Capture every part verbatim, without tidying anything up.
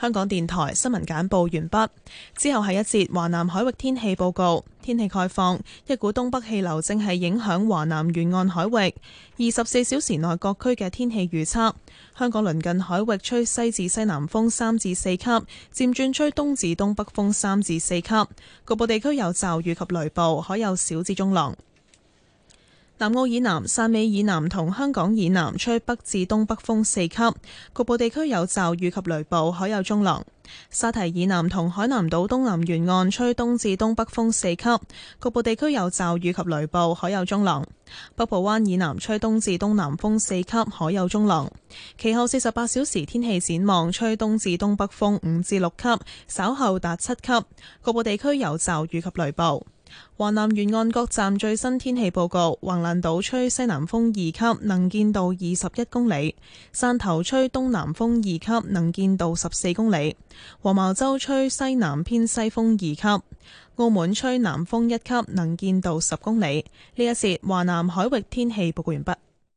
香港電台新聞簡報完畢，之後係一節華南海域天氣報告。天氣概況，一股東北氣流正係影響華南沿岸海域。二十四小時內各區嘅天氣預測：香港鄰近海域吹西至西南風三至四級，漸轉吹東至東北風三至四級，局部地區有驟雨及雷暴，海有小至中浪。南澳以南、汕尾以南同香港以南吹北至東北風四級，局部地區有驟雨及雷暴，海有中浪。沙堤以南同海南島東南沿岸吹東至東北風四級，局部地區有驟雨及雷暴，海有中浪。北部灣以南吹東至東南風四級，海有中浪。其後四十八小時天氣展望，吹東至東北風五至六級，稍後達七級，局部地區有驟雨及雷暴。華南沿岸各站最新天氣報告：橫瀾島吹西南風二級，能見度二十一公里；汕頭吹東南風二級，能見度十四公里；黃茅洲吹西南偏西風二級；澳門吹南風一級，能見度十公里。呢一節華南海域天氣報告完畢。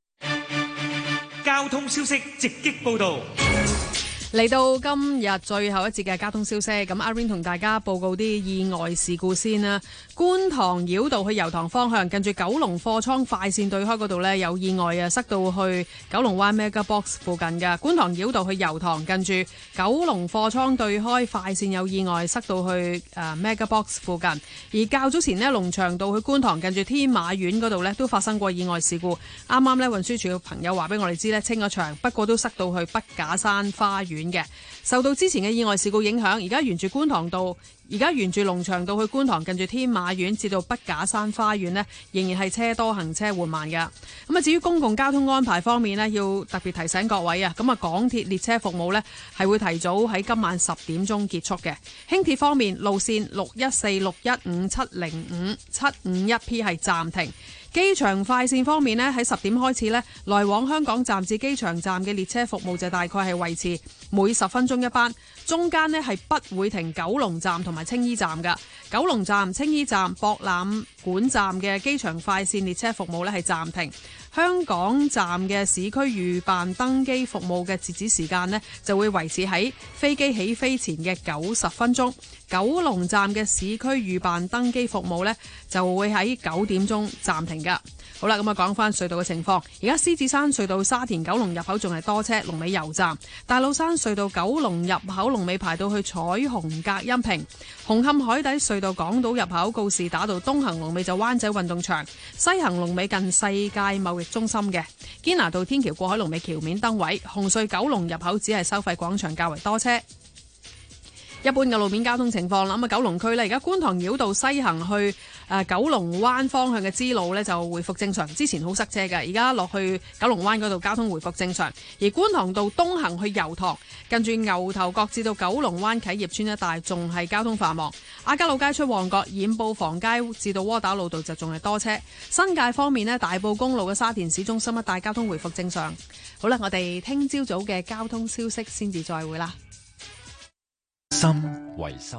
交通消息直擊報道。 嚟到今日最後一節嘅交通消息，咁阿 Rain 同大家報告啲意外事故先啦。觀塘繞道去油塘方向，近住九龍貨倉快線對開嗰度呢，有意外啊，塞到去九龍灣 Mega Box 附近嘅。觀塘繞道去油塘，近住九龍貨倉對開快線有意外，塞到去誒 Mega Box 附近。而較早前呢，龍翔道去觀塘，近住天馬苑嗰度呢，都發生過意外事故。啱啱呢，運輸署嘅朋友話俾我哋知呢，清咗場，不過都塞到去筆架山花園嘅。受到之前嘅意外事故影響，而家沿住觀塘道，而家沿住龍翔道去觀塘，近住天馬苑至到筆架山花園呢，仍然係車多行車緩慢嘅。咁啊，至於公共交通安排方面呢，要特別提醒各位啊，咁啊，港鐵列車服務呢係會提早喺今晚十點鐘結束嘅。輕鐵方面，路線六一四、六一五、七零五、七五一 P 係暫停。機場快線方面呢，喺十點開始呢，來往香港站至機場站嘅列車服務就大概係維持每十分鐘一班，中間呢係不會停九龍站同埋青衣站㗎。九龍站、青衣站、博覽館站嘅機場快線列車服務呢係暫停。香港站嘅市區預辦登機服務嘅截止時間呢，就會維持喺飛機起飛前嘅九十分鐘。九龍站嘅市區預辦登機服務呢，就會喺九點鐘暫停㗎。好啦，咁啊講翻隧道嘅情況。而家獅子山隧道沙田九龍入口仲係多車，龍尾油站。大老山隧道九龍入口龍尾排到去彩虹隔音屏。紅磡海底隧道港島入口告士打道東行龍尾就灣仔運動場，西行龍尾近世界貿易中心嘅。堅拿道天橋過海龍尾橋面燈位。紅隧九龍入口只係收費廣場較為多車。一般嘅路面交通情況啦，咁啊九龍區呢，而家觀塘繞道西行去誒、呃、九龍灣方向嘅支路呢，就回復正常，之前好塞車嘅，而家落去九龍灣嗰度交通回復正常。而觀塘道東行去油塘，近住牛頭角至到九龍灣啟業村一帶仲係交通繁忙。亞皆老街出旺角，染布房街至到窩打老道就仲係多車。新界方面呢，大埔公路嘅沙田市中心一帶交通回復正常。好啦，我哋聽朝早嘅交通消息先至再會啦。 心為心。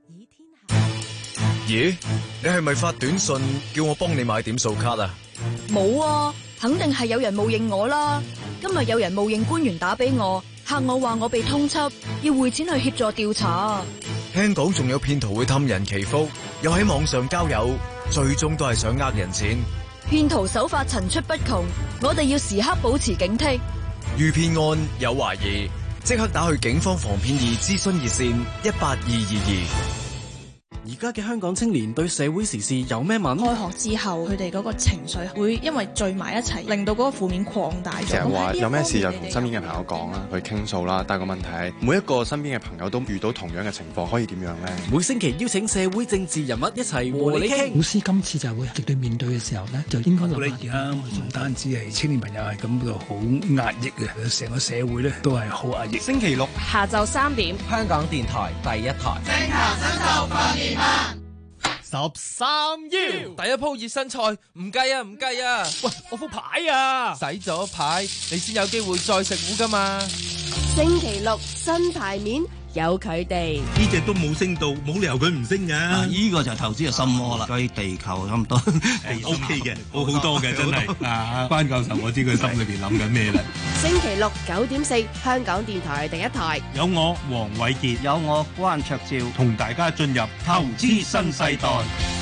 咦，你係咪發短信叫我幫你買點數卡啊？ 冇啊，肯定係有人冒認我啦。今日有人冒認官員打俾我，嚇我話我被通緝，要匯錢去協助調查。 聽講仲有騙徒會氹人祈福，又喺網上交友，最終都係想呃人錢。 騙徒手法層出不窮，我哋要時刻保持警惕。 遇騙案有懷疑，即刻打去警方防騙易諮詢熱線一八二二二。 而家嘅香港青年對社會時事有咩問？ 開學之後，佢哋嗰個情緒會因為聚埋一齊，令到嗰個負面擴大咗。 成日話有咩事就同身邊嘅朋友講啦，去傾訴啦。但係個問題係，每一個身邊嘅朋友都遇到同樣嘅情況，可以點樣呢？ 每星期邀請社會政治人物一齊和你傾。 老師今次就會直對面對嘅時候呢，就應該諗下。而家唔單止係青年朋友係咁到好壓抑嘅，成個社會咧都係好壓抑。 星期六下晝三點， 香港電台第一台。 政壇新秀訓練班。 十三邀第一鋪熱身賽唔計啊唔計啊！喂，我副牌啊，洗咗牌你先有機會再食糊噶嘛。 星期六新牌面有佢哋。 呢隻都冇升到，冇理由佢唔升㗎。 呢、啊呢個就投資嘅心魔啦，對地球咁多 ，O K 嘅，好好多嘅真係。啊，關教授，我知佢心裏邊諗緊咩啦。 星期六九點四，香港電台第一台。 有我黃偉傑， 有我關焯照， 同大家進入投資新世代。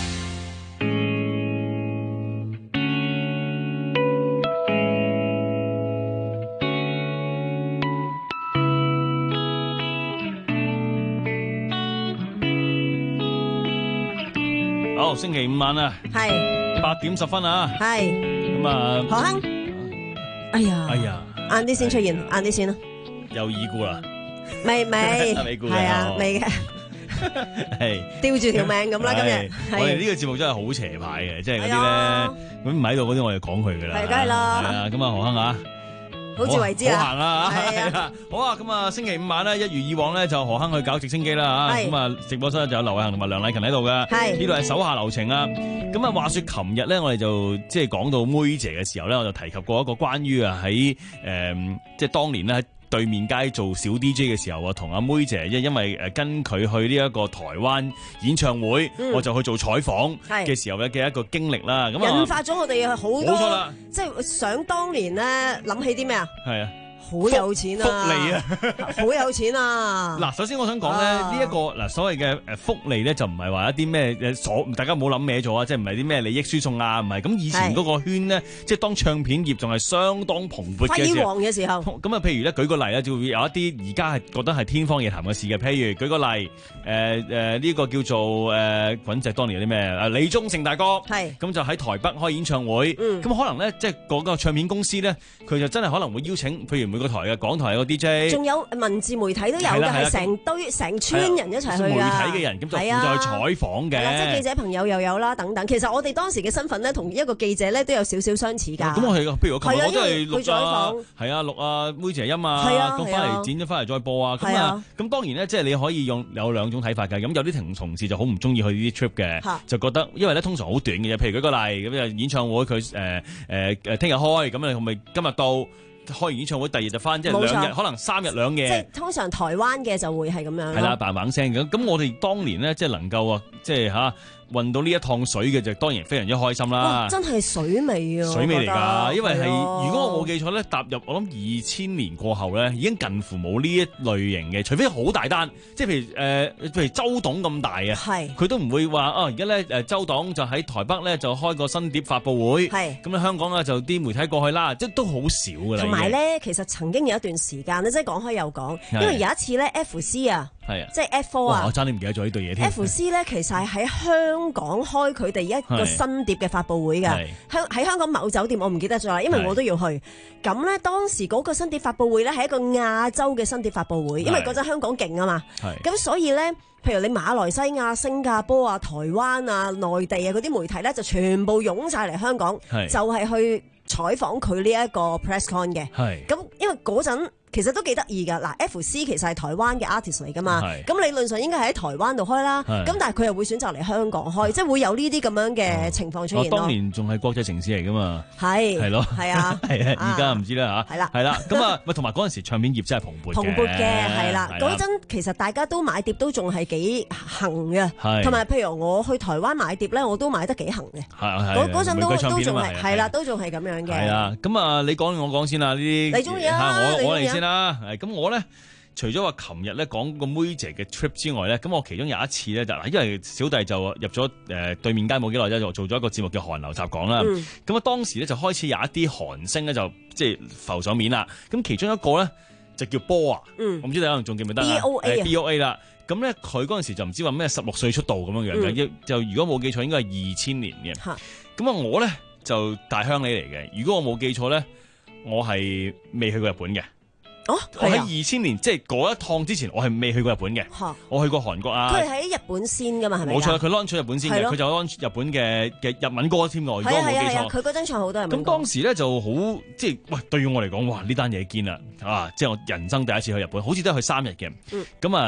好，星期五晚啊，係八點十分啊，係咁啊， 何亨，哎呀， 哎呀， 晏啲先出現，晏啲先啦， 有已故啦， 未未，係啊，未嘅， 係吊住條命咁啦，今日， 我哋呢個節目真係好邪牌嘅，即係嗰啲咧，咁唔喺度嗰啲我哋講佢噶啦， 係梗係啦， 係啊，咁啊何亨啊。 好自為之啦， 好行啦，係啊，好啊，咁啊，星期五晚咧，一如以往咧，就何亨去搞直升機啦嚇，咁啊，直播室就有劉偉恒同埋梁麗勤喺度嘅，係呢度係手下留情啊。咁啊，話說琴日咧，我哋就即係講到妹姐嘅時候咧，我就提及過一個關於啊喺誒即係當年咧。對面街做小 D J 嘅時候啊，同阿妹姐，因因為誒跟佢去呢一個台灣演唱會，嗯、我就去做採訪嘅時候咧嘅一個經歷啦。咁引發咗我哋好多，冇錯啦，即係想當年咧諗起啲咩啊？係啊。好有錢啊！ 福利啊， 好有錢啊！ 嗱，首先我想講咧，呢、啊、一個嗱所謂嘅誒福利咧，就唔係話一啲咩誒所，大家唔好諗歪咗啊！即係唔係啲咩利益輸送啊？唔係咁以前嗰個圈咧，即係當唱片業仲係相當蓬勃嘅時候， 輝煌嘅時候。 咁啊，譬如咧舉個例咧，就會有一啲而家係覺得係天方夜譚嘅事嘅，譬如舉個例，誒誒呢個叫做誒滾石當年有啲咩啊李宗盛大哥，係咁就喺台北開演唱會，咁、嗯、可能咧即係嗰個唱片公司咧，佢就真係可能會邀請，譬如每個台嘅港台有個 D J， 仲有文字媒體都有嘅，係成堆成村人一齊去啊！媒體嘅人咁就負責去採訪嘅，即係記者朋友又有啦等等。其實我哋當時嘅身份咧，同一個記者咧都有少少相似㗎。咁我係㗎，譬如我琴日我都係錄啊，係啊錄啊妹姐音啊，咁翻嚟剪咗翻嚟再播啊。咁啊咁當然咧，即係你可以用有兩種睇法㗎。咁有啲同同事就好唔中意去呢啲 trip 嘅，就覺得因為咧通常好短嘅啫。譬如舉個例，咁就演唱會佢誒誒誒聽日開，咁你係咪今日到？開完演唱會第二日就翻，即係兩日，可能三日兩夜。即係通常台灣嘅就會係咁樣。 係啦，嘭嘭聲嘅。咁我哋當年咧，即係能夠啊，即係嚇運到呢一趟水嘅，就當然非常之開心啦。 真係水味啊！ 水味嚟㗎，因為係如果我冇記錯咧，踏入我諗二千年過後咧，已經近乎冇呢一類型嘅，除非好大單，即係譬如誒、呃，譬如周董咁大啊，係佢都唔會話啊，而家咧誒周董就喺台北咧就開個新碟發佈會，係咁咧香港啊就啲媒體過去啦，即係都好少㗎啦。同埋咧，其實曾經有一段時間咧，即係講開又講，因為有一次咧 F C 啊。係啊，即係 F 四啊！ 我爭啲唔記得咗呢對嘢添。 F C 咧，其實係喺香港開佢哋一個新碟嘅發佈會㗎。香喺香港某酒店，我唔記得咗啦，因為我都要去。咁咧，當時嗰個新碟發佈會咧係一個亞洲嘅新碟發佈會，因為嗰陣香港勁啊嘛。咁所以咧，譬如你馬來西亞、新加坡啊、台灣啊、內地啊嗰啲媒體咧，就全部湧晒嚟香港，就係去採訪佢呢一個 press con 嘅。咁因為嗰陣。其實都幾得意㗎，嗱 F C 其實係台灣嘅 artist 嚟㗎嘛，咁理論上應該係喺台灣度開啦，咁但係佢又會選擇嚟香港開，即係會有呢啲咁樣嘅情況出現咯。當年仲係國際城市嚟㗎嘛， 係係咯， 係啊， 係啊，而家唔知啦嚇，係啦，係啦，咁啊，咪同埋嗰陣時唱片業真係蓬勃嘅， 蓬勃嘅係啦，嗰陣其實大家都買碟都仲係幾行嘅，同埋譬如我去台灣買碟咧，我都買得幾行嘅，嗰嗰陣都都仲係係啦，都仲係咁樣嘅。 係啊，咁啊，你講我講先啦，呢啲你中意啊， 我我嚟先啦，咁我咧，除咗話琴日咧講個妹姐嘅 trip 之外咧，咁我其中有一次咧就嗱，因為小弟就入咗誒對面街冇幾耐啫，就做咗一個節目叫韓流雜講啦。咁啊、嗯、當時咧就開始有一啲韓星咧就即係浮上面啦。咁其中一個咧就叫波啊，嗯、我唔知你可能仲記唔記得啊 ？B O A 啊 ，B O A 啦。咁咧佢嗰陣時就唔知話咩十六歲出道咁樣樣嘅，嗯、就如果冇記錯應該係二千年嘅。咁啊、嗯、我咧就大鄉里嚟嘅，如果我冇記錯咧，我係未去過日本嘅。哦，我喺二千年，即係嗰一趟之前，我係未去過日本嘅。嚇，我去過韓國啊。 佢係喺日本先噶嘛，係咪？ 冇錯，佢 launch 咗日本先嘅，佢就 launch 日本嘅嘅日文歌添喎。如果我冇記錯， 佢嗰陣唱好多日文歌。 咁當時咧就好，即係喂，對於我嚟講，哇！呢單嘢堅啦，啊，即係我人生第一次去日本，好似都係去三日嘅。咁啊、嗯，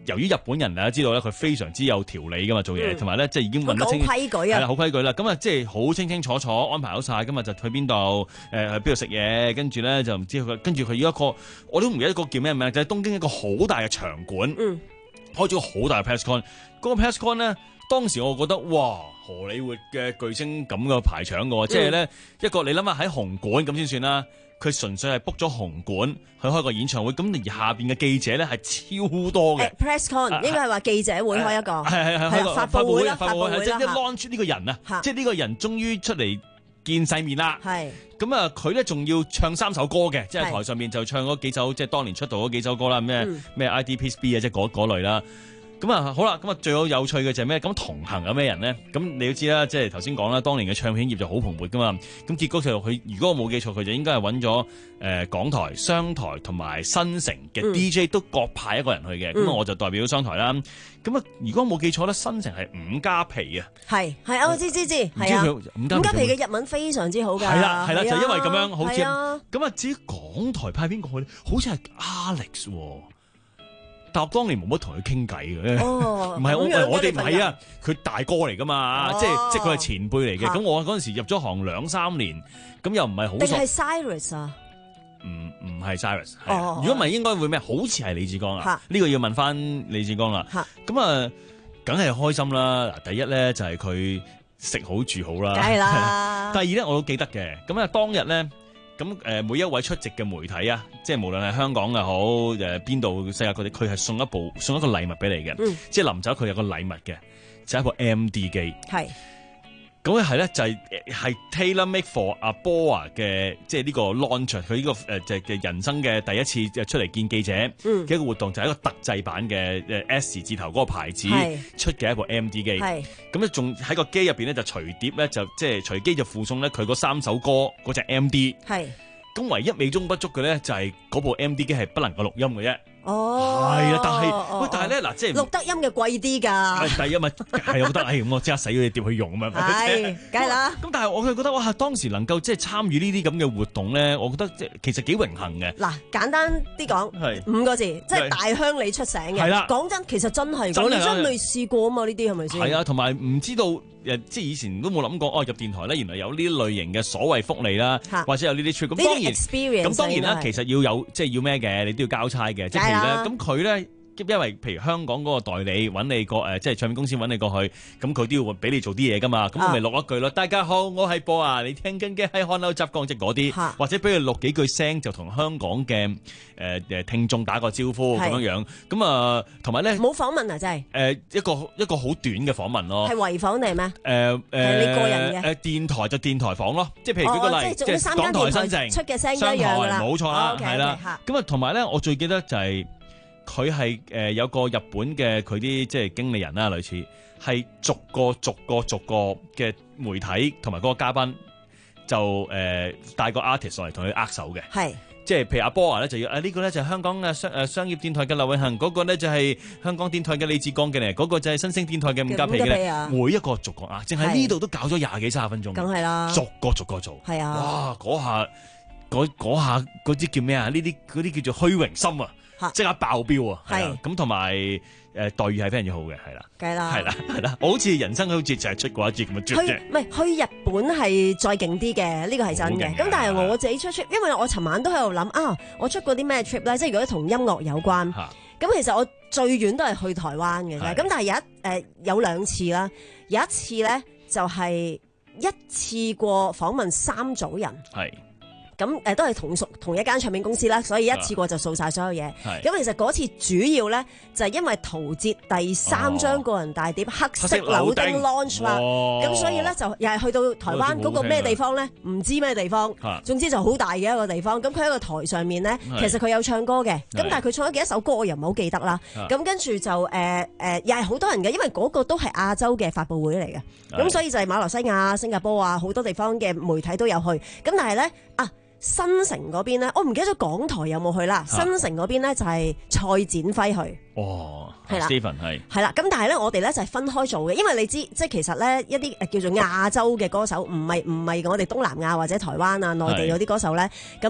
由於日本人大家知道咧，佢非常之有條理噶嘛做嘢，同埋咧即係已經問得清， 好規矩啊， 係啦，好規矩啦。咁啊，即係好清清楚楚安排好晒，今日就去邊度，誒去邊度食嘢，跟住咧就唔知佢，跟住佢要一個我都唔記得個叫咩名，就係、是、東京一個好大嘅場館，嗯、開咗個好大嘅 PassCon。嗰個 PassCon 咧，當時我覺得哇，荷里活嘅巨星咁嘅排場嘅喎，即係咧一個你諗下喺紅館咁先算啦。佢純粹係 book 咗紅館去開個演唱會，咁而下邊嘅記者咧係超多嘅。 Press con 應該係話記者會開一個， 係係係開個發佈會啦，發佈會即係一 launch 呢個人啊，即係呢個人終於出嚟見世面啦。係咁啊，佢咧仲要唱三首歌嘅，即係台上面就唱嗰幾首，即係當年出道嗰幾首歌啦，咩咩 I D Peace B 啊，即係嗰嗰類啦。咁啊，好啦，咁啊，最有有趣嘅就係咩？咁同行有咩人咧？咁你都知啦，即係頭先講啦，當年嘅唱片業就好蓬勃噶嘛。咁結果就佢，如果我冇記錯，佢就應該係揾咗誒港台、商台同埋新城嘅 D J 都各派一個人去嘅。咁啊、嗯，我就代表商台啦。咁啊，如果冇記錯咧，新城係五加皮啊。係係啊，我知知知，係啊。五加皮嘅日文非常之好㗎。 係啦係啦，就因為咁樣，好似咁啊。至於港台派邊個去咧？好似係 Alex 喎。但我當年冇乜同佢傾偈嘅，唔係我我哋唔係啊，佢大哥嚟噶嘛，即係即係佢係前輩嚟嘅。咁我嗰陣時入咗行兩三年，咁又唔係好熟。定係 Cyrus 啊？ 唔唔係 Cyrus。如果唔係應該會咩？好似係李志剛啊？呢個要問翻李志剛啦。咁啊，梗係開心啦！嗱，第一咧就係佢食好住好啦， 係啦。 第二咧我都記得嘅。咁啊，當日咧。咁誒每一位出席嘅媒體啊，即係無論係香港又好誒邊度世界各地，佢係送一部送一個禮物俾你嘅，嗯、即係臨走佢有個禮物嘅，就係、是、一部 M D 機。係咁咧係咧就係、是、係 tailor make for 阿 Boa 嘅，即係呢個 launch 佢呢、這個誒就嘅人生嘅第一次出嚟見記者嘅一個活動，嗯、就係一個特製版嘅誒 S 字頭嗰個牌子出嘅一部 M D 機。係咁咧，仲喺個機入邊咧就隨碟咧就即係隨機就附送咧佢嗰三首歌嗰隻 M D。係咁唯一美中不足嘅咧就係嗰部 M D 機係不能夠錄音嘅啫。哦，係啊，但係喂、哦，但係咧嗱，即係錄得音嘅貴啲㗎。係第一咪係我覺得，哎，我即刻洗咗隻碟去用咁樣。 係，梗係啦。 咁但係我係覺得哇，當時能夠即係參與呢啲咁嘅活動咧，我覺得即係其實幾榮幸嘅。嗱， 簡單啲講，係五個字，即係大鄉里出醒嘅。係啦，講真，其實真係，我哋真未試過啊嘛，呢啲係咪先？ 係啊，同埋唔知道。即係以前都冇諗過，哦入電台咧，原來有呢類型嘅所謂福利啦，或者有呢啲 trip。咁當然，咁當然啦，其實要有即係要咩嘅，你都要交差嘅。即係譬如咧，咁佢咧。因為譬如香港嗰個代理揾你過誒，即係唱片公司揾你過去，咁佢都要俾你做啲嘢噶嘛，咁我咪錄一句咯。大家好，我係播啊，你聽緊嘅係看樓執光即嗰啲，或者俾佢錄幾句聲，就同香港嘅誒誒聽眾打個招呼咁樣樣。咁啊，同埋咧冇訪問啊，真係誒一個一個好短嘅訪問咯。 係圍訪定係咩？ 誒誒， 係你個人嘅誒電台就電台訪咯，即係譬如舉個例，即係港台新城出嘅聲一樣㗎啦， 冇錯啦，係啦。咁啊，同埋咧，我最記得就係。佢係誒有個日本嘅佢啲即係經理人啦，類似係逐個逐個逐個嘅媒體同埋嗰個嘉賓就誒、呃、帶個 artist 上嚟同佢握手嘅，係即係譬如阿波華咧就要啊呢、呢個咧就係香港嘅商誒商業電台嘅劉永恒，嗰、嗰個咧就係香港電台嘅李志剛嘅咧，嗰、嗰個就係新星電台嘅伍家皮嘅咧，每一個逐個握，淨係呢度都搞咗廿幾三十分鐘， 梗係啦， 逐個逐個做，係啊，哇嗰下嗰下嗰啲叫咩啊？呢啲嗰啲叫做虛榮心啊！即刻爆標啊！係咁，同埋誒待遇係非常之好嘅，係啦， 梗啦， 係啦，係啦，我好似人生好似就係出過一節咁嘅 trip 啫。 唔係去日本係再勁啲嘅，呢個係真嘅。咁但係我自己出 trip，因為我尋晚都喺度諗啊，我出過啲咩 trip 咧？即係如果同音樂有關，咁其實我最遠都係去台灣嘅啫。咁但係有一誒、呃、有兩次啦，有一次咧就係、是、一次過訪問三組人。係。咁誒、呃、都係同屬同一間唱片公司啦，所以一次過就掃晒所有嘢。咁其實嗰次主要咧就係、是、因為陶喆第三張個人大碟《黑色柳丁》launch 啦，咁所以咧就又係去到台灣嗰個咩地方咧，唔知咩地方，總之就好大嘅一個地方。咁佢喺個台上面咧，其實佢有唱歌嘅，咁但係佢唱咗幾多首歌我又唔係好記得啦。咁跟住就誒誒、呃呃、又係好多人嘅，因為嗰個都係亞洲嘅發佈會嚟嘅，咁所以就係馬來西亞、新加坡啊好多地方嘅媒體都有去。咁但係咧啊。新城嗰邊咧，我唔記得咗港台有冇去啦。新城嗰邊咧就係蔡展輝去。哦，係啦 Stephen 係。係啦，咁但係咧我哋咧就係分開做嘅，因為你知即係其實咧一啲誒叫做亞洲嘅歌手，唔係唔係我哋東南亞或者台灣啊內地嗰啲歌手咧，咁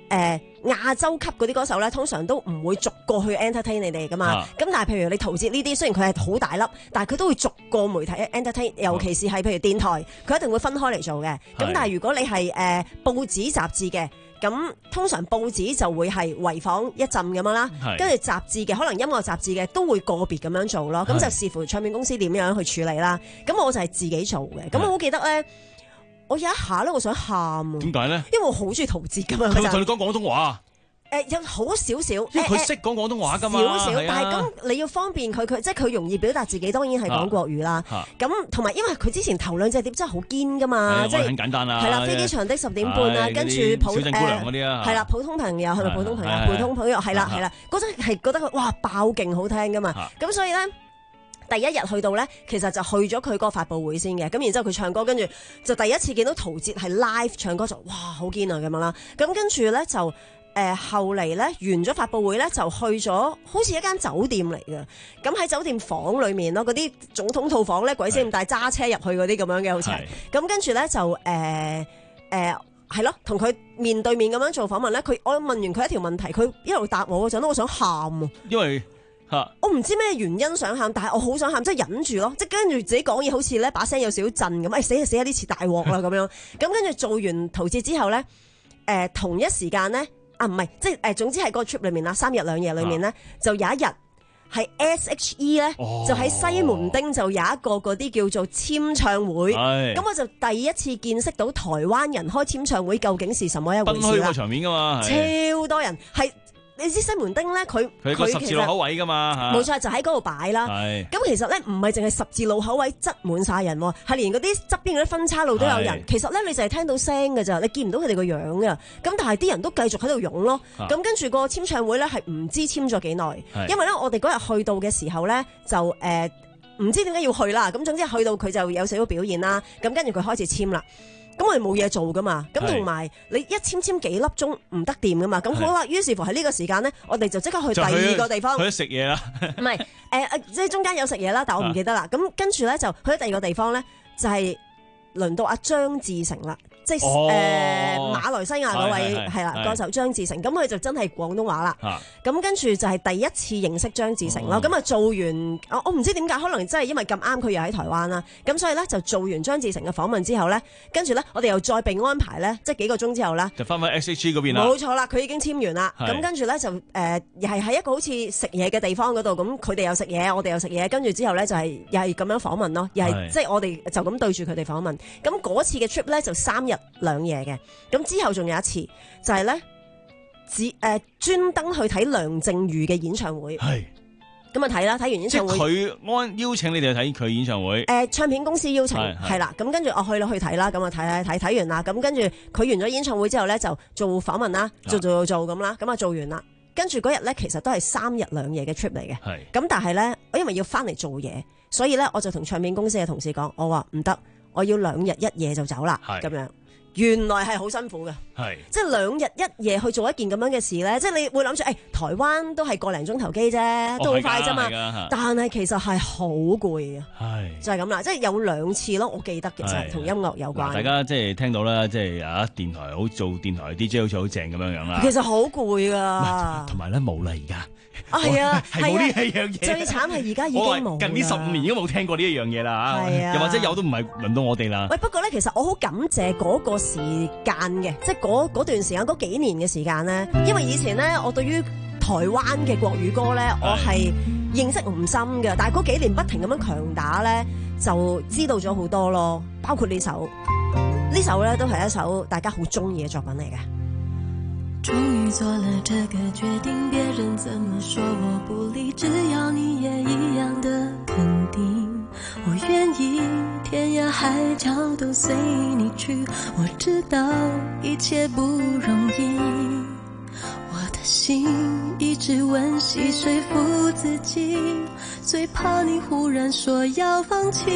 誒亞洲級嗰啲歌手咧，通常都唔會逐個去 entertain 你哋噶嘛。咁、啊、但係譬如你陶喆呢啲，雖然佢係好大粒，但係佢都會逐個媒體 entertain，尤其是係譬如電台，佢一定會分開嚟做嘅。咁但係如果你係誒、呃、報紙雜誌嘅，咁通常報紙就會係圍訪一陣咁樣啦，跟住雜誌嘅可能音樂雜誌嘅都會個別咁樣做咯。咁就視乎唱片公司點樣去處理啦。咁我就係自己做嘅。咁我好記得咧。我有一下咧，我想喊啊！ 點解咧？ 因為我好中意陶喆噶嘛。 佢同你講廣東話。 誒，有好少少。 因為佢識講廣東話噶嘛。 少少，但係咁你要方便佢，佢即係佢容易表達自己，當然係講國語啦。咁同埋因為佢之前頭兩隻碟真係好堅噶嘛，即係很簡單啦。 係啦，飛機場的十點半啊，跟住普小鎮姑娘嗰啲啊， 係啦，普通朋友係咪普通朋友？普通朋友係啦係啦，嗰陣係覺得佢哇爆勁好聽噶嘛，咁所以咧。第一日去到咧，其實就去咗佢個發佈會先嘅，咁然之後佢唱歌，跟住就第一次見到陶喆係 live 唱歌就哇好堅啊咁樣啦，咁跟住咧就誒、呃、後嚟咧完咗發佈會咧就去咗好似一間酒店嚟嘅，咁喺酒店房裏面咯，嗰啲總統套房咧鬼死咁大，揸車入去嗰啲咁樣嘅好似，咁跟住咧就誒誒係咯，同、呃、佢面對面咁樣做訪問咧，佢我問完佢一條問題，佢一路答我嗰陣，我想喊啊， 因為。 我唔知咩原因想喊，但係我好想喊，即係忍住咯，即係跟住自己講嘢，好似咧把聲有少少震咁，誒、哎、死啊死啊呢次大鑊啦咁樣，咁跟住做完陶喆之後咧，誒、呃、同一時間咧啊唔係，即係誒、呃、總之喺個 trip 裏面啦，三日兩夜裏面咧、啊、就有一日係 S H E 咧、哦，就喺西門町就有一個嗰啲叫做簽唱會，咁我就第一次見識到台灣人開簽唱會究竟是什麼一回事啦， 奔墟個場面噶嘛， 超多人係。你知西門町咧，佢佢個十字路口位噶嘛， 冇錯就喺嗰度擺啦。咁其實咧唔係淨係十字路口位擠滿晒人，係連嗰啲側邊嗰啲分叉路都有人。其實咧你就係聽到聲㗎咋，你見唔到佢哋個樣㗎。咁但係啲人都繼續喺度湧咯。咁跟住個簽唱會咧係唔知簽咗幾耐，因為咧我哋嗰日去到嘅時候咧就誒唔、呃、知點解要去啦。咁總之去到佢就有少少表現啦。咁跟住佢開始簽啦。咁我哋冇嘢做噶嘛，咁同埋你一簽簽幾粒鐘唔得掂噶嘛，咁好啦，於是乎喺呢個時間咧，我哋就即刻去第二個地方去食嘢啦， 唔係誒誒，即係中間有食嘢啦，但我唔記得啦。咁、啊、跟住咧就去咗第二個地方咧，就係、是、輪到阿張志成啦。即係誒、哦呃、馬來西亞嗰位係啦歌手張志成，咁佢就真係廣東話啦。咁跟住就係第一次認識張志成咯。咁、哦、啊做完，我唔知點解，可能真係因為咁啱佢又喺台灣啦。咁所以咧就做完張志成嘅訪問之後咧，跟住咧我哋又再被安排咧，即係幾個鐘之後咧， 就翻返 S H G 嗰邊啦。 冇錯啦，佢已經簽完啦。咁跟住咧就誒、呃、又係喺一個好似食嘢嘅地方嗰度，咁佢哋又食嘢，我哋又食嘢，跟住之後咧就係、是、又係咁樣訪問咯，又係即係我哋就咁對住佢哋訪問。咁嗰次嘅 trip 咧就三日兩夜嘅，咁之後仲有一次就係咧，只誒專登去睇梁靜茹嘅演唱會，係咁啊睇啦，睇完演唱會， 佢安邀請你哋去睇佢演唱會，誒、 呃、唱片公司邀請係啦，咁跟住我去咯去睇啦，咁啊睇睇睇睇完啦，咁跟住佢完咗演唱會之後咧就做訪問啦，做做做做咁啦，咁啊做完啦，跟住嗰日咧其實都係三日兩夜嘅 trip 嚟嘅，係咁但係咧我因為要翻嚟做嘢，所以咧我就同唱片公司嘅同事講，我話唔得，我要兩日一夜就走啦，咁樣。原來係好辛苦嘅，係即係兩日一夜去做一件咁樣嘅事咧，即係你會諗住，誒、哎、台灣都係個零鐘頭機啫，都好快啫嘛，但係其實係好攰啊，係就係咁啦，即係有兩次咯，我記得嘅就係同音樂有關。大家即係聽到啦，即係啊電台好做電台 D J 好似好正咁樣樣啦， 其實好攰噶， 同埋咧冇啦而家。 啊係啊， 係冇呢一樣嘢。 最慘係而家已經冇。 近呢十五年已經冇聽過呢一樣嘢啦。係啊，又或者有都唔係輪到我哋啦。 喂，不過咧，其實我好感謝嗰個時間嘅，即係嗰嗰段時間嗰幾年嘅時間咧，因為以前咧，我對於台灣嘅國語歌咧，我係認識唔深嘅，但係嗰幾年不停咁樣強打咧，就知道咗好多咯。包括呢首，呢首咧都係一首大家好中意嘅作品嚟嘅。 終於做了這個決定，別人怎麼說我不理，只要你也一樣的肯定，我願意天涯海角都隨你去，我知道一切不容易，我的心一直溫習說服自己，最怕你忽然說要放棄。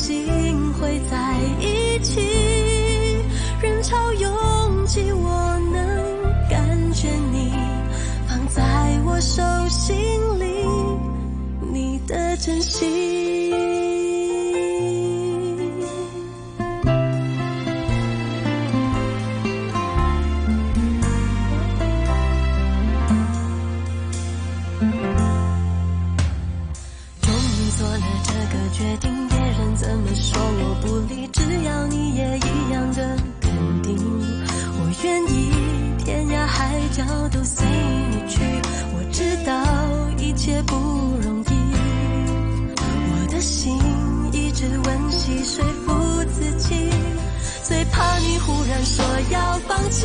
心會在一起，人潮擁擠，我能感覺你放在我手心裡，你的真心。決定別人怎麼說我不理，只要你也一樣的肯定，我願意天涯海角都隨你去，我知道一切不容易，我的心一直溫習說服自己，最怕你忽然說要放棄。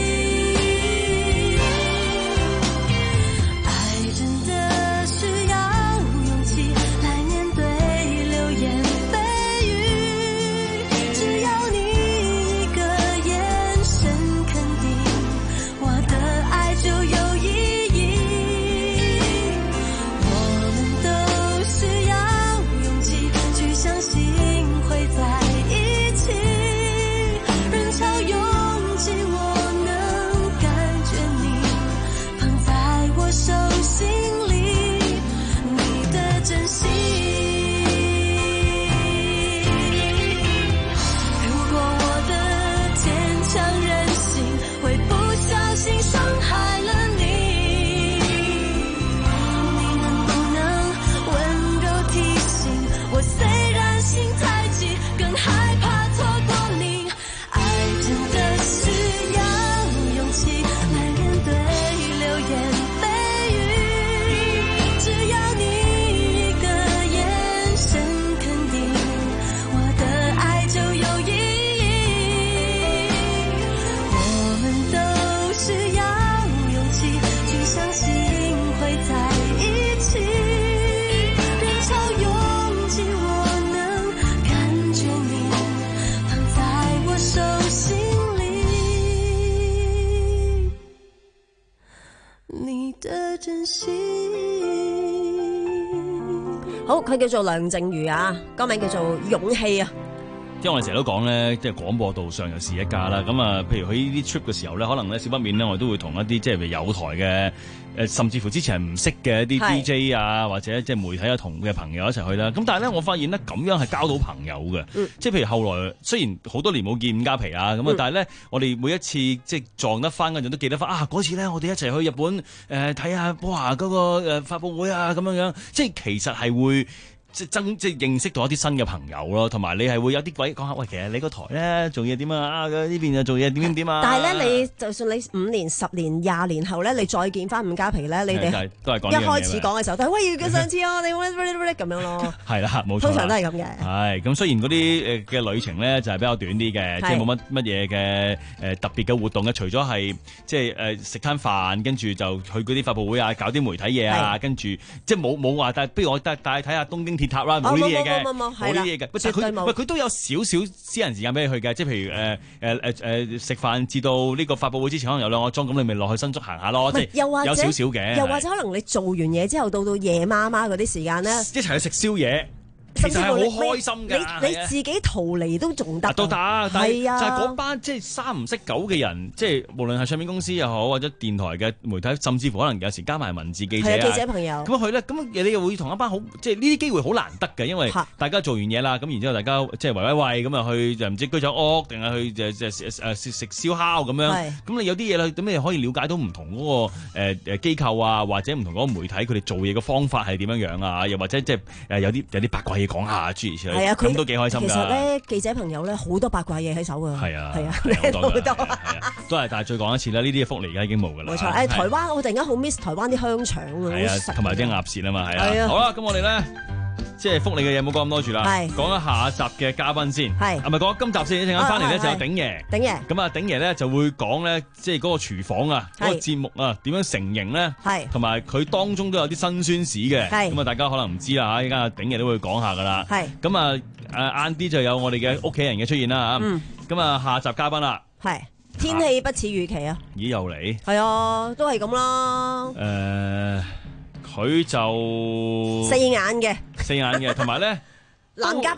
好，佢叫做梁靜茹啊，歌名叫做勇氣啊。 因為我哋成日都講咧，即係廣播道上有是一家啦。咁啊，譬如去呢啲 trip 嘅時候咧，可能咧少不免咧，我哋都會同一啲即係有台嘅誒，甚至乎之前係唔識嘅一啲 D J 啊，或者即係媒體啊同嘅朋友一齊去啦。咁但係咧，我發現咧咁樣係交到朋友嘅。嗯、即係譬如後來雖然好多年冇見五加皮啊，咁啊、嗯，但係咧我哋每一次即係撞得翻嗰陣都記得翻啊！嗰次咧我哋一齊去日本誒睇下哇嗰、嗰個誒發佈會啊咁樣樣，即係其實係會。即係增即係認識到一啲新嘅朋友咯，同埋你係會有啲鬼講下，喂，其實你個台咧做嘢點啊？啊呢邊又做嘢點點點啊！ 但係咧，你就算你五年、十年、廿年後咧，你再見翻伍家皮咧，你哋都係講一開始講嘅時候都係喂，叫上次啊，你咁樣咯。 係啦，冇錯。 通常都係咁嘅。 係咁，雖然嗰啲誒嘅旅程咧就係比較短啲嘅，即係冇乜乜嘢嘅誒特別嘅活動嘅，除咗係即係誒食餐飯，跟住就去嗰啲發佈會啊，搞啲媒體嘢啊，跟住即係冇冇話帶，不如我帶帶睇下東京鐵塔啦，冇呢啲嘢嘅，冇呢啲嘢嘅。但係佢喂佢都有少少私人時間俾你去嘅，即係譬如誒誒誒誒食飯至到呢個發佈會之前，可能有兩個鐘，咁你咪落去新宿行下咯，即係有少少嘅。 又或者可能你做完嘢之後，到到夜媽媽嗰啲時間咧， 一齊去食宵夜。其實係好開心㗎， 你你自己逃離都仲得， 都得，但係就係嗰班即係三唔識九嘅人，即係無論係唱片公司又好，或者電台嘅媒體，甚至乎可能有時加埋文字記者啊， 記者朋友咁去咧，咁你又會同一班好，即係呢啲機會好難得嘅，因為大家做完嘢啦，咁然之後大家即係圍圍圍咁啊去就唔知居酒屋定係去就就誒食食燒烤咁樣，咁你有啲嘢咧，咁你可以了解到唔同嗰個誒誒機構啊，或者唔同嗰個媒體佢哋做嘢嘅方法係點樣樣啊，又或者即係誒有啲有啲八卦嘢講下。係啊，咁都幾開心㗎。 其實咧，記者朋友咧好多八卦嘢喺手㗎。 係啊， 係啊， 好多。係啊，都係，但係再講一次啦，呢啲嘅福利而家已經冇㗎啦。 冇錯，誒，台灣我突然間好 miss 台灣啲香腸啊， 係啊，同埋啲鴨舌啊嘛，係啊。好啦，咁我哋咧即係福利嘅嘢冇講咁多住啦，講一下集嘅嘉賓先。係，係咪講今集先？一陣間翻嚟咧就有鼎爺。鼎爺。咁啊，鼎爺咧就會講咧，即係嗰個廚房啊，嗰個節目啊點樣成型咧？係。同埋佢當中都有啲辛酸史嘅。係。咁啊，大家可能唔知啦嚇，依家鼎爺都會講下㗎啦。係。咁啊，誒晏啲就有我哋嘅屋企人嘅出現啦嚇。嗯。咁啊，下集嘉賓啦。係。天氣不似預期啊。咦？又嚟？係啊，都係咁啦。誒。佢就四眼嘅，四眼嘅，同埋咧男嘉賓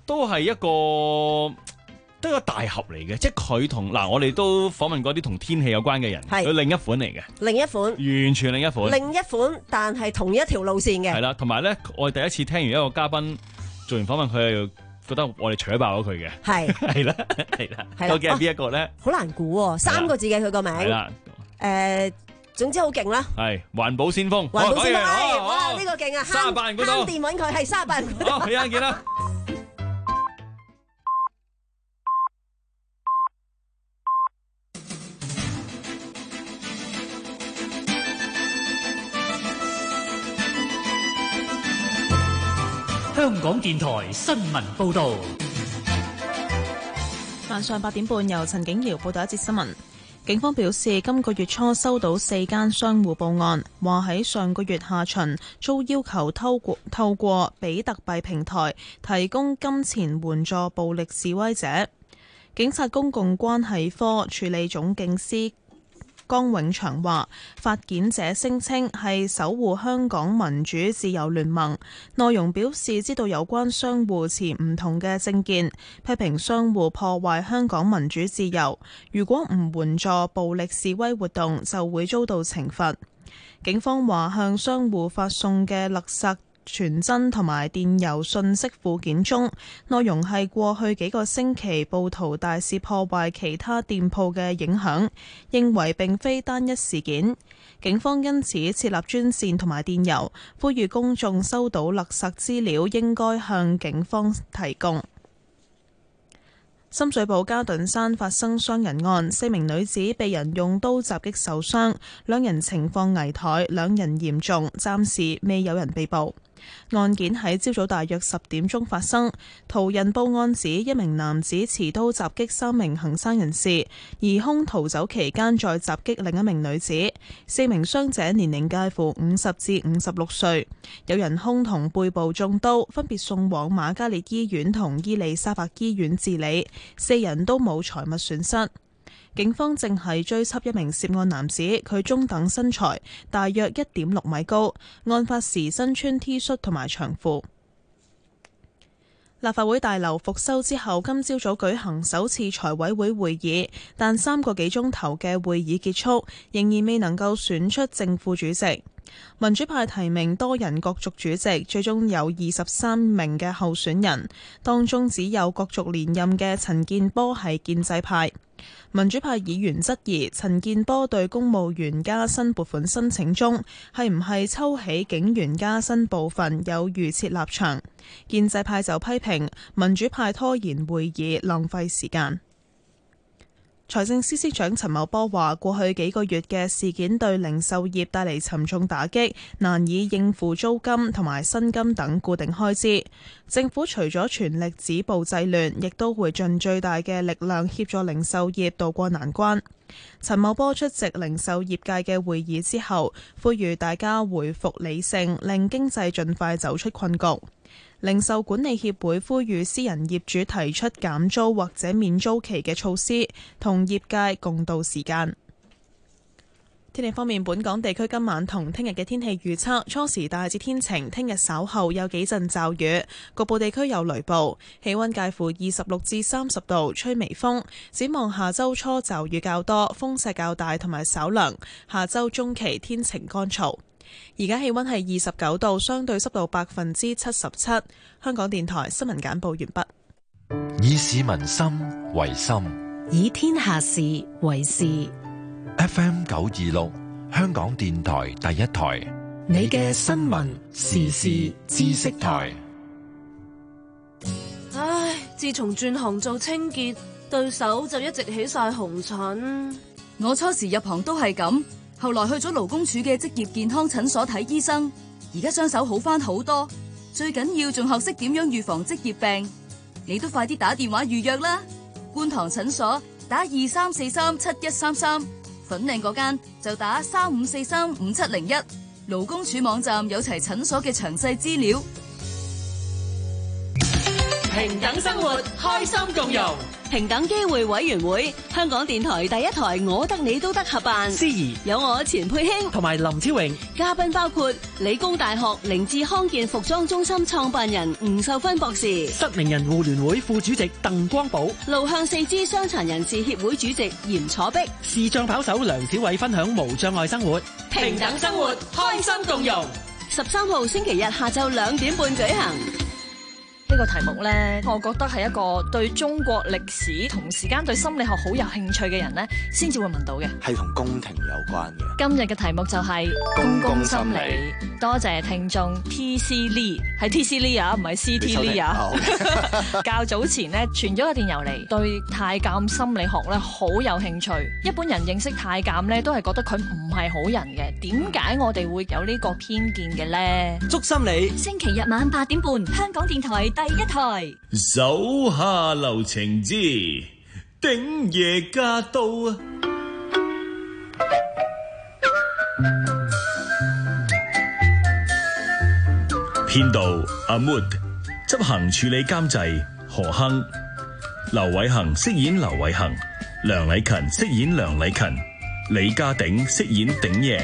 都係一個都係一個大盒嚟嘅，即係佢同嗱，我哋都訪問過啲同天氣有關嘅人，佢另一款嚟嘅， 另一款， 完全另一款， 另一款，但係同一條路線嘅。 係啦，同埋咧，我哋第一次聽完一個嘉賓做完訪問，佢係覺得我哋扯爆咗佢嘅，係係啦係啦，究竟係邊一個咧？ 好難估喎，三個字嘅佢個名。係啦，誒。總之好勁啦， 係環保先鋒， 環保先鋒， 哦、 哇呢、這個勁啊！ 三十八人嗰度， 慳電揾佢係三十八人嗰度。 好，一陣見啦。 香港電台新聞報道， 晚上八點半由陳景瑤報道一節新聞。警方表示，今個月初收到四間商戶報案，話喺上個月下旬遭要求透過透過比特幣平台提供金錢援助暴力示威者。警察公共關係科處理總警司江永祥話，發件者聲稱係守護香港民主自由聯盟，內容表示知道有關商戶持唔同嘅政見，批評商戶破壞香港民主自由，如果唔援助暴力示威活動就會遭到懲罰。警方話向商戶發送嘅勒索傳真同埋電郵信息附件中，內容係過去幾個星期暴徒大肆破壞其他店鋪嘅影響，認為並非單一事件。警方因此設立專線同埋電郵，呼籲公眾收到勒索資料應該向警方提供。深水埗嘉頓山發生傷人案，四名女子被人用刀襲擊受傷，兩人情況危殆，兩人嚴重，暫時未有人被捕。案件喺朝早大約十點鐘發生，途人報案指一名男子持刀襲擊三名行山人士，疑兇逃走期間再襲擊另一名女子。四名傷者年齡介乎五十至五十六歲，有人胸同背部中刀，分別送往瑪嘉烈醫院同伊利沙伯醫院治理，四人都冇財物損失。警方正係追緝一名涉案男子，佢中等身材，大約一點六米高，案發時身穿 T 恤同埋長褲。立法會大樓復修之後，今朝早舉行首次財委會會議，但三個幾鐘頭嘅會議結束，仍然未能夠選出正副主席。民主派提名多人角逐主席，最終有二十三名嘅候選人，當中只有角逐連任嘅陳健波係建制派。民主派議員質疑陳健波對公務員加薪撥款申請中係唔係抽起警員加薪部分有預設立場，建制派就批評民主派拖延會議浪費時間。財政司司長陳茂波話，過去幾個月嘅事件對零售業帶嚟沉重打擊，難以應付租金同埋薪金等固定開支。政府除咗全力止暴制亂，亦都會盡最大嘅力量協助零售業渡過難關。陳茂波出席零售業界嘅會議之後，呼籲大家回復理性，令經濟盡快走出困局。零售管理協會呼籲私人業主提出減租或者免租期嘅措施，同業界共度時間。天氣方面，本港地區今晚同聽日嘅天氣預測，初時大致天晴，聽日稍後有幾陣驟雨，局部地區有雷暴，氣溫介乎二十六至三十度，吹微風。展望下周初驟雨較多，風勢較大同埋稍涼，下周中期天晴乾燥。而家氣溫係二十九度，相對濕度百分之七十七。香港電台新聞簡報完畢。 以市民心為心， 以天下事為事。 F M 九二六，香港電台第一台， 你嘅新聞時事知識台。 唉，自從轉行做清潔，對手就一直起晒紅疹。 我初時入行都係咁。後來去咗勞工處嘅職業健康診所睇醫生，而家雙手好返好多，最緊要仲學識點樣預防職業病。你都快啲打電話預約啦！觀塘診所打二三四三七一三三，粉嶺嗰間就打三五四三五七零一。勞工處網站有齊診所嘅詳細資料。 平等生活，開心共融。 平等機會委員會，香港電台第一台我得你都得合辦， 司儀有我錢佩卿同埋林超榮， 嘉賓包括理工大學凌志康健服裝中心創辦人吳秀芬博士， 失明人互聯會副主席鄧光寶， 路向四肢傷殘人士協會主席嚴楚碧， 視障跑手梁小偉分享無障礙生活， 平等生活，開心共融。 十三號星期日下晝兩點半舉行。 呢個題目呢，我覺得係一個對中國歷史同時間對心理學好有興趣嘅人呢，先至會問到嘅。 係同宮廷有關嘅。 今日嘅題目就係公共心理。多謝聽眾 T C Lee， 係 T C Lee 啊，唔係 C T Lee 啊。較早前呢，傳咗個電郵嚟，對太監心理學呢好有興趣。一般人認識太監呢，都係覺得佢唔係好人嘅。點解我哋會有呢個偏見嘅呢？ 捉心理， 星期日晚八點半，香港電台第一台。 手下留情之鼎爺駕到啊！編導阿 Mood， 執行處理監製何亨，劉偉恒飾演劉偉恒，梁禮勤飾演梁禮勤，李家鼎飾演鼎爺。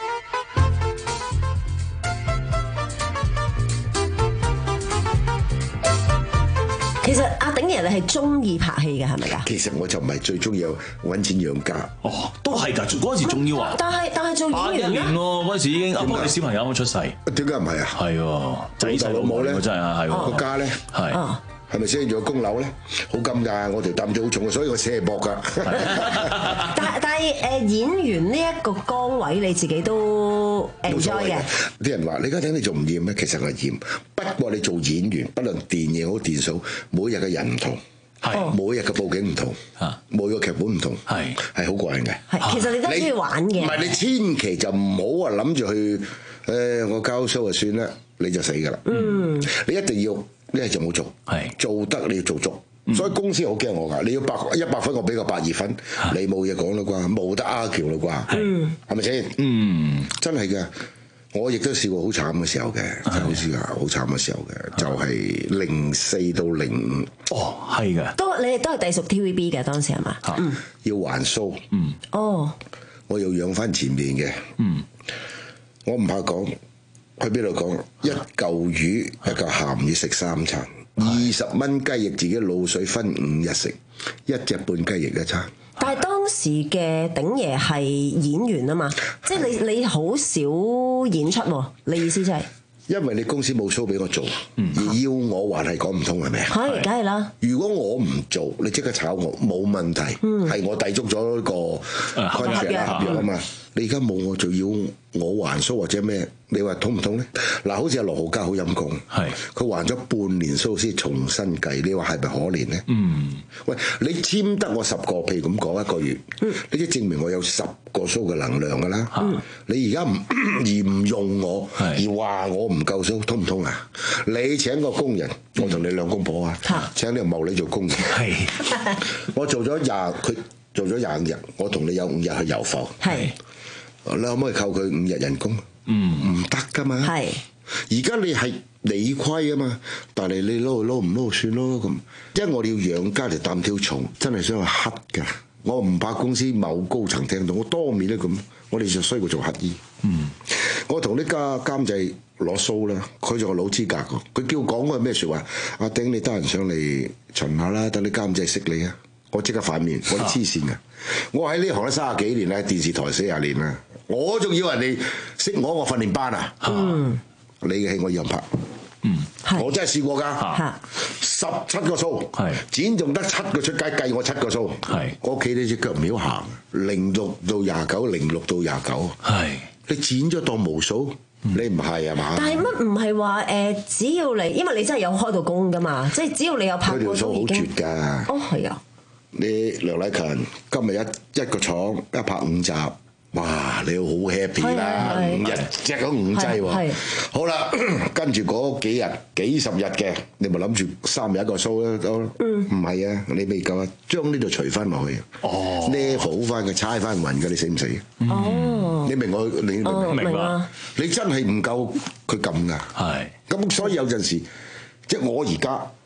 其實阿鼎爺你係中意拍戲嘅係咪㗎？ 其實我就唔係最中意揾錢養家。 哦，都係㗎，嗰陣時仲要啊！ 但係但係做演員咧， 八一年喎，嗰陣時已經阿波你小朋友啱啱出世。 點解唔係啊？ 係喎，仔細老母咧，真係啊，係喎。 個家咧， 係係咪先？仲有供樓咧，好金㗎，我條擔子好重，所以我寫係薄㗎。 但但係誒演員呢一個崗位你自己都 enjoy 嘅。 啲人話你家鼎你仲唔厭咩？其實我厭，不過你做演員，不論電影好電數，每日嘅人唔同。係每日嘅佈景唔同，每個劇本唔同，係係好過癮嘅。 係其實你都中意玩嘅。 唔係你千祈就唔好話諗住去誒，我交 show 就算啦，你就死㗎啦。嗯，你一定要一係就冇做，係做得你要做足。所以公司好驚我㗎，你要百一百分，我俾個百二分，你冇嘢講啦啩，冇得 argue 啦啩，係咪先？嗯，真係㗎。我亦都試過好慘嘅時候嘅，就好似話好慘嘅時候嘅，就係零四到零五。 哦，係嘅。 都你哋都係隸屬 T V B 嘅當時係嘛？ 嗯，要還數。嗯。 哦。 我要養翻前面嘅。嗯。我唔怕講，去邊度講？一嚿魚，一嚿鹹魚食三餐，二十蚊雞翼自己滷水分五日食，一隻半雞翼一餐。 但係當時嘅鼎爺係演員啊嘛，即係你你好少演出喎，你意思就係？ 因為你公司冇 show 俾我做，而要我還係講唔通係咪啊？ 係，梗係啦。 如果我唔做，你即刻炒我，冇問題。係我抵觸咗個 contract 合約啊嘛。你而家冇我做，要我還 show 或者咩？你話通唔通咧？嗱，好似阿羅浩嘉好陰功，係佢還咗半年 show 先重新計，你話係咪可憐咧？嗯，喂，你簽得我十個，譬如咁講一個月，嗯、你即係證明我有十個 show 嘅能量㗎啦。嗯、你而家唔而唔用我，而話我唔夠 show，通唔通啊？你請個工人，我同你兩公婆啊，嗯、請呢個茂利做工人，係我做咗廿，佢做咗廿五日，我同你有五日去遊埠，係。你可唔可以扣佢五日人工？嗯，唔得噶嘛。係，而家你係理虧啊嘛，但係你撈撈唔撈算咯咁。因為我哋要養家就擔條重，真係想去乞㗎。我唔怕公司某高層聽到，我當面都咁。我哋就衰過做乞衣。嗯，我同啲家監製攞須啦，佢仲係老資格㗎。佢叫我講嗰係咩説話？阿丁你得閒上嚟巡下啦，等啲監製識你啊！我即刻反面，我啲黐線㗎。我喺呢行咧三十幾年啦，電視台四十年啦。我仲要人哋識我，我訓練班啊！嗯，你嘅戲我一樣拍。嗯，我真係試過㗎。十七個數，剪仲得七個出街，計我七個數。係，我屋企呢隻腳唔曉行，零六到廿九，零六到廿九。係，你剪咗當無數，你唔係啊嘛？但係乜唔係話誒？只要你，因為你真係有開到工㗎嘛，即係只要你有拍過數已經。佢條數好絕㗎。哦，係啊。你梁禮勤今日一一個廠一拍五集。哇！你好 happy 啦，五日隻嗰五劑喎。好啦，跟住嗰幾日幾十日嘅，你咪諗住三日一個 show 啦，都唔係啊！你未夠啊，將呢度除翻落去，哦，level 翻佢，猜翻勻嘅，你死唔死？哦，你明我你明唔明啊？你真係唔夠佢撳㗎。係。咁所以有陣時，即係我而家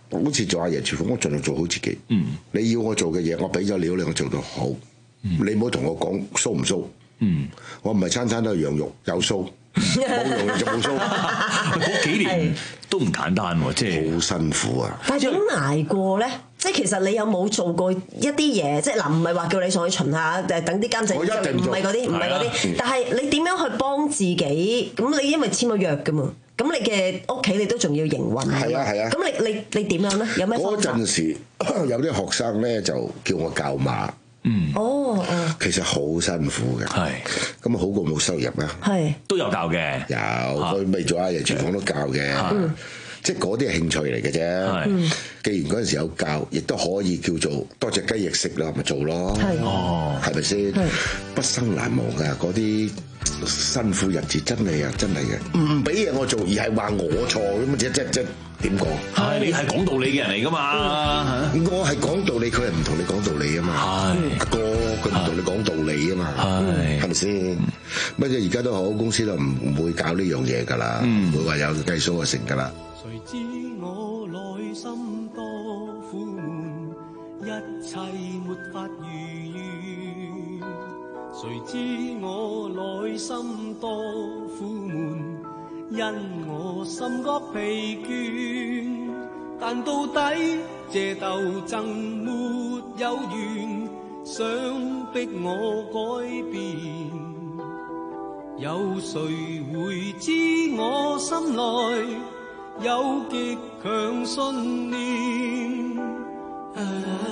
好似做阿爺廚房，我盡量做好自己。 嗯， 你要我做嘅嘢，我俾咗料你，我做到好。嗯、你唔好同我講騷唔騷。嗯，我唔係餐餐都係羊肉有騷。冇用就冇蘇， 嗰幾年都唔簡單喎，即係好辛苦啊！ 但係點捱過咧？即係其實你有冇做過一啲嘢？即係嗱，唔係話叫你上去巡下，誒等啲監製，唔係嗰啲，唔係嗰啲。但係你點樣去幫自己？咁你因為簽咗約㗎嘛，咁你嘅屋企你都仲要營運。 係啊係啊。 咁你你你點樣咧？有咩方法？ 嗰陣時有啲學生咧就叫我教馬。 嗯， 哦哦， 其實好辛苦嘅， 係咁好過冇收入啊， 係都有教嘅， 有佢未做阿爺廚房都教嘅，即係嗰啲係興趣嚟嘅啫。既然嗰陣時有教，亦都可以叫做多隻雞翼食啦，咪做咯， 哦， 係咪先？畢生難忘㗎嗰啲辛苦日子，真係啊，真係嘅，唔俾嘢我做，而係話我錯咁即即即點講？ 係你係講道理嘅人嚟㗎嘛？ 我係講道理，佢係唔同你講道理啊嘛。阿哥佢唔同你講道理啊嘛。係係咪先？乜嘢而家都好，公司都唔唔會搞呢樣嘢㗎啦，唔會話有計數就成㗎啦。 誰知我內心多苦悶，一切沒法如願。誰知我內心多苦悶，因我心覺疲倦。但到底這鬥爭沒有完，想逼我改變。有誰會知我心內有極強信念？啊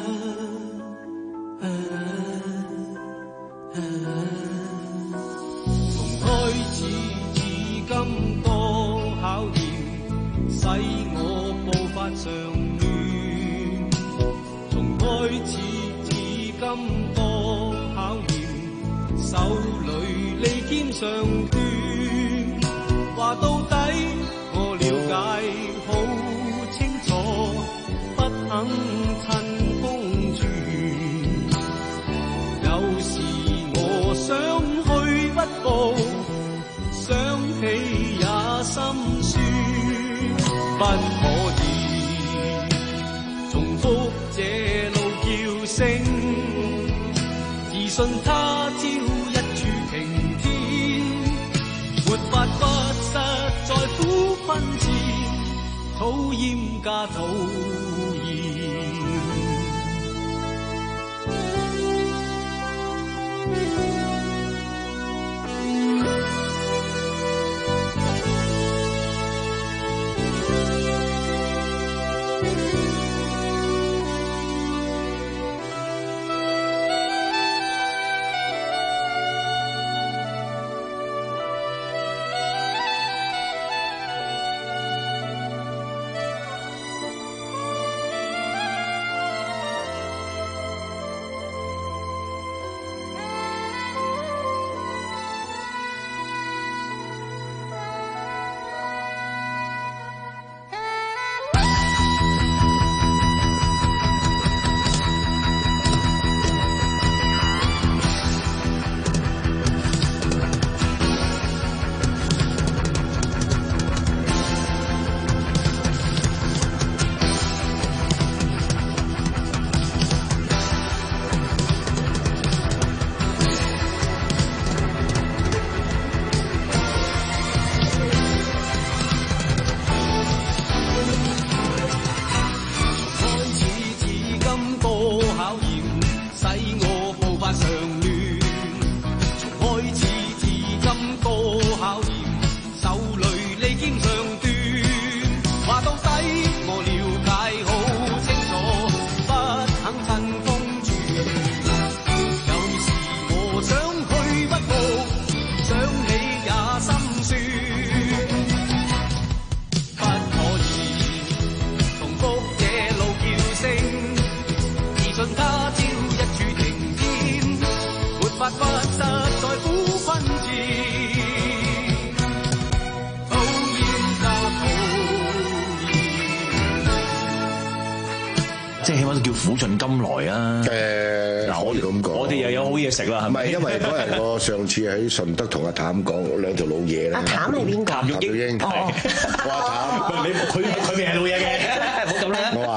啊啊、從開始至今多考驗，使我步伐常亂。從開始至今多考驗，手裏利劍上斷。話到底我了解好清楚，不肯趁風轉。有時我想去不報，想起也心酸。不可以重複這路叫聲，自信他朝一柱擎天，沒法不實在苦奮戰，討厭加討厭。 即係起碼都叫苦盡甘來啊！ 誒，可以咁講。我哋又有好嘢食啦，係唔係因為嗰日我上次喺順德同阿譚講兩條老嘢咧。 阿譚係邊個？ 譚玉英。哦，我阿譚， 你佢佢未係老嘢嘅，唔好咁啦。 我話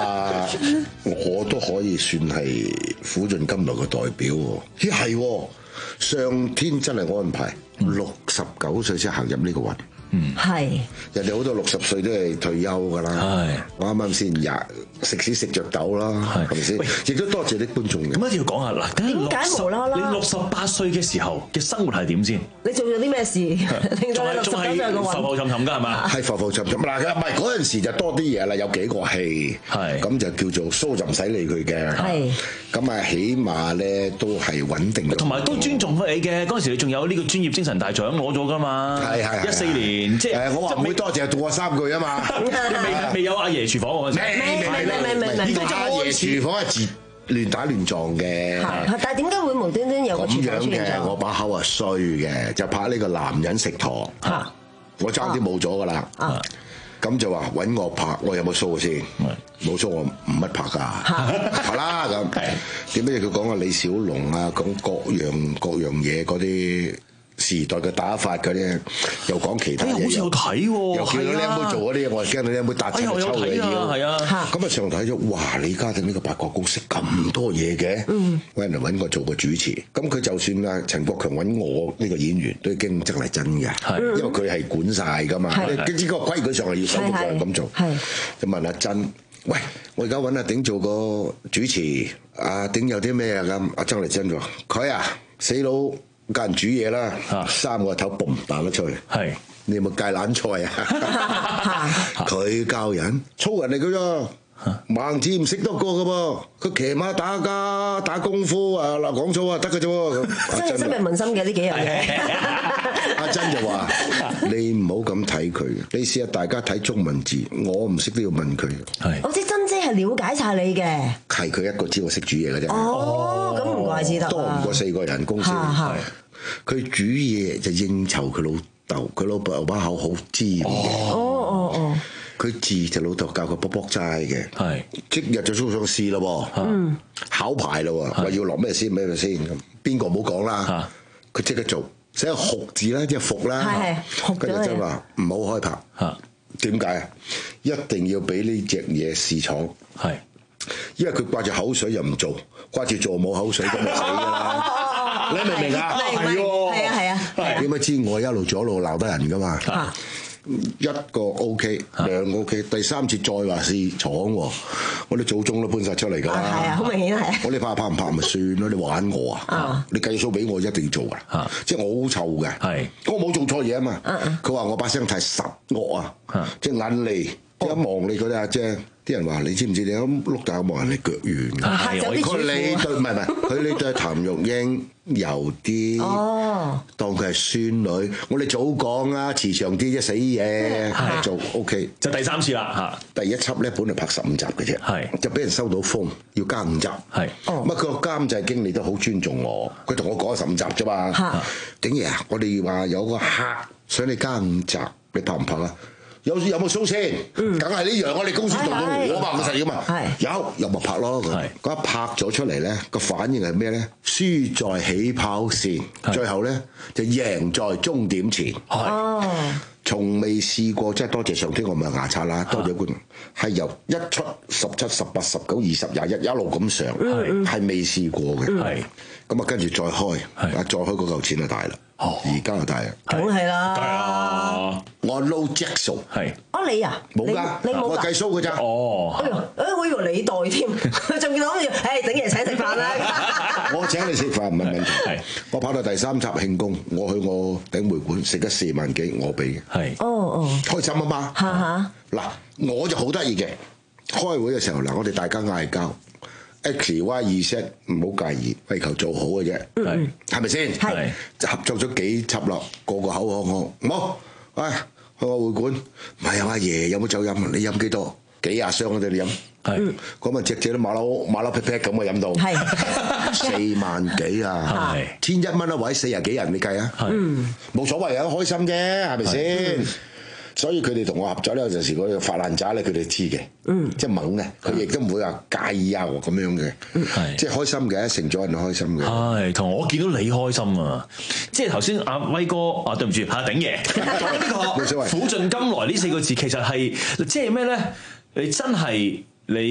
我都可以算係苦盡甘來嘅代表喎。咦係，上天真係安排六十九歲先行入呢個運。 嗯，係。 人哋好多六十歲都係退休㗎啦。係。我啱啱先廿食屎食着豆啦，係咪先？亦都多謝啲觀眾嘅。 咁一定要講下嗱， 點解無啦啦？ 你六十八歲嘅時候嘅生活係點先？ 你做咗啲咩事？令到你六十九歲嘅運浮浮沉沉㗎係嘛？係浮浮沉沉嗱，唔係嗰陣時就多啲嘢啦，有幾個戲，係咁就叫做蘇就唔使理佢嘅，係咁啊，起碼咧都係穩定。 同埋都尊重翻你嘅，嗰陣時你仲有呢個專業精神大獎攞咗㗎嘛？係係一四年即係我話唔會多謝讀我三句啊嘛， 未未有阿爺廚房嗰陣時。 未未未未未未，阿爺廚房係自亂打亂撞嘅。 但係點解會無端端有個廚房出現咗？ 我把口係衰嘅，就拍呢個男人食堂。我爭啲冇咗㗎啦。咁就話揾我拍，我有冇數先？冇數我唔乜拍㗎。係啦咁。點解佢講啊李小龍啊，講各樣各樣嘢嗰啲。時代嘅打法嗰啲，又講其他嘢， 好似有睇喎， 又叫到靚妹做嗰啲嘢，我係驚到靚妹搭車抽你腰，係啊，咁啊上睇咗，哇！李家鼎呢個八國公識咁多嘢嘅，揾人揾我做個主持，咁佢就算啊陳國強揾我呢個演員，都經真係真嘅，因為佢係管晒噶嘛，你知個規矩上係要守到佢咁做，就問阿珍，喂，我而家揾阿鼎做個主持，阿鼎有啲咩啊咁？阿曾麗珍就話：佢啊，死佬。教人煮嘢啦，三個頭嘣彈得出去。係你有冇芥蘭菜啊？佢教人粗人嚟嘅啫，盲子唔識得過嘅噃。佢騎馬打架打功夫啊，嗱講粗啊得嘅啫喎。 真係深入民心嘅呢幾樣嘢。 阿珍就話：你唔好咁睇佢，你試下大家睇中文字，我唔識都要問佢。係。 我知珍姐係了解晒你嘅。 係佢一個知我識煮嘢嘅啫。 哦，咁唔怪之得。 多唔過四個人公司。佢煮嘢就應酬佢老豆，佢老豆把口好尖嘅。哦哦哦。佢字就老豆教佢卜卜齋嘅。係。即日就衝上試咯喎。嗯。考牌咯喎，話要落咩先咩先咁，邊個唔好講啦。佢即刻做，寫個服字啦，即係服啦。係係。跟住就話唔好開拍。嚇。點解啊？一定要俾呢隻嘢試廠。係。因為佢掛住口水又唔做，掛住做冇口水咁就死㗎啦。你明唔明啊？係喎，係啊係啊。點解知我一路做一路鬧得人噶嘛？一個 OK， 兩個 OK， 第三次再話試廠喎，我哋祖宗都搬晒出嚟㗎啦。係啊，好明顯係。我哋拍拍唔拍咪算咯，你玩我啊？你計數俾我一定要做㗎。即係我好臭嘅。係。我冇做錯嘢啊嘛。佢話我把聲太實惡啊，即係眼利，一望你嗰啲阿姐。啲人話：你知唔知你咁碌大望人哋腳軟嘅？佢你對唔係唔係，佢你對譚玉英柔啲，哦，當佢係孫女。我哋早講啊，遲長啲啫，死嘢做 OK。就第三次啦嚇。第一輯咧本嚟拍十五集嘅啫，係就俾人收到風，要加五集。係乜佢個監製經理都好尊重我，佢同我講十五集啫嘛。嚇，鼎爺啊，我哋話有個客想你加五集，你拍唔拍啊？有有冇數先？梗係呢樣，我哋公司做到我話唔實噶嘛。有有咪拍咯。佢一拍咗出嚟咧，個反應係咩咧？輸在起跑線，最後咧就贏在終點前。係，從未試過，即係多謝上天，我唔係牙刷啦，多謝觀眾。係由一出十七、十八、十九、二十、廿一一路咁上，係未試過嘅。係，咁啊跟住再開，啊再開嗰嚿錢就大啦。而家就大啊！ 梗係啦， 係啊！我撈隻數係。 哦，你啊？ 冇㗎， 你冇㗎？ 我計數㗎咋？哦。 哎呀，誒我以為你代添，仲要諗住，誒鼎爺請食飯啦。 我請你食飯唔係問題。係。我跑到第三集慶功，我去我鼎會館食咗四萬幾，我俾嘅。係。哦哦。開心啊嘛！嚇嚇。嗱，我就好得意嘅，開會嘅時候嗱，我哋大家嗌交。X Y Z 唔好介意，為求做好嘅啫，係係咪先？係合作咗幾輯咯，個個口口口冇，喂去我會館，唔係啊阿爺有冇酒飲？你飲幾多？幾廿箱我哋你飲，係咁啊隻隻都馬騮馬騮劈劈咁啊飲到，係四萬幾啊，千一蚊一位四廿幾人你計啊，嗯冇所謂啊，開心啫係咪先？所以佢哋同我合作咧，有陣時嗰個發爛渣咧，佢哋知嘅，嗯，即係猛咧，佢亦都唔會話介意啊咁樣嘅，係即係開心嘅，成咗人開心嘅。 係，同我見到你開心啊！即係頭先阿威哥啊，對唔住，阿鼎爺講呢個苦盡甘來呢四個字，其實係即係咩咧？你真係你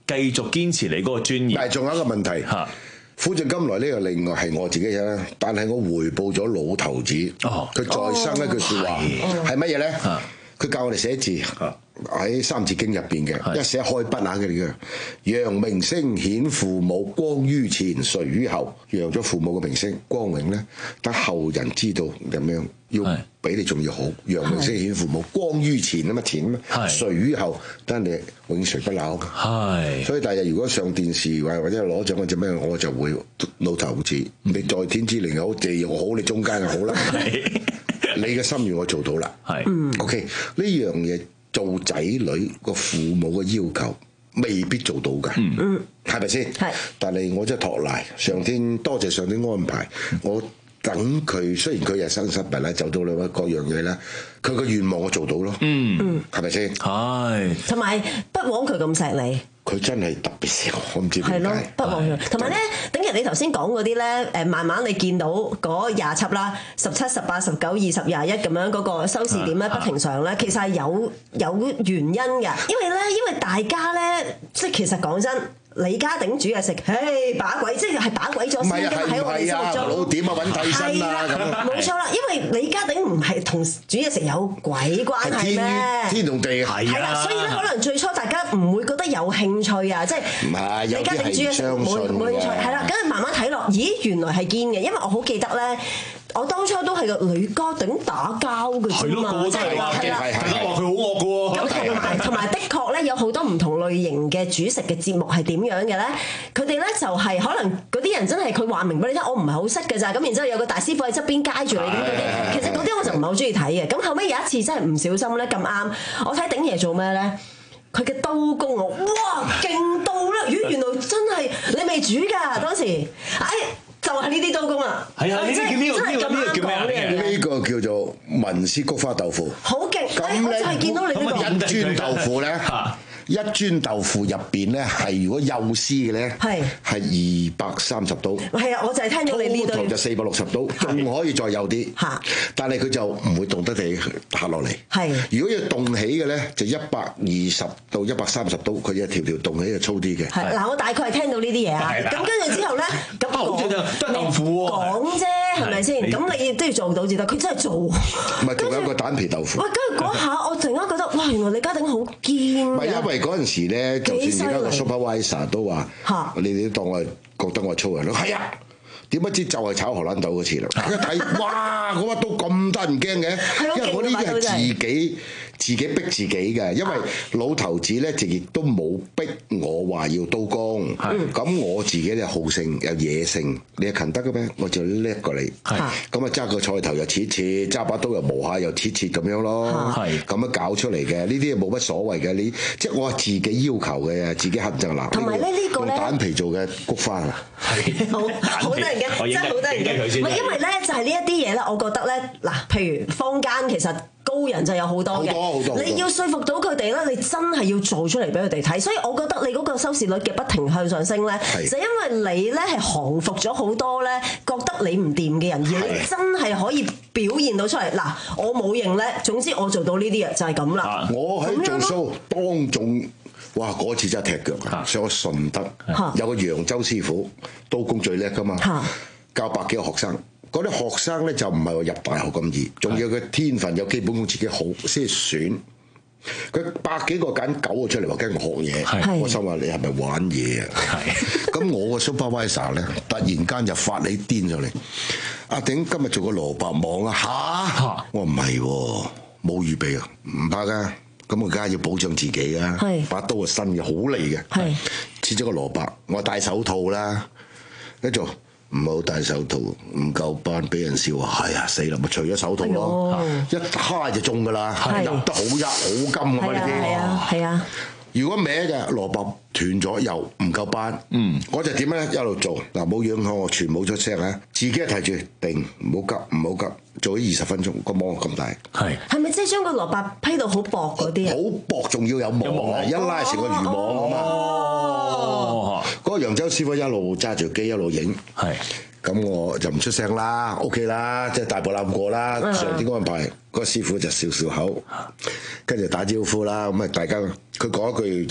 繼續堅持你嗰個專業。 但係仲有一個問題嚇，苦盡甘來呢個另外係我自己嘅，但係我回報咗老頭子，佢、哦、再生一句説話係乜嘢咧？佢教我哋寫字喺《三字經》入邊嘅，一寫開筆啊嘅嚟嘅。揚名聲顯父母，光於前，垂於後。揚咗父母嘅名聲光榮咧，等後人知道咁樣，要比你仲要好。揚名聲顯父母，光於前啊嘛，前啊嘛，垂於後，等你永垂不朽。係，所以第日如果上電視或或者攞獎或者咩，我就會老頭子。你在天之靈又好，地獄好，你中間就好啦。你嘅心願我做到啦，係 ，OK 呢樣嘢做仔女個父母嘅要求未必做到㗎，嗯，係咪先？係，但係我真係託賴上天，多謝上天安排，我等佢雖然佢係生失敗啦，走到兩位各樣嘢啦，佢個願望我做到咯，嗯，係咪先？係， 同埋不枉佢咁錫你。 佢真係特別少，我唔知點解。係咯， 不枉佢。同埋咧，等於你頭先講嗰啲咧，誒慢慢你見到嗰廿輯啦，十七、十八、十九、二十、廿一咁樣嗰個收視點咧不平常咧，其實係有有原因㗎。因為咧，因為大家咧，即係其實講真。李家鼎煮嘢食，唉把鬼，即係係把鬼咗先㗎嘛喺我哋心目中。老點啊揾替身啊咁。冇錯啦，因為李家鼎唔係同煮嘢食有鬼關係咩？ 天同地係啊。 係啦，所以咧可能最初大家唔會覺得有興趣啊，即係李家鼎煮嘢食冇冇興趣，係啦，跟住慢慢睇落，咦原來係堅嘅，因為我好記得咧。我當初都係個李家鼎打交嘅啫嘛，即係話係啦， 大家話佢好惡嘅喎。 咁同埋同埋的確咧，有好多唔同類型嘅煮食嘅節目係點樣嘅咧？佢哋咧就係可能嗰啲人真係佢話明俾你聽，我唔係好識嘅咋，咁然之後有個大師傅喺側邊街住你咁嗰啲，其實嗰啲我就唔係好中意睇嘅。咁後尾有一次真係唔小心咧咁啱，我睇鼎爺做咩咧？佢嘅刀工我哇勁到啦！咦原來真係你未煮㗎當時，哎。就係呢啲刀工啦，係啊！呢啲叫呢個呢個呢個叫咩？ 呢個叫做文思菊花豆腐， 好勁！咁我就係見到你呢個一磚豆腐咧，一磚豆腐入邊咧係如果幼絲嘅咧，係係二百三十刀。係啊，我就係聽到你呢度就四百六十刀，仲可以再幼啲。嚇！但係佢就唔會凍得地下落嚟。係。如果要凍起嘅咧，就一百二十到一百三十刀，佢一條條凍起就粗啲嘅。係嗱，我大概係聽到呢啲嘢啊。咁跟住之後咧，咁好似就得豆腐喎。 講啫，係咪先？咁你都要做到至得。佢真係做。唔係，仲有一個蛋皮豆腐。 喂，跟住嗰下，我突然間覺得，哇！原來李家鼎好堅。 唔係因為嗰陣時咧，就算而家個 supervisor 都話，你哋都當我係覺得我係粗人咯。係啊，點不知就係炒荷蘭豆嗰次啦。一睇，哇！嗰把刀咁得人驚嘅，因為我呢啲係自己。自己逼自己嘅，因為老頭子咧，亦都冇逼我話要刀工。咁我自己咧好勝有野性，你係勤得嘅咩？我就叻過你。咁啊揸個菜頭又切切，揸把刀又磨下又切切咁樣咯。咁樣搞出嚟嘅，呢啲嘢冇乜所謂嘅。你即係我係自己要求嘅，自己肯就嗱。 同埋咧呢個咧， 用蛋皮做嘅菊花啊， 係好好得人驚，真係好得人驚。唔係因為咧，就係呢一啲嘢咧，我覺得咧嗱，譬如坊間其實。高人就有好多嘅，你要說服到佢哋咧，你真係要做出嚟俾佢哋睇。所以我覺得你嗰個收視率嘅不停向上升咧，就因為你咧係降服咗好多咧覺得你唔掂嘅人，而你真係可以表現到出嚟。嗱，我冇型咧，總之我做到呢啲嘢就係咁啦。 我喺做 show 當眾，哇！嗰次真係踢腳啊！上個順德有個揚州師傅，刀工最叻噶嘛，教百幾個學生。嗰啲學生咧就唔係話入大學咁易，仲要佢天分有基本功自己好先選。佢百幾個揀九個出嚟話跟我學嘢，我心話你係咪玩嘢啊？咁我個 supervisor 咧突然間就發你癲上嚟，阿鼎今日做個蘿蔔網啊吓？我唔係喎，冇預備啊，唔怕噶。咁我梗係要保障自己啊，把刀係新嘅，好利嘅，切咗個蘿蔔，我戴手套啦，一做。唔好戴手套，唔夠班俾人笑話，係啊死啦！咪除咗手套咯，一揩就中噶啦，入得好一好金咁啊！呢啲係啊係啊！如果歪嘅蘿蔔斷咗又唔夠班，嗯，我就點咧一路做嗱，冇影響我全冇出聲啊！自己提住定，唔好急，唔好急，做咗二十分鐘，個網咁大，係係咪即係將個蘿蔔批到好薄嗰啲啊？好薄，仲要有網啊！一拉成個魚網啊嘛！哦，嗰個揚州師傅一路揸住機一路影，係咁我就唔出聲啦 ，OK 啦，即係大步攬過啦，上天安排，嗰個師傅就笑笑口，跟住打招呼啦，咁啊大家佢講一句就話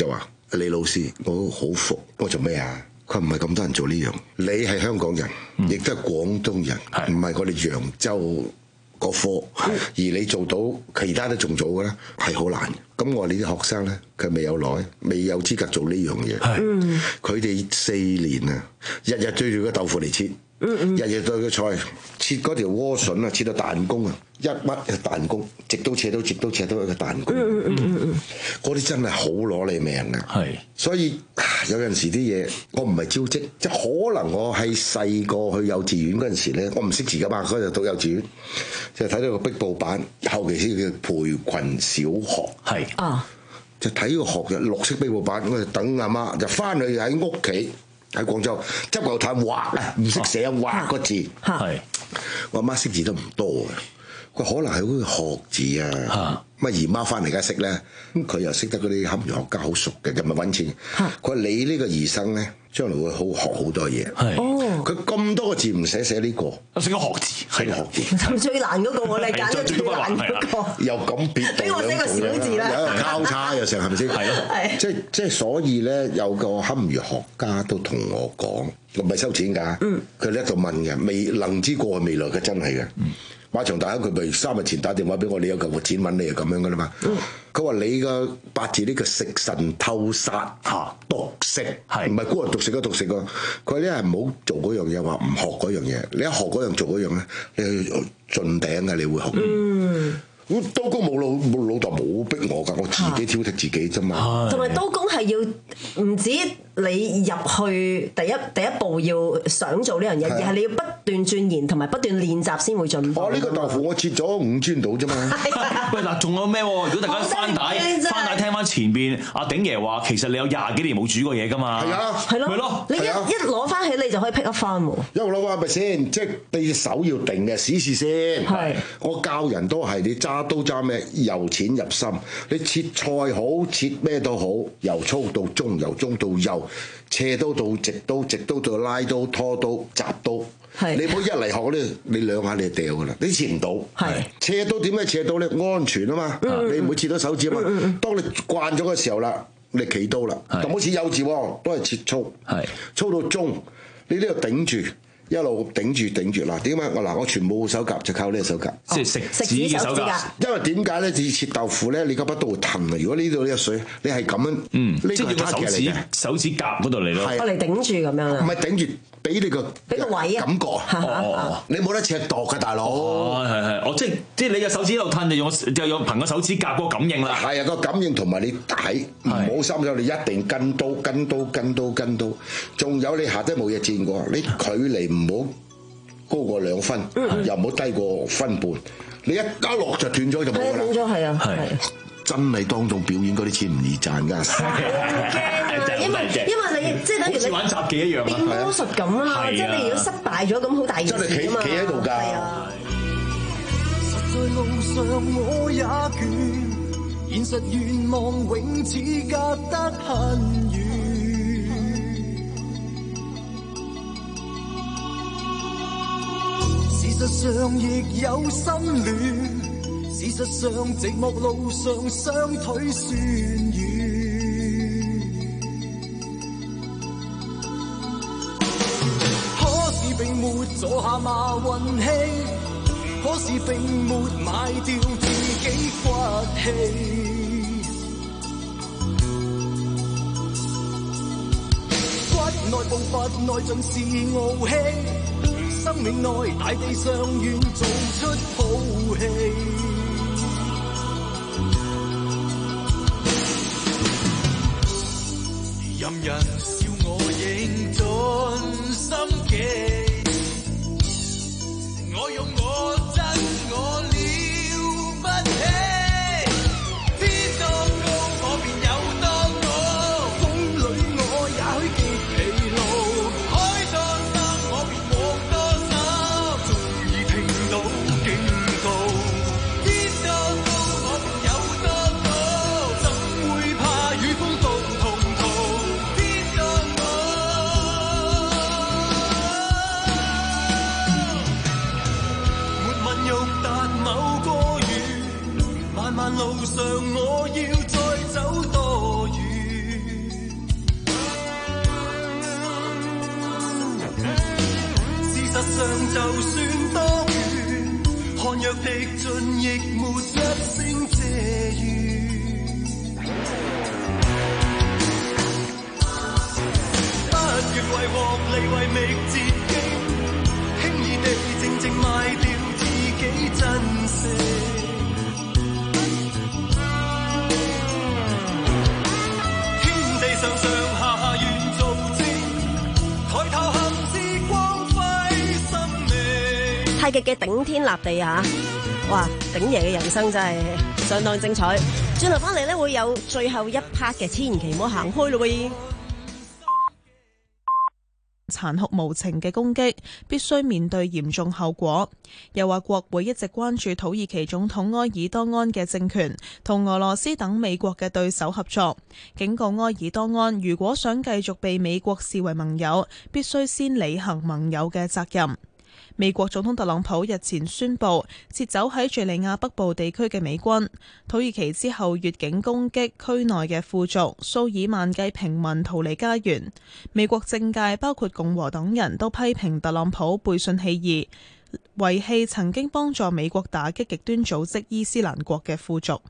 李老師，我好服。我做咩啊？佢唔係咁多人做呢樣。你係香港人，亦都係廣東人，唔係我哋揚州嗰科，而你做到其他都仲做嘅咧，係好難。咁我哋啲學生咧，佢未有耐，未有資格做呢樣嘢。佢哋四年啊，日日追住個豆腐嚟切。日日對個菜切嗰條萵筍啊，切到彈弓啊，一乜嘅彈弓，直到切到，直到切到一個彈弓。嗰啲真係好攞你命啊！係，所以有陣時啲嘢，我唔係招職，即係可能我喺細個去幼稚園嗰陣時咧，我唔識字噶嘛，嗰陣讀幼稚園，就睇到個壁報板，後期先叫培群小學。係啊，就睇個學日綠色壁報板，我就等阿媽就翻去喺屋企。喺廣州執嚿炭畫啊，唔識寫畫個字。係我阿媽識字都唔多嘅，佢可能係嗰個學字啊。咁啊姨媽翻嚟梗係識咧，咁佢又識得嗰啲堪輿學家好熟嘅，咁咪揾錢。佢話你呢個兒生咧，將來會好學好多嘢。哦，佢咁多個字唔寫寫呢個，識個學字，識個學字。最難嗰個我哋揀咗最難嗰個。又咁別，俾我寫個小字啦，有一個交叉又成，係咪先？係咯，即係即係所以咧，有個堪輿學家都同我講，我唔係收錢㗎。嗯，佢喺度問嘅，未能知過去未來嘅真係嘅。嗯。馬場大亨佢咪三日前打電話俾我，你有嚿錢揾你係咁樣噶啦嘛。佢話、嗯、你個八字呢個食神偷殺嚇獨食，唔係孤人獨食嘅獨食個。佢話你係唔好做嗰樣嘢，話唔學嗰樣嘢。你一學嗰樣做嗰樣咧，你去盡頂嘅，你會學。嗯。咁刀工冇老冇老豆冇逼我㗎，我自己挑剔自己啫嘛。同埋刀工係要唔止你入去第一第一步要想做呢樣嘢，而係你要不斷鑽研同埋不斷練習先會進步。哦，呢個豆腐我切咗五磚到啫嘛。 喂嗱，仲有咩？如果大家翻帶翻帶聽翻前邊阿鼎爺話，其實你有廿幾年冇煮過嘢㗎嘛。係啊，係咯，咪咯。你一一攞翻起你就可以 pick up 翻喎。一攞翻咪先，即係你手要定嘅，試試先。係。我教人都係你揸刀揸咩？由淺入深。你切菜好，切咩都好，由粗到中，由中到幼，斜刀到直刀，直刀到拉刀、拖刀、雜刀。你唔好一嚟學咧，你兩下你就掉噶啦，你切唔到。斜刀點解斜刀咧？安全啊嘛，嗯、你唔會切到手指啊嘛。嗯嗯、當你慣咗嘅時候啦，你企刀啦，就好似幼稚喎，都係切粗，粗到中，你呢度頂住。一路頂住頂住嗱，點解我嗱我全部手夾就靠呢個手夾，即係食指嘅手夾。因為點解咧？你切豆腐咧，你嗰把刀會騰啊！如果呢度呢個水，你係咁樣，嗯，呢個係手指手指夾嗰度嚟咯，我嚟頂住咁樣。唔係頂住，俾你個俾個位啊感覺。哦，你冇得尺度嘅大佬。哦，係係，哦即係即係你嘅手指喺度騰，就用就用憑個手指夾嗰個感應啦。係啊，個感應同埋你睇唔好心咗，你一定跟刀跟刀跟刀跟刀。仲有你下低冇嘢墊過，你距離。唔好高過兩分，嗯、又唔好低過分半。你一加落就斷咗就冇啦。斷咗係啊，係真係當眾表演嗰啲錢唔易賺㗎。好驚啊！因為因為你即係等於你玩雜技一樣變魔術咁啊！即係你如果失敗咗咁好大件事啊嘛。真係企企喺度㗎。係啊。實在路上我也倦，現實願望永似隔得很遠。事實上亦有心戀，事實上寂寞路上雙腿酸軟，可是並沒坐下馬運氣，可是並沒賣掉自己骨氣，骨內步伐內盡是傲氣。生命內大地上願做出好戲，任人笑我認盡心機，我用我真我了不起，天多高我便有多高，風裏我也許極疲勞，海多深我便往多。 上就算多遠，看若滴盡亦沒一聲謝語。不願為獲利為覓捷徑，輕易地靜靜賣掉自己真性。天地上上下下願做證，抬頭行是光輝生命。 太極嘅頂天立地啊！哇，鼎爺嘅人生真係相當精彩。轉頭翻嚟咧，會有最後一 part 嘅，千祈唔好行開咯喎。 殘酷無情嘅攻擊必須面對嚴重後果。又話國會一直關注土耳其總統埃爾多安嘅政權同俄羅斯等美國嘅對手合作，警告埃爾多安如果想繼續被美國視為盟友，必須先履行盟友嘅責任。美國總統特朗普日前宣布撤走喺敘利亞北部地區嘅美軍。土耳其之後越境攻擊區內嘅富族，數以萬計平民逃離家園。美國政界包括共和黨人都批評特朗普背信棄義，遺棄曾經幫助美國打擊極端組織伊斯蘭國嘅富族。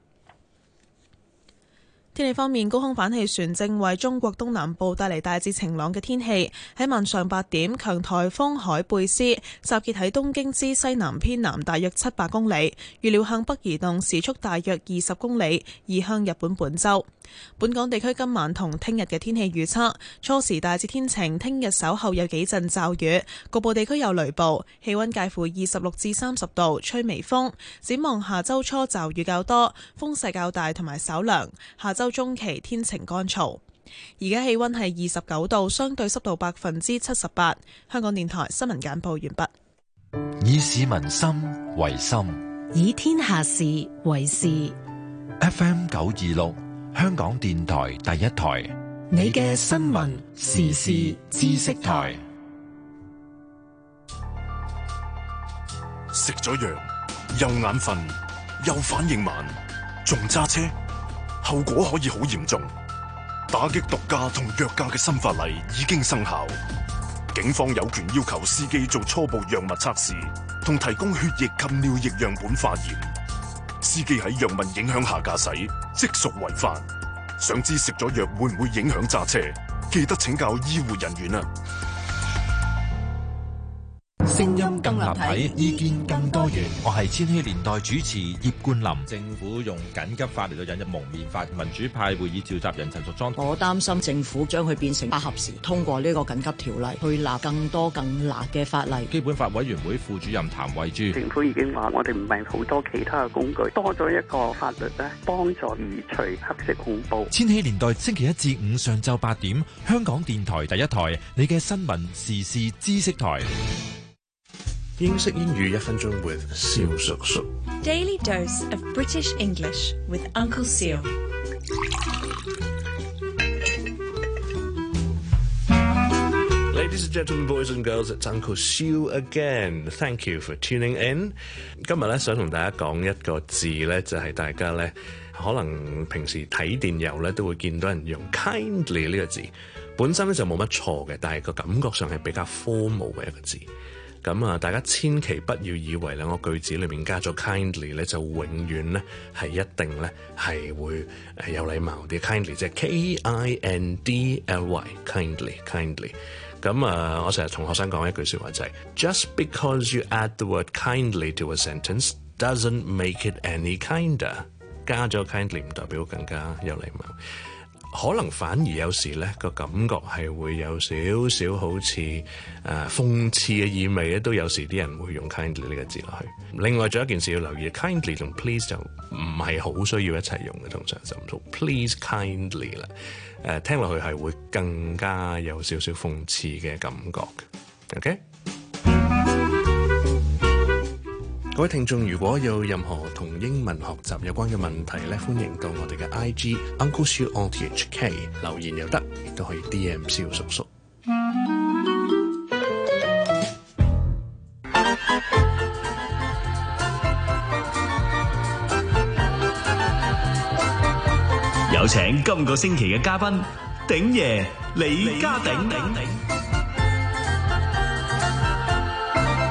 天氣方面，高空反氣旋正為中國東南部帶嚟大致晴朗嘅天氣。喺晚上八點，強颱風海貝斯集結喺東京之西南偏南大約七百公里，預料向北移動，時速大約二十公里，移向日本本州。本港地區今晚同聽日嘅天氣預測，初時大致天晴，聽日稍後有幾陣驟雨，局部地區有雷暴，氣溫介乎二十六至三十度，吹微風。展望下周初驟雨較多，風勢較大同埋稍涼，下周中期天晴乾燥。而家氣溫係二十九度，相對濕度百分之七十八。香港電台新聞簡報完畢。 以市民心為心， 以天下事為事。 F M 九二六。香港電台第一台， 你嘅新聞時事知識台。 食咗藥又眼瞓又反應慢，仲揸車，後果可以好嚴重。打擊毒駕同藥駕嘅新法例已經生效，警方有權要求司機做初步藥物測試，同提供血液及尿液樣本化驗。司機喺藥物影響下駕駛，即屬違法。想知食咗藥會唔會影響揸車？記得請教醫護人員啊！ 聲音更立體，意見更多元。我係千禧年代主持葉冠霖。 政府用緊急法嚟到引入蒙面法，民主派會議召集人陳淑莊。 我擔心政府將佢變成百合時，通過呢個緊急條例去立更多更辣嘅法例。 基本法委員會副主任譚慧珠。 政府已經話我哋唔係好多其他嘅工具，多咗一個法律咧，幫助移除黑色恐怖。 千禧年代星期一至五上晝八點，香港電台第一台，你嘅新聞時事知識台。 英式英語一分鐘 with 蕭叔叔。 Daily dose of British English with Uncle Seal. Ladies and gentlemen, boys and girls, it's Uncle Seal again. Thank you for tuning in. 今日咧想同大家講一個字咧，就係大家咧可能平時睇電郵咧都會見到人用 kindly 呢個字，本身咧就冇乜錯嘅，但係個感覺上係比較 formal 嘅一個字。咁啊，大家千祈不要以為咧，我句子裏面加咗 kindly 咧，就永遠咧係一定咧係會誒有禮貌啲。kindly 即係 K I N D L Y，kindly kindly。咁啊，我成日同學生講一句説話就係 Just because you add the word kindly to a sentence doesn't make it any kinder。加咗 kindly 唔代表更加有禮貌。可能反而有時咧個感覺係會有少少好似誒、呃、諷刺嘅意味咧，都有時啲人會用 kindly 呢個字落去。另外仲有一件事要留意 kindly 同 please 就唔係好需要一齊用嘅，通常就唔同 please kindly 啦。誒、呃、聽落去係會更加有少少諷刺嘅感覺嘅。OK。各位聽眾，如果有任何同英文學習有關嘅問題咧，歡迎到我哋嘅 I G Uncle Siu O T H K 留言又得，亦都可以 D M 蕭叔叔。 有請今個星期嘅嘉賓鼎爺李家鼎。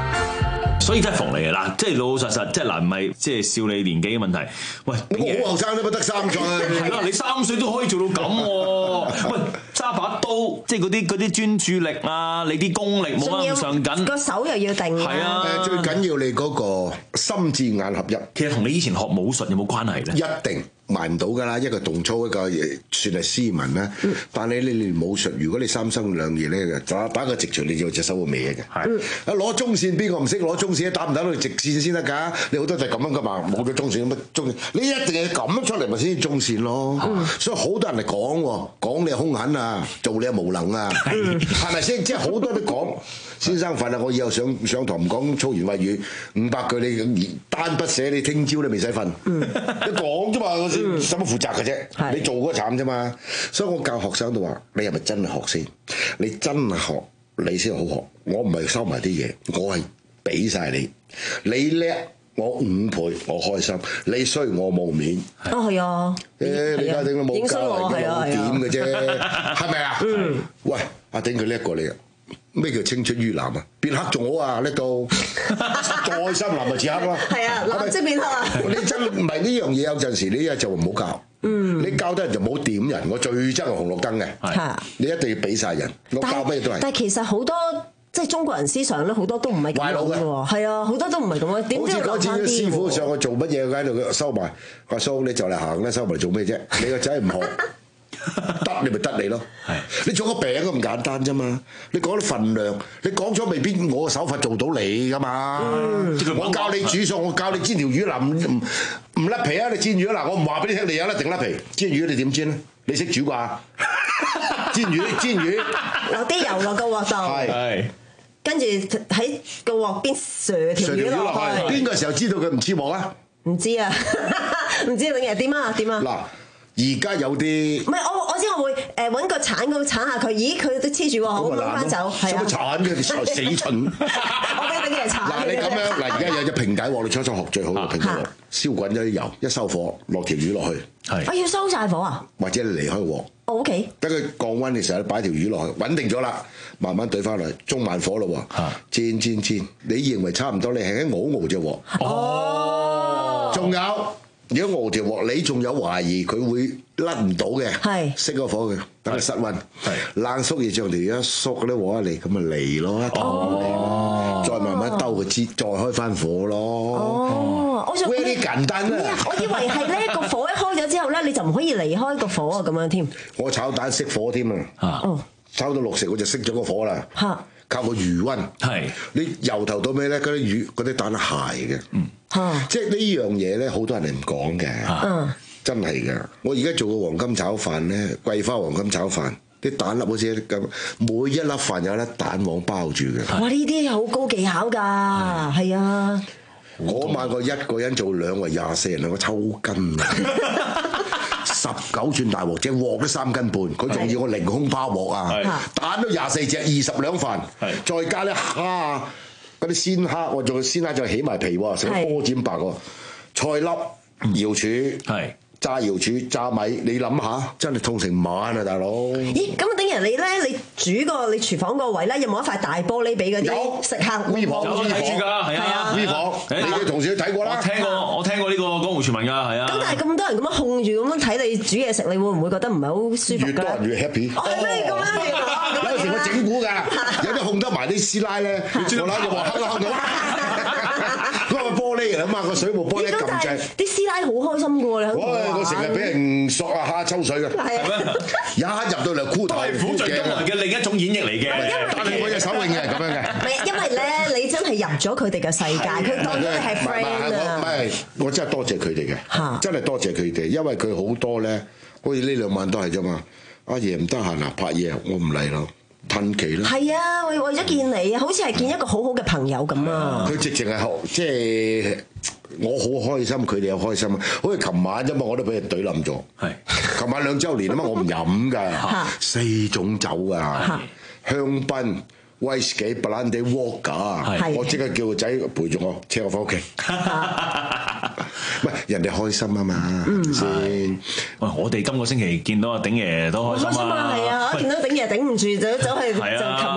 所以真係服你嘅嗱，即係老老實實，即係嗱，唔係即係笑你年紀嘅問題。喂， 我好後生都不得三歲， 你三歲都可以做到咁喎。喂，揸把刀，即係嗰啲嗰啲專注力啊，你啲功力冇乜咁上緊， 個手又要定。係啊，誒最緊要你嗰個心智眼合一。 其實同你以前學武術有冇關係咧？ 一定。賣唔到㗎啦，一個動粗一個算係斯文啦。嗯、但係你你練武術，如果你三生兩意咧，打打個直錘，你就隻手會歪嘅。係啊，攞中線邊個唔識攞中線？打唔打到直線先得㗎？你好多就係咁樣㗎嘛，冇咗中線乜中線？你一定係咁出嚟咪先至中線咯。嗯、所以好多人嚟講喎，講你係兇狠啊，做你係無能啊，係咪先？即係好多都講。先生訓啊！我以後上上堂唔講粗言穢語，五百句你單筆寫，你聽朝都未使瞓。嗯、你講啫嘛，使乜負責嘅啫？嗯、你做嗰慘啫嘛。所以我教學生都話：你係咪真係學先？你真係學，你先好學。我唔係收埋啲嘢，我係俾晒你。你叻，我五倍，我開心。你衰，我冇面。 啊，係啊。 誒，李家鼎都冇教人嘅老點嘅啫，係咪啊？ 嗯。 喂，阿鼎佢叻過你啊！咩叫青出於藍啊？變黑仲好啊！叻到再深藍咪似黑咯。係啊，藍色變黑啊！ 你真唔係呢樣嘢，有陣時你一就唔好教。嗯，你教得人就唔好點人。我最憎係紅綠燈嘅。係，你一定要俾晒人。我教咩都係。 但係其實好多即係中國人思想咧，好多都唔係咁嘅喎。係啊，好多都唔係咁樣。點知好似嗰次師傅上去做乜嘢喺度收埋？阿叔你就嚟行啦，收埋做咩啫？你個仔唔學。得你咪得你咯，你做個餅咁簡單啫嘛，你講啲份量，你講咗未必我嘅手法做到你噶嘛，嗯、我教你煮餸，我教你煎條魚嗱，唔唔甩皮啊，你煎魚嗱，我唔話俾你聽，你有一定甩皮，煎魚你點煎咧？你識煮啩？煎魚煎魚， 落啲油落個鑊度，係，跟住喺個鑊邊瀡條魚落去， 邊個時候知道佢唔黐鑊啊？ 唔知啊，唔知永日點啊點啊？嗱。 而家有啲唔係我我知我會誒揾個鏟咁鏟下佢，咦佢都黐住喎，好攞翻走，係啊！ 乜鏟嘅？你死蠢！ 我俾你嘅鏟。 嗱你咁樣嗱，而家有隻平底鑊，你初初學最好嘅平底鑊，燒滾咗啲油，一收火落條魚落去。 係。我要收晒火啊！ 或者你離開鑊。 O K。 等佢降溫嘅時候，擺條魚落去，穩定咗啦，慢慢對翻嚟，中慢火咯喎。煎煎煎，你認為差唔多，你輕輕熬熬隻鑊。哦。仲有。如果熬條鑊，你仲有懷疑佢會甩唔到嘅，係熄個火嘅，等佢室溫，冷縮熱將條魚一縮咧鑊一嚟，咁咪嚟咯，哦，再慢慢兜個支，再開翻火咯。哦，我想喂啲簡單啦。 我以為係咧個火一開咗之後咧，你就唔可以離開個火啊咁樣添。 我炒蛋熄火添啊，哦，炒到六成我就熄咗個火啦。嚇！靠個餘溫，係你由頭到尾咧，嗰啲魚嗰啲蛋係鞋嘅，嗯，即係呢樣嘢咧，好多人係唔講嘅，嗯，真係㗎。我而家做個黃金炒飯咧，桂花黃金炒飯，啲蛋粒好似咁，每一粒飯有一粒蛋黃包住嘅。 哇！呢啲好高技巧㗎，係啊。 嗰晚我一個人做兩圍廿四人，兩個抽筋啊！十九寸大鑊，隻鑊都三斤半，佢仲要我凌空拋鑊啊！蛋都廿四隻，二十兩飯，再加啲蝦，嗰啲鮮蝦，我仲鮮蝦再起埋皮喎，成個波尖白喎，菜粒、瑤柱，係炸瑤柱、炸米，你諗下，真係痛成晚啊，大佬！ 咦？咁等人你咧，你煮個你廚房個位咧，有冇一塊大玻璃俾嗰啲食客 V 房有睇住㗎，係啊 V 房，你嘅同事都睇過啦。 我聽過，我聽過呢個江湖傳聞㗎，係啊。 咁但係咁多人咁樣控住咁樣睇你煮嘢食，你會唔會覺得唔係好舒服㗎？ 越多人越 happy。 係咩咁樣？ 有時我整蠱㗎，有啲控得埋啲師奶咧，我攬住話黑黑咁。嗰個玻璃嚟啊嘛，個水壺玻璃咁正。啲師奶好開心㗎喎，你我我成日俾人索啊蝦抽水㗎，係啊，一入到嚟箍頭， 係苦盡甘來嘅另一種演繹嚟嘅。 但係我隻手永遠係咁樣嘅。 唔係，因為咧，你真係入咗佢哋嘅世界，佢當咗你係 friend 啊。 唔係，我真係多謝佢哋嘅，真係多謝佢哋，因為佢好多咧，好似呢兩晚都係啫嘛。阿爺唔得閒啊，拍嘢，我唔嚟咯。褪期啦， 係啊，為為咗見你啊，好似係見一個好好嘅朋友咁啊！ 佢直情係即係我好開心，佢哋又開心啊！好似琴晚啫嘛，我都俾人懟冧咗。係，琴晚兩週年啊嘛，我唔飲㗎，四種酒啊，香檳、威士忌、白蘭地、Vodka，我即刻叫個仔陪住我車我翻屋企。唔係人哋開心啊嘛，先。 喂，我哋今個星期見到阿鼎爺都開心啊！ 開心啊，係啊！見到鼎爺頂唔住就走去就擒佢啦。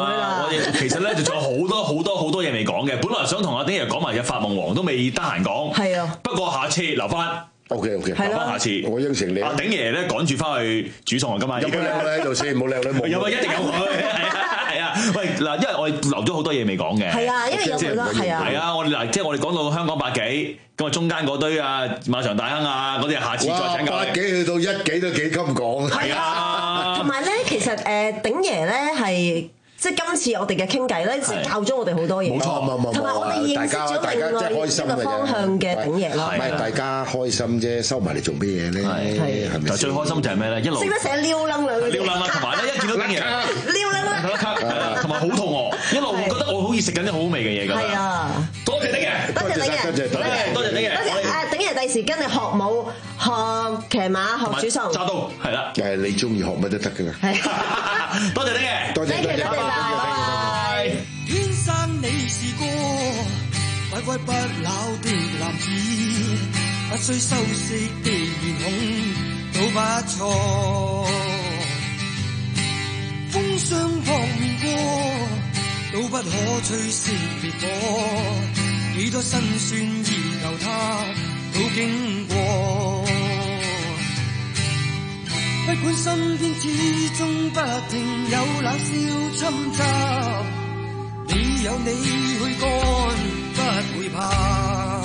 我哋其實咧就仲有好多好多好多嘢未講嘅，本來想同阿鼎爺講埋隻發夢王都未得閒講。係啊，不過下次留翻。 O K O K， 留翻下次。 我應承你。 阿鼎爺咧趕住翻去煮餸啊，今晚。 有冇靚女喺度先？冇靚女冇。 有啊，一定有佢。係啊係啊，喂嗱，因為我哋留咗好多嘢未講嘅。 係啊，因為有好多係啊。 係啊，我哋嗱，即係我哋講到香講八幾，咁啊中間嗰堆啊馬場大亨啊嗰啲，下次再請教。 八幾去到一幾都幾襟講。 係啊。 同埋咧，其實誒鼎爺咧係。即係今次我哋嘅傾偈咧，教咗我哋好多嘢。 冇錯，冇冇冇。 同埋我哋認識咗另外一個方向嘅鼎爺咯。 唔係大家開心啫，收埋嚟做咩嘢咧？係係咪？ 最開心就係咩咧？一路識得寫撩楞兩個字。 撩楞啦，同埋咧一見到鼎爺， 撩楞啦， 同埋好肚餓，一路覺得我好似食緊啲好好味嘅嘢㗎。係啊，多謝鼎爺， 多謝鼎爺， 多謝多謝多謝鼎爺。 多謝誒鼎爺，第時跟你學舞、學騎馬、學煮餸。 揸刀係啦。 誒，你中意學乜都得㗎。 係。 多謝鼎爺， 多謝多謝。 拜拜。 天生你是個乖乖不老的男子，不需修飾的面孔都不錯。風霜撲面過，都不可吹熄烈火。幾多辛酸而由他都經過。不管身邊始終不停有冷笑侵襲，你有你去幹，不會怕。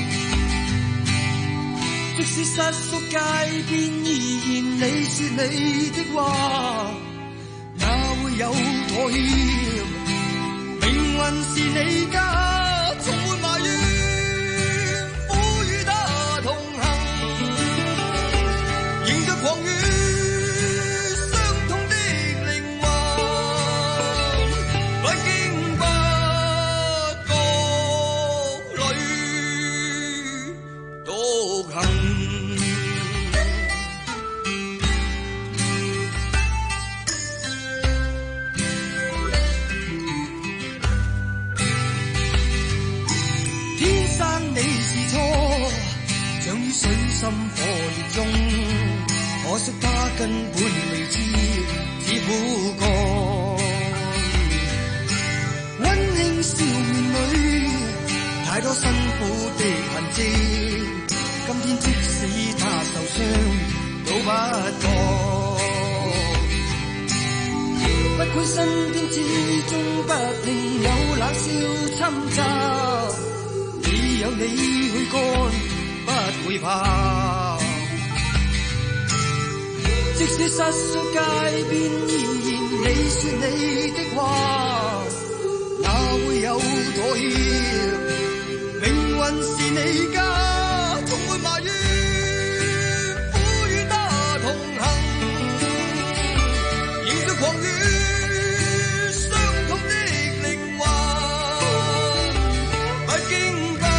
即使失足街邊，依然你說你的話，哪會有妥協？命運是你家，充滿埋怨，苦與他同行，迎着狂雨。心火烈中，可惜他根本未知，只苦幹。溫馨笑面裏，太多辛苦的痕跡。今天即使他受傷，都不覺。不管身邊始終不停有冷笑侵襲，你有你去幹。不會怕，即使失足街邊，依然你說你的話，哪會有妥協？命運是你家，充滿埋怨，苦與他同行，迎着狂雨，傷痛的靈魂，不經不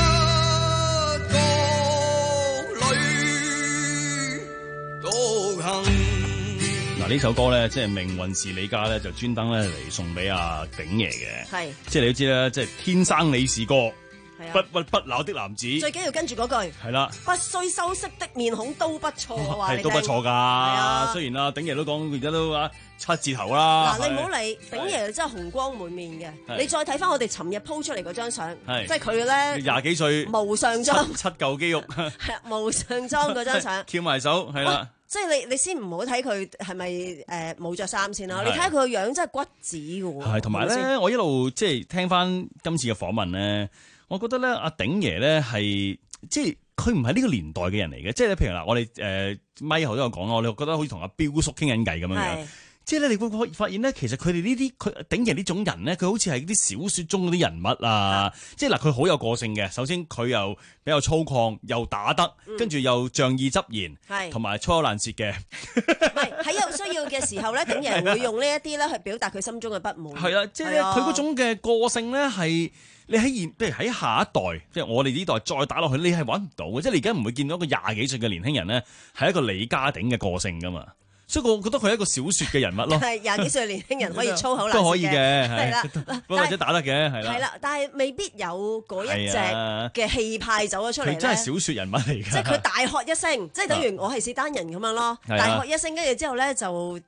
嗱呢首歌咧，即係命運是你家咧，就專登咧嚟送俾阿鼎爺嘅。係，即係你都知啦，即係天生你是個不屈不撓的男子。 最緊要跟住嗰句。係啦，不需修飾的面孔都不錯。 係都不錯㗎。係啊，雖然阿鼎爺都講而家都啊七字頭啦。 嗱，你唔好理鼎爺真係紅光滿面嘅。你再睇翻我哋尋日 po 出嚟嗰張相，即係佢咧廿幾歲無上裝七嚿肌肉， 係無上裝嗰張相， 翹埋手係啦。 即係你你先唔好睇佢係咪誒冇着衫先啦，你睇下佢個樣真係骨子嘅喎。係，同埋咧，我一路即係聽翻今次嘅訪問咧，我覺得咧阿鼎爺咧係即係佢唔係呢個年代嘅人嚟嘅，即係譬如嗱，我哋誒咪後都有講啦，我哋覺得好似同阿彪叔傾緊偈咁樣樣。即係咧，你會會發現咧，其實佢哋呢啲佢鼎爺呢種人咧，佢好似係啲小説中嗰啲人物啊！即係嗱，佢好有個性嘅。首先佢又比較粗獷，又打得，跟住、嗯、又仗義執言，同埋粗口爛舌嘅。唔係喺有需要嘅時候咧，鼎爺會用呢一啲咧去表達佢心中嘅不滿。係啊，即係咧，佢嗰種嘅個性咧係你喺現，譬如喺下一代，即係我哋呢代再打落去，你係揾唔到嘅。即係你而家唔會見到一個廿幾歲嘅年輕人咧，係一個李家鼎嘅個性噶嘛。所以我覺得佢係一個小説嘅人物咯。係廿幾歲年輕人可以粗口爛舌都可以嘅，係啦，或者打得嘅，係啦。係啦，但係未必有嗰一隻嘅氣派走咗出嚟。佢真係小説人物嚟㗎。即係佢大喝一聲，即係等於我係史丹人咁樣咯。大喝一聲，跟住之後咧就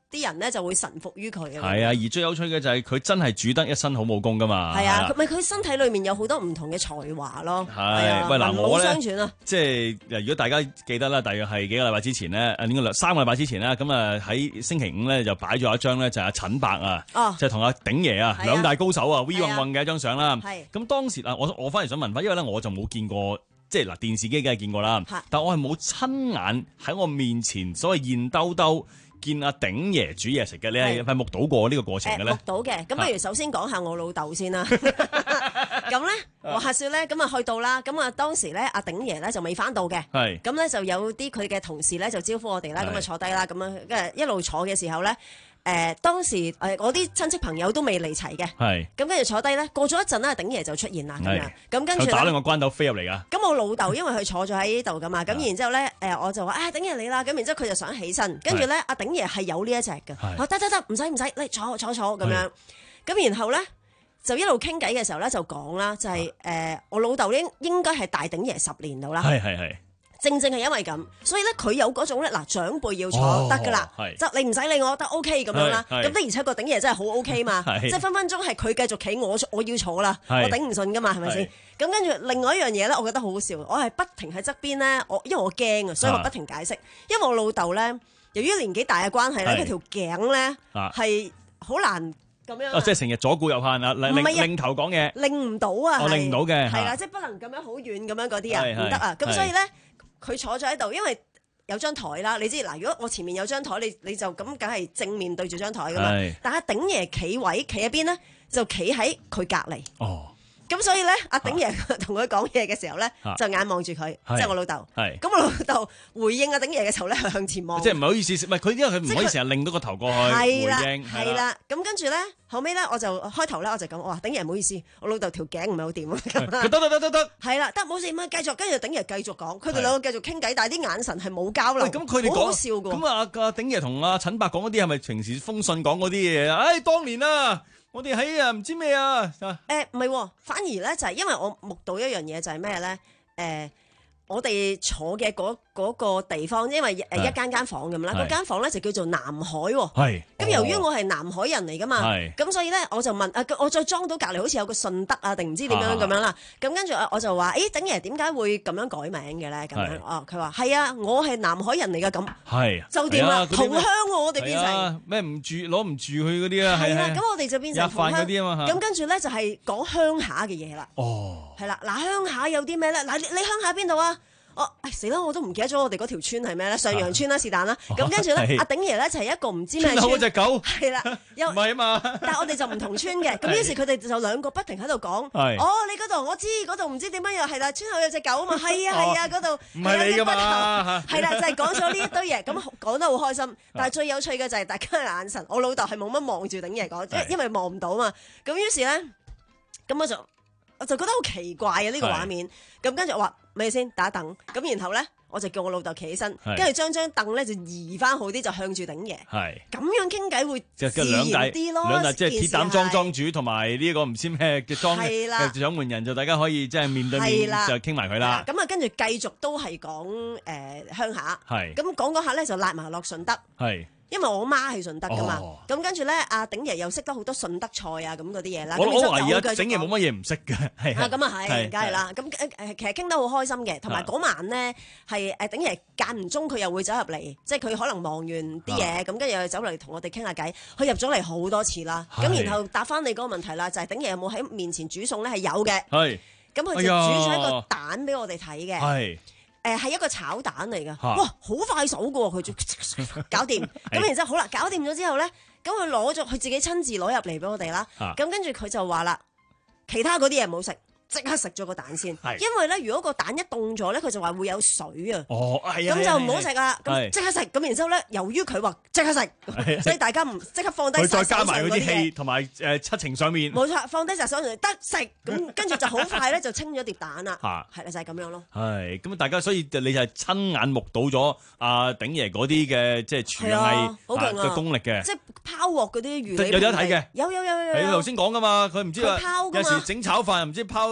啲人咧就會臣服於佢啊。 係啊，而最有趣嘅就係佢真係煮得一身好武功噶嘛。 係啊，咪佢身體裏面有好多唔同嘅才華咯。 係，喂嗱，我咧即係如果大家記得啦，大約係幾個禮拜之前咧，啊應該兩三個禮拜之前咧，咁啊喺星期五咧就擺咗一張咧就係阿陳伯啊，就係同阿鼎爺啊兩大高手啊 V 運運嘅一張相啦。咁當時啊，我我反而想問翻，因為咧我就冇見過。即係嗱，電視機梗係見過啦，但我係冇親眼喺我面前所謂現兜兜見阿鼎爺煮嘢食嘅，你係係目睹過呢個過程嘅咧？ 目睹嘅，咁不如首先講下我老豆先啦。咁咧，話説咧，咁啊去到啦，咁啊當時咧阿鼎爺咧就未翻到嘅，咁咧就有啲佢嘅同事咧就招呼我哋啦，咁啊坐低啦，咁樣跟住一路坐嘅時候咧。誒、呃、當時誒、呃、我啲親戚朋友都未嚟齊嘅，咁跟住坐低咧，過咗一陣啦，鼎爺就出現啦咁樣，咁跟住打兩個關鬥飛入嚟噶。 咁我老豆因為佢坐咗喺呢度噶嘛，咁然之後咧誒我就話啊鼎爺你啦，咁然之後佢就想起身，跟住咧阿鼎爺係有呢一隻嘅，我得得得唔使唔使，你坐坐坐咁樣，咁然後咧就一路傾偈嘅時候咧就講啦，就係、是、誒、呃、我老豆應應該係大鼎爺十年到啦。係係係。正正係因為咁，所以咧佢有嗰種咧嗱長輩要坐得噶啦，即係你唔使理我得 OK 咁樣啦。咁的而且個鼎爺真係好 OK 嘛，即係分分鐘係佢繼續企我我要坐啦，我頂唔順噶嘛，係咪先？咁跟住另外一樣嘢咧，我覺得好好笑，我係不停喺側邊咧，我因為我驚啊，所以我不停解釋。因為我老豆咧，由於年紀大嘅關係咧，佢條頸咧係好難咁樣。哦，即係成日左顧右盼啊，擰擰頭講嘢，擰唔到啊，我擰唔到嘅，係啦，即係不能咁樣好遠咁樣嗰啲啊，唔得啊，咁所以咧。佢坐咗喺度，因為有張台啦，你知嗱，如果我前面有張台，你你就咁梗係正面對住張台噶嘛。是但係鼎爺企位企喺邊咧，就企喺佢隔離。哦。咁所以咧，阿鼎爺同佢講嘢嘅時候咧，就眼望住佢，即係我老豆。係。咁我老豆回應阿鼎爺嘅時候咧，係向前望。即係唔係好意思？唔係佢，因為佢唔可以成日擰到個頭過去回應。係啦。咁跟住咧，後尾咧，我就開頭咧，我就咁，我話鼎爺唔好意思，我老豆條頸唔係好掂啊。得得得得得。係啦，得冇事，咁繼續，跟住鼎爺繼續講，佢哋兩個繼續傾偈，但係啲眼神係冇交流。咁佢哋好好笑㗎。咁啊，阿鼎爺同阿陳伯講嗰啲係咪平時封信講嗰啲嘢啊？唉，當年啊！我哋喺啊唔知咩啊，誒唔係，反而咧就係因為我目睹一樣嘢就係咩咧，誒、呃、我哋坐嘅嗰嗰個地方，因為誒一間間房咁啦，嗰間房咧就叫做南海喎，係咁由於我係南海人嚟噶嘛，咁所以咧我就問啊，我再裝到隔離好似有個順德啊定唔知點樣咁樣啦，咁跟住我就話誒鼎爺點解會咁樣改名嘅咧？咁樣哦，佢話係啊，我係南海人嚟噶，咁係就點啊？同鄉喎，我哋變成咩唔住攞唔住佢嗰啲啊？係啦，咁我哋就變成同鄉嗰啲啊嘛，咁跟住咧就係講鄉下嘅嘢啦。哦，係啦，嗱鄉下有啲咩咧？嗱你你鄉下邊度啊？哦，死啦！我都唔記得咗我哋嗰條村係咩咧？上陽村啦，是但啦。咁跟住咧，阿鼎爺咧就係一個唔知咩村。村口嗰隻狗。係啦，又唔係啊嘛。但係我哋就唔同村嘅，咁於是佢哋就兩個不停喺度講。哦，你嗰度我知，嗰度唔知點樣又係啦。村口有隻狗啊嘛，係啊係啊，嗰度。唔係你㗎嘛？係啦，就係講咗呢一堆嘢，咁講得好開心。但係最有趣嘅就係大家嘅眼神，我老豆係冇乜望住鼎爺講，因為望唔到嘛。咁於是咧，咁我就。我就覺得好奇怪啊！呢、呢個畫面，咁跟住我話咪先打凳，咁然後咧我就叫我老豆企起身，跟住將張凳咧就移翻好啲，就向住鼎爺。係咁樣傾偈會自然啲咯。兩大即係鐵膽莊莊主同埋呢個唔知咩嘅莊嘅掌門人，就大家可以即係面對面就傾埋佢啦。咁啊，跟住繼續都係講誒鄉下。係咁講講下咧，就拉埋落順德。係。因為我媽係順德噶嘛，咁、哦、跟住咧，阿鼎爺又識得好多順德菜啊，咁嗰啲嘢啦。我我懷疑啊，鼎爺冇乜嘢唔識嘅，係啊，咁啊係，梗係啦。咁誒誒，其實傾得好開心嘅，同埋嗰晚咧係誒鼎爺間唔中佢又會走入嚟，即係佢可能忙完啲嘢，咁跟住又走嚟同我哋傾下偈。佢入咗嚟好多次啦，咁然後答翻你嗰個問題啦，就係鼎爺有冇喺面前煮餸咧？係有嘅，係。咁佢就煮咗一個蛋俾我哋睇嘅，係。誒係、呃、一個炒蛋嚟㗎，哇好快手㗎喎，佢就搞掂，咁然之後好啦，搞掂咗之後咧，咁佢攞咗佢自己親自攞入嚟俾我哋啦，咁跟住佢就話啦，其他嗰啲嘢唔好食。即刻食咗個蛋先，因為咧，如果個蛋一凍咗咧，佢就話會有水啊。哦，係啊，咁就唔好食啦。咁即刻食，咁然之後咧，由於佢話即刻食，所以大家唔即刻放低。佢再加埋嗰啲氣同埋誒七情上面。冇錯，放低晒手上得食，咁跟住就好快咧就清咗碟蛋啦。嚇，係啦，就係咁樣咯。係，咁大家所以你就係親眼目睹咗阿鼎爺嗰啲嘅即係廚藝嘅功力嘅。即係拋鑊嗰啲魚，有有得睇嘅。有有有有。你頭先講噶嘛，佢唔知啊，有時整炒飯唔知拋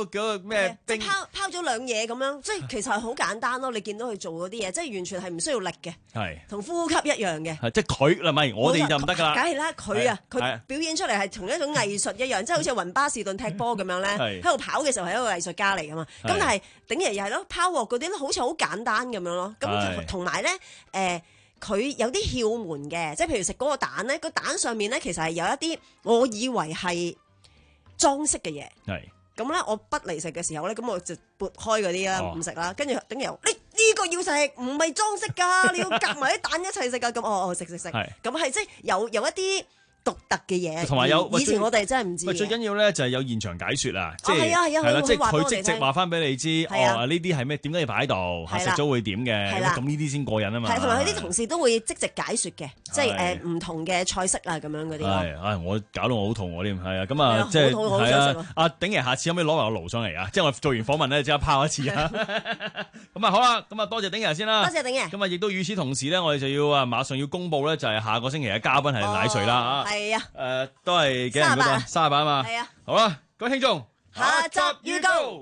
個咩即係拋拋咗兩嘢咁樣，即係其實係好簡單咯。你見到佢做嗰啲嘢，即係完全係唔需要力嘅， 係同呼吸一樣嘅。 即係佢啦，咪我哋就唔得㗎啦。 梗係啦，佢啊，佢表演出嚟係同一種藝術一樣，即係好似雲巴士頓踢波咁樣咧，喺度跑嘅時候係一個藝術家嚟㗎嘛。咁但係鼎爺又係咯，拋鑊嗰啲咧，好似好簡單咁樣咯。咁同埋咧，誒。佢有啲竅門嘅，即係譬如食嗰個蛋咧，個蛋上面咧其實係有一啲我以為係裝飾嘅嘢。係咁咧，我不嚟食嘅時候咧，咁我就撥開嗰啲啦，唔食啦。跟住鼎爺，你呢個要食，唔係裝飾㗎，你要夾埋啲蛋一齊食㗎。咁哦哦，食食食。係咁係即係有有一啲獨特嘅嘢， 同埋有以前我哋真係唔知。 最緊要咧就係有現場解説啊，即係係啦， 即係佢即即話翻俾你知，哦呢啲係咩？點解要擺喺度？食咗會點嘅？咁呢啲先過癮啊嘛！ 係同埋佢啲同事都會即席解説嘅，即係誒唔同嘅菜式啊咁樣嗰啲。係啊，我搞到我好肚餓添，係啊，咁啊即係係啊，阿鼎爺下次可唔可以攞埋個爐上嚟啊？即係我做完訪問咧，即刻拋一次啊！咁啊好啦，咁啊多謝鼎爺先啦， 多謝鼎爺。 咁啊亦都與此同時咧，我哋就要啊馬上要公佈咧，就係下個星期嘅嘉賓係奶誰啦嚇。係啊，誒。都係幾人嗰個三十八啊嘛，係啊，好啦，各位聽眾， 下集預告。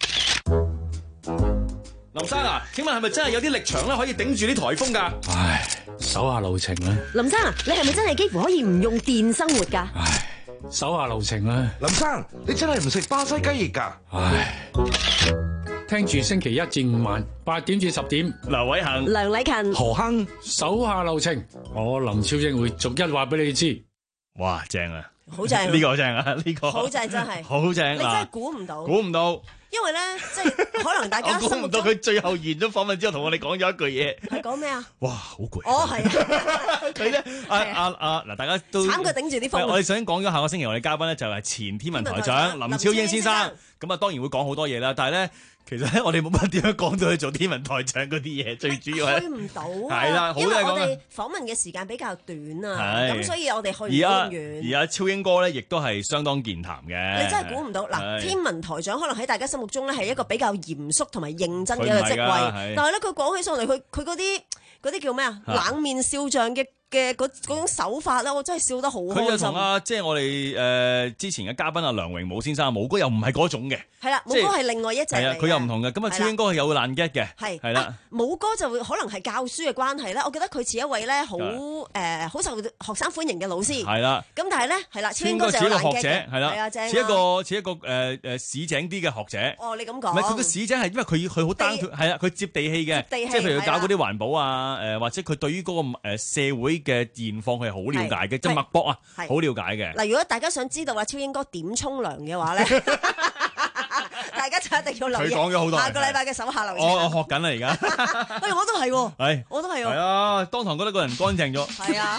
林生啊，請問係咪真係有啲力場咧可以頂住啲颱風㗎？ 唉，手下留情啦。 林生，你係咪真係幾乎可以唔用電生活㗎？ 唉，手下留情啦。 林生，你真係唔食巴西雞翼㗎？ 唉，聽住星期一至五晚八點至十點， 劉偉恒、 梁禮勤、 何亨，手下留情。我林超英會逐一話俾你知。 哇，正啊！ 好正， 呢個正啊！呢個好正真係， 好正。 你真係估唔到， 估唔到。 因為咧，即係可能大家我估唔到佢最後完咗訪問之後，同我哋講咗一句嘢。 係講咩啊？ 哇，好攰！ 哦，係啊。 佢咧，阿阿阿嗱，大家都慘過頂住啲風。 我哋想講咗下個星期我哋嘉賓咧，就係前天文台長林超英先生。咁啊，當然會講好多嘢啦，但係咧。其實咧，我哋冇乜點樣講到去做天文台長嗰啲嘢，最主要係去唔到啊，係啦， 因為我哋訪問嘅時間比較短啊，咁所以我哋去唔到咁遠。 而阿超英哥咧，亦都係相當健談嘅。 你真係估唔到嗱，天文台長可能喺大家心目中咧係一個比較嚴肅同埋認真嘅一個職位，但係咧佢講起上嚟，佢佢嗰啲嗰啲叫咩啊？冷面笑匠嘅。嘅嗰嗰種手法咧，我真係笑得好開心。 佢就同啊，即係我哋誒之前嘅嘉賓阿梁榮武先生，武哥又唔係嗰種嘅。 係啦，武哥係另外一隻嚟嘅。 佢又唔同嘅。咁啊，超英哥係有爛 get 嘅。 係係啦， 武哥就會可能係教書嘅關係咧。我記得佢似一位咧好誒好受學生歡迎嘅老師。係啦。咁但係咧係啦，超英哥就有爛 get 嘅。係啦，正。 似一個似一個誒誒市井啲嘅學者。 哦，你咁講。 唔係佢個市井係因為佢佢好單佢係啦，佢接地氣嘅。 地氣。 即係譬如搞嗰啲環保啊，誒或者佢對於嗰個誒社會嘅現況。佢係好了解嘅，即係脈搏啊，好了解嘅。嗱， 如果大家想知道阿超英哥點沖涼嘅話咧，大家就一定要留意。 佢講咗好多， 下個禮拜嘅手下留情。 我我學緊啦，而家。 哎，我都係喎。 係， 我都係喎。 係啊，當堂覺得個人乾淨咗。 係啊。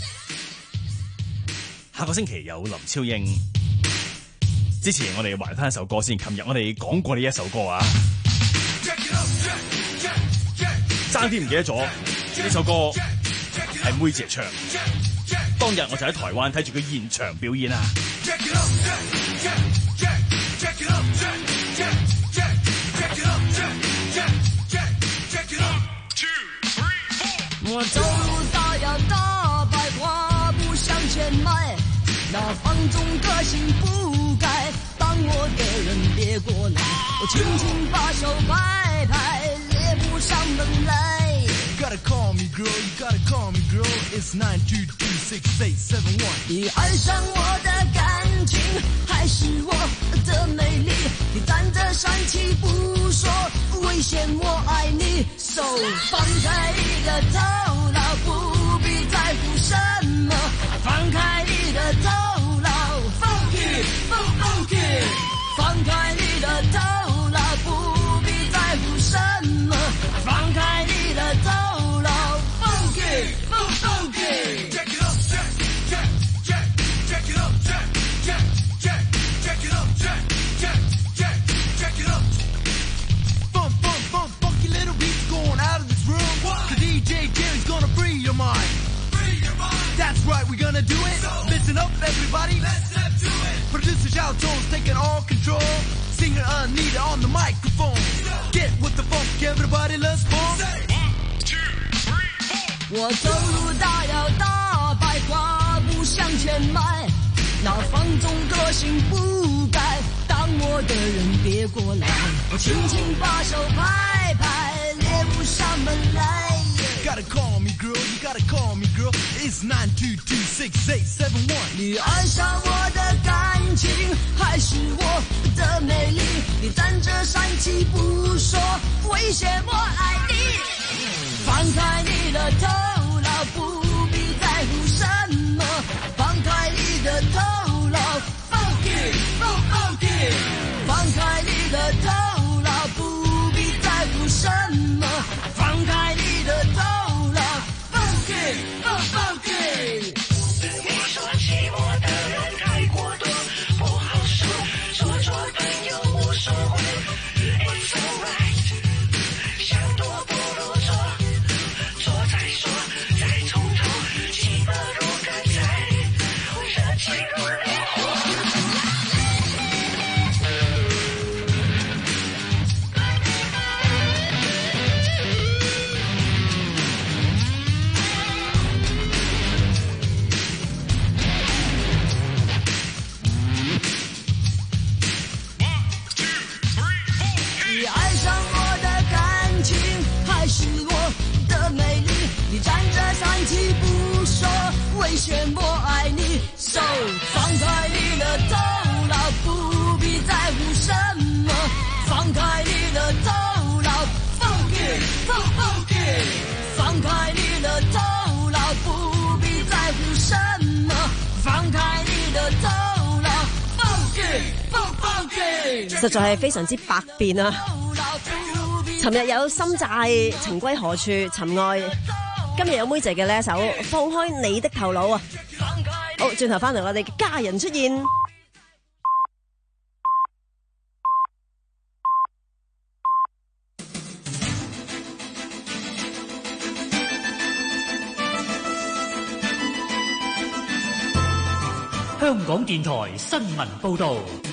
下個星期有林超英。之前我哋還翻一首歌先，琴日我哋講過呢一首歌啊。爭啲唔記得咗呢首歌。係妹姐唱，當日我就喺台灣睇住佢現場表演啊！ 我走路大搖大擺，跨步向前邁，那放縱個性不改，當我的人別過來，我輕輕把手拍拍，獵不上門來。 Gotta call me girl, you gotta call me girl. It's nine two two six eight seven one. 你愛上我的感情，還是我的美麗？你站着生氣不說，危險我愛你。So 放開你的頭腦，不必在乎什麼。放開你的頭腦 ，Funky, Funky。放開你的頭腦，不必在乎什麼。放開你的頭腦。 That's right, we're gonna do it. Listen up, everybody. Let's do it. Producer Zhao Zhou's taking all control. Singer Anita on the microphone. Get with the funk, everybody, let's funk. One, two, three, four. 我走路大搖大擺，跨步向前邁，那放縱個性不改，當我的人別越過來，我輕輕把手拍拍，獵物上門來。Gotta call me girl, you gotta call me girl. It's nine two two six eight seven one. 你愛上我的感情，還是我的美麗？你站着煽氣不說，危險我愛你。放開你的頭腦，不必在乎什麼。放開你的頭腦 ，Funky, Funky。放開你的頭腦，不必在乎什麼。放開你的頭腦 ，Funky, Funky。你說寂寞的人太過多，不好說，做做朋友無所謂。It's alright， 想多不如做，做再說，再從頭，氣不如剛才，熱情如烈火。你愛上我的感情，還是我的美麗？你站着煽氣不說，危險我愛你。手放開你的頭腦，不必在乎什麼。放開你的頭腦 ，Funky Funky。放開你的頭腦，不必在乎什麼。放開你的頭腦 ，Funky Funky。 實在係非常之百變啊！尋日有心債情歸何處尋愛，今日有妹姐嘅呢一首放開你的頭腦啊！好，轉頭翻嚟我哋嘅家人出現。 香港電台新聞報導。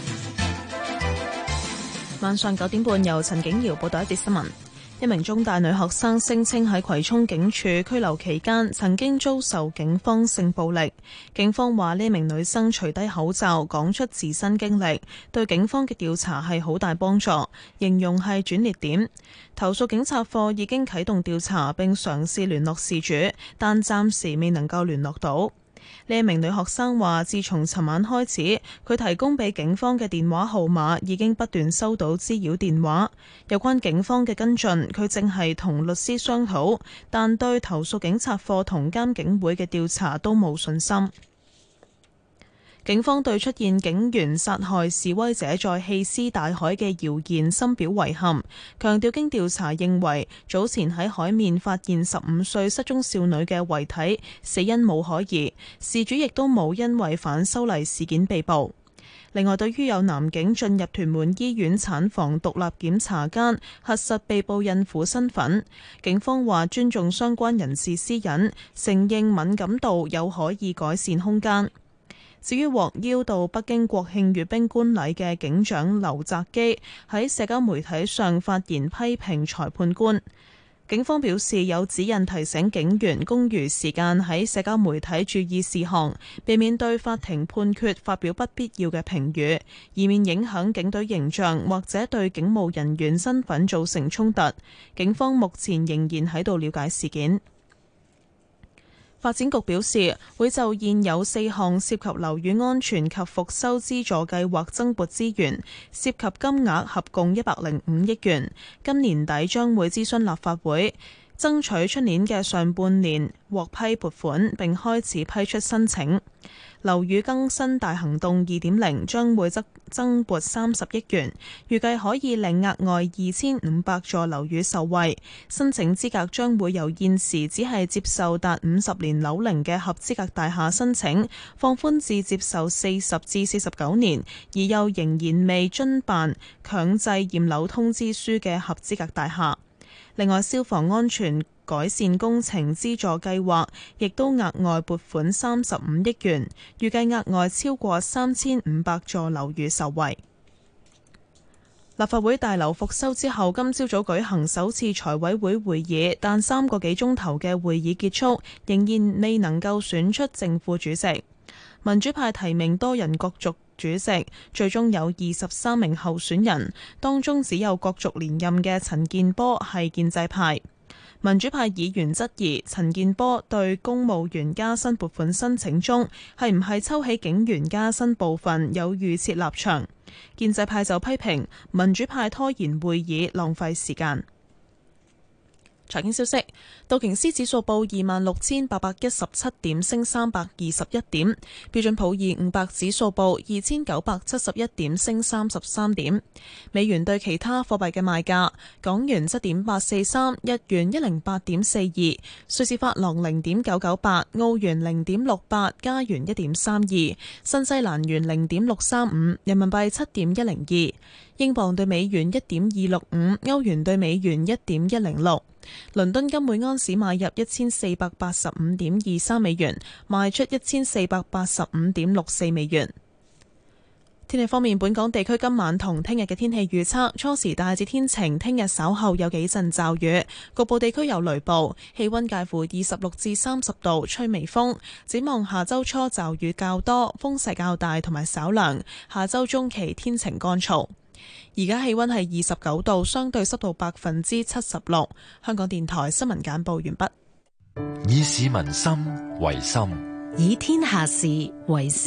晚上九點半，由陳景瑤報道一節新聞。一名中大女學生聲稱喺葵涌警署拘留期間，曾經遭受警方性暴力。警方話呢名女生除低口罩，講出自身經歷，對警方嘅調查係好大幫助，形容係轉捩點。投訴警察課已經啟動調查，並嘗試聯絡事主，但暫時未能夠聯絡到。呢一名女學生話，自從尋晚開始，佢提供俾警方嘅電話號碼已經不斷收到滋擾電話。有關警方嘅跟進，佢正係同律師商討，但對投訴警察課同監警會嘅調查都冇信心。警方對出現警員殺害示威者再棄屍大海嘅謠言深表遺憾，強調經調查認為早前喺海面發現十五歲失蹤少女嘅遺體，死因冇可疑，事主亦都冇因為反修例事件被捕。另外，對於有男警進入屯門醫院產房獨立檢查間核實被捕孕婦身份，警方話尊重相關人士私隱，承認敏感度有可以改善空間。至於獲邀到北京國慶閱兵觀禮嘅警長劉澤基喺社交媒體上發言批評裁判官，警方表示有指引提醒警員公餘時間喺社交媒體注意事項，避免對法庭判決發表不必要嘅評語，以免影響警隊形象或者對警務人員身份造成衝突。警方目前仍然喺度了解事件。發展局表示，會就現有四項涉及樓宇安全及復修資助計劃增撥資源，涉及金額合共一百零五億元。今年底將會諮詢立法會，爭取出年嘅上半年獲批撥款，並開始批出申請。樓宇更新大行動二點零將會增增撥三十億元，預計可以令額外二千五百座樓宇受惠。申請資格將會由現時只係接受達五十年樓齡嘅合資格大廈申請，放寬至接受四十至四十九年而又仍然未遵辦強制驗樓通知書嘅合資格大廈。另外，消防安全改善工程資助計劃亦都額外撥款三十五億元，預計額外超過三千五百座樓宇受惠。立法會大樓復修之後，今朝早舉行首次財委會會議，但三個幾鐘頭嘅會議結束，仍然未能夠選出正副主席。民主派提名多人角逐主席，最終有二十三名候選人，當中只有角逐連任嘅陳健波係建制派。民主派議員質疑陳健波對公務員加薪撥款申請中係唔係抽起警員加薪部分有預設立場，建制派就批評民主派拖延會議，浪費時間。財經消息，道瓊斯指數報二萬六千八百一十七點，升三百二十一點；標準普爾五百指數報二千九百七十一點，升三十三點。美元對其他貨幣嘅賣價：港元七點八四三，日元一零八點四二，瑞士法郎零點九九八，澳元零點六八，加元一點三二，新西蘭元零點六三五，人民幣七點一零二，英鎊對美元一點二六五，歐元對美元一點一零六。倫敦金每安士買入一千四百八十五點二三美元，賣出一千四百八十五點六四美元。天氣方面，本港地區今晚同聽日嘅天氣預測，初時大致天晴，聽日稍後有幾陣驟雨，局部地區有雷暴，氣溫介乎二十六至三十度，吹微風。展望下周初驟雨較多，風勢較大同埋稍涼，下周中期天晴乾燥。而家氣溫係二十九度，相對濕度百分之七十六。香港電台新聞簡報完畢。 以市民心為心， 以天下事為事。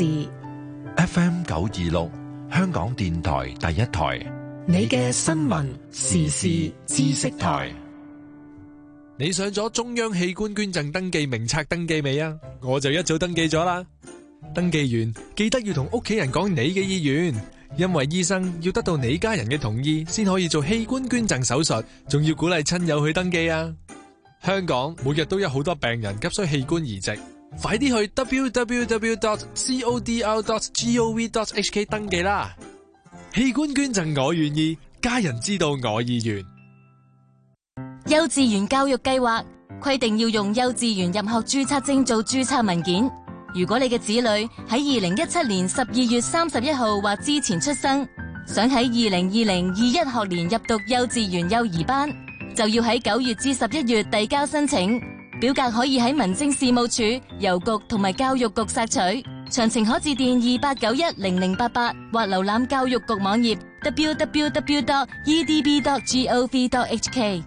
F M 九二六，香港電台第一台， 你嘅新聞時事知識台。 你上咗中央器官捐贈登記名冊登記未啊？我就一早登記咗啦。登記完記得要同屋企人講你嘅意願。因為醫生要得到你家人嘅同意先可以做器官捐贈手術，仲要鼓勵親友去登記啊！香港每日都有好多病人急需器官移植，快啲去 w w w dot c o d r dot gov dot h k 登記啦！器官捐贈我願意，家人知道我意願。 幼稚園教育計劃規定要用幼稚園入學註冊證做註冊文件。如果你嘅子女喺二零一七年十二月三十一號或之前出生，想喺二零二零二一學年入讀幼稚園幼兒班，就要喺九月至十一月遞交申請。表格可以喺民政事務處、郵局同埋教育局索取。詳情可致電二八九一零零八八或瀏覽教育局網頁 w w w dot e d b dot gov dot h k。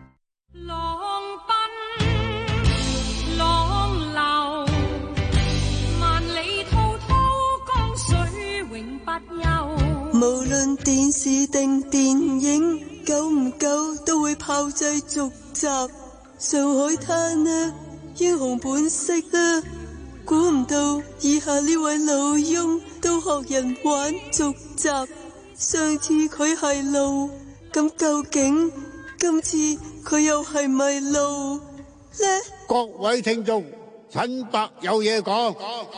無論電視定電影，久唔久都會炮製續集。上海灘啊，英雄本色啊，估唔到以下呢位老翁都學人玩續集。上次佢係路，咁究竟今次佢又係咪路呢？ 各位聽眾，陳伯有嘢講。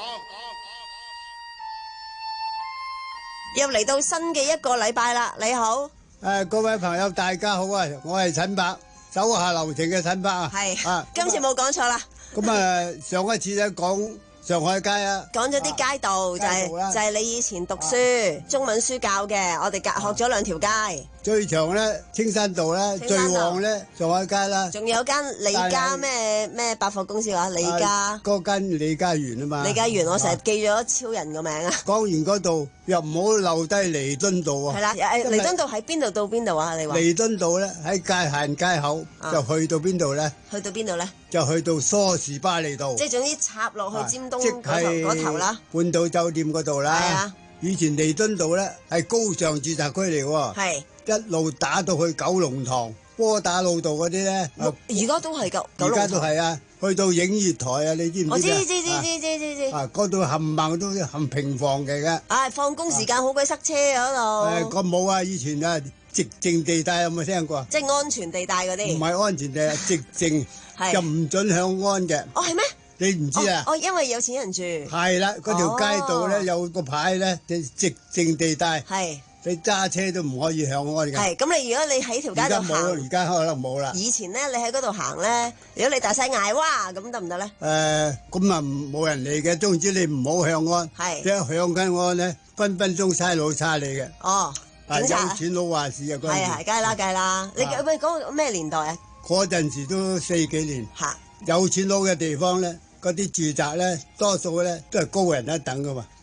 又嚟到新嘅一個禮拜啦，你好。 誒，各位朋友大家好啊，我係陳伯，手下留情嘅陳伯啊。 係， 啊， 今次冇講錯啦。 咁啊，上一次咧講上海街啊， 講咗啲街道，就係就係你以前讀書中文書教嘅，我哋隔學咗兩條街。 最長咧青山道啦，最旺咧上海街啦。 仲有間李家咩咩百貨公司話李家。 嗰間李家園啊嘛。 李家園我成日記咗超人個名啊。 講完嗰度又唔好留低彌敦道啊。 係啦，誒彌敦道喺邊度到邊度啊？你話？ 彌敦道咧喺界限街口就去到邊度咧？ 去到邊度咧？ 就去到梳士巴利道。 即係總之插落去尖東嗰頭嗰頭啦。 半島酒店嗰度啦。 係啊。 以前彌敦道咧係高尚住宅區嚟喎。 係。 一路打到去九龍塘、窩打老道嗰啲咧， 而家都係九九龍塘。 而家都係啊，去到映月台啊，你知唔知啊？ 我知知知知知知知。 啊，嗰度冚唪唥都冚平房嚟嘅。 唉，放工時間好鬼塞車嗰度。 誒，我冇啊，以前啊，寂靜地帶有冇聽過？ 即係安全地帶嗰啲。 唔係安全地帶，寂靜就唔准響安嘅。 哦，係咩？ 你唔知啊？ 哦，因為有錢人住。 係啦，嗰條街道咧有個牌咧，就寂靜地帶。 係。 你揸車都唔可以向安嘅。 係，咁你如果你喺條街度行， 而家可能冇啦。 以前咧，你喺嗰度行咧，如果你大聲嗌哇，咁得唔得咧？ 誒，咁啊冇人嚟嘅，總之你唔好向安。 係。 一向緊安咧，分分鐘差佬差你嘅。 哦，警察。 有錢佬話事啊！嗰陣時。 係係，梗係啦，梗係啦。你喂嗰個咩年代啊？ 嗰陣時都四幾年。 嚇！ 有錢佬嘅地方咧，嗰啲住宅咧，多數咧都係高人一等噶嘛。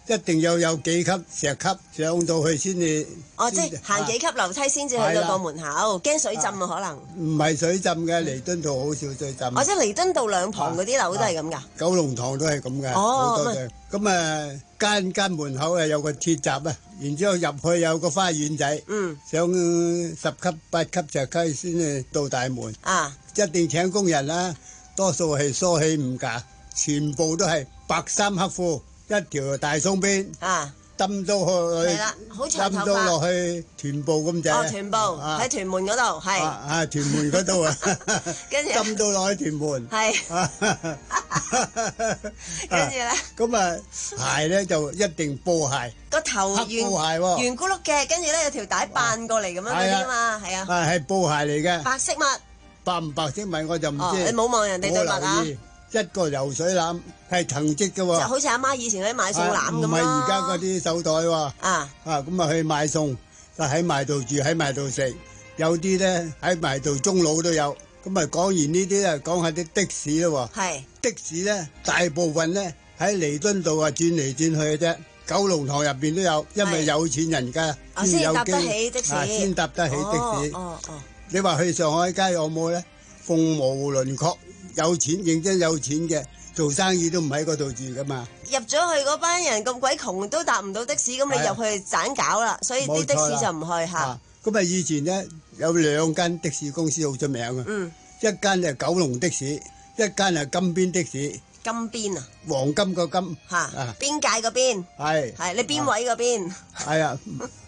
一定要有幾級石級上到去先至。 哦，即係行幾級樓梯先至去到個門口，驚水浸啊可能。 唔係水浸嘅，彌敦道好少水浸。 哦，即係彌敦道兩旁嗰啲樓都係咁㗎。 九龍塘都係咁嘅。 哦， 好多嘅。咁啊，間間門口啊有個鐵閘啊，然之後入去有個花園仔。 嗯。 上十級八級石級先至到大門。 啊！ 一定請工人啦，多數係梳起五架，全部都係白衫黑褲，一條大鬆辮。啊！抌到去，抌到落去屯部咁滯。 哦，屯部喺屯門嗰度，係。 啊，屯門嗰度啊， 跟住抌到落去屯門。 係。跟住咧。 咁啊，鞋咧就一定布鞋。 個頭圓圓咕碌嘅，跟住咧有條帶扮過嚟咁樣嗰啲啊嘛，係啊。 啊，係布鞋嚟嘅。 白色襪。 白唔白色襪我就唔知。 哦，你冇望人哋對襪啊？ 一個游水籃係藤織嘅喎， 就好似阿媽以前嗰啲買餸籃咁咯。 唔係而家嗰啲手袋喎。啊啊，咁啊去買餸，就喺埋度住，喺埋度食。有啲咧喺埋度中老都有。咁啊講完呢啲咧，講下啲的士咯喎。係的士咧，大部分咧喺彌敦道啊轉嚟轉去嘅啫。九龍塘入邊都有，因為有錢人家先搭得起的士， 先搭得起的士。 哦哦。 你話去上海街有冇咧？鳳毛麟角。有錢認真有錢嘅做生意都唔喺嗰度住噶嘛。 入咗去嗰班人咁鬼窮都搭唔到的士，咁你入去盞搞啦，所以啲的士就唔去嚇。 咁啊以前咧有兩間的士公司好出名嘅，嗯，一間就九龍的士，一間係金邊的士。 金邊啊？ 黃金個金嚇，邊界個邊。係係你邊位個邊？ 係啊。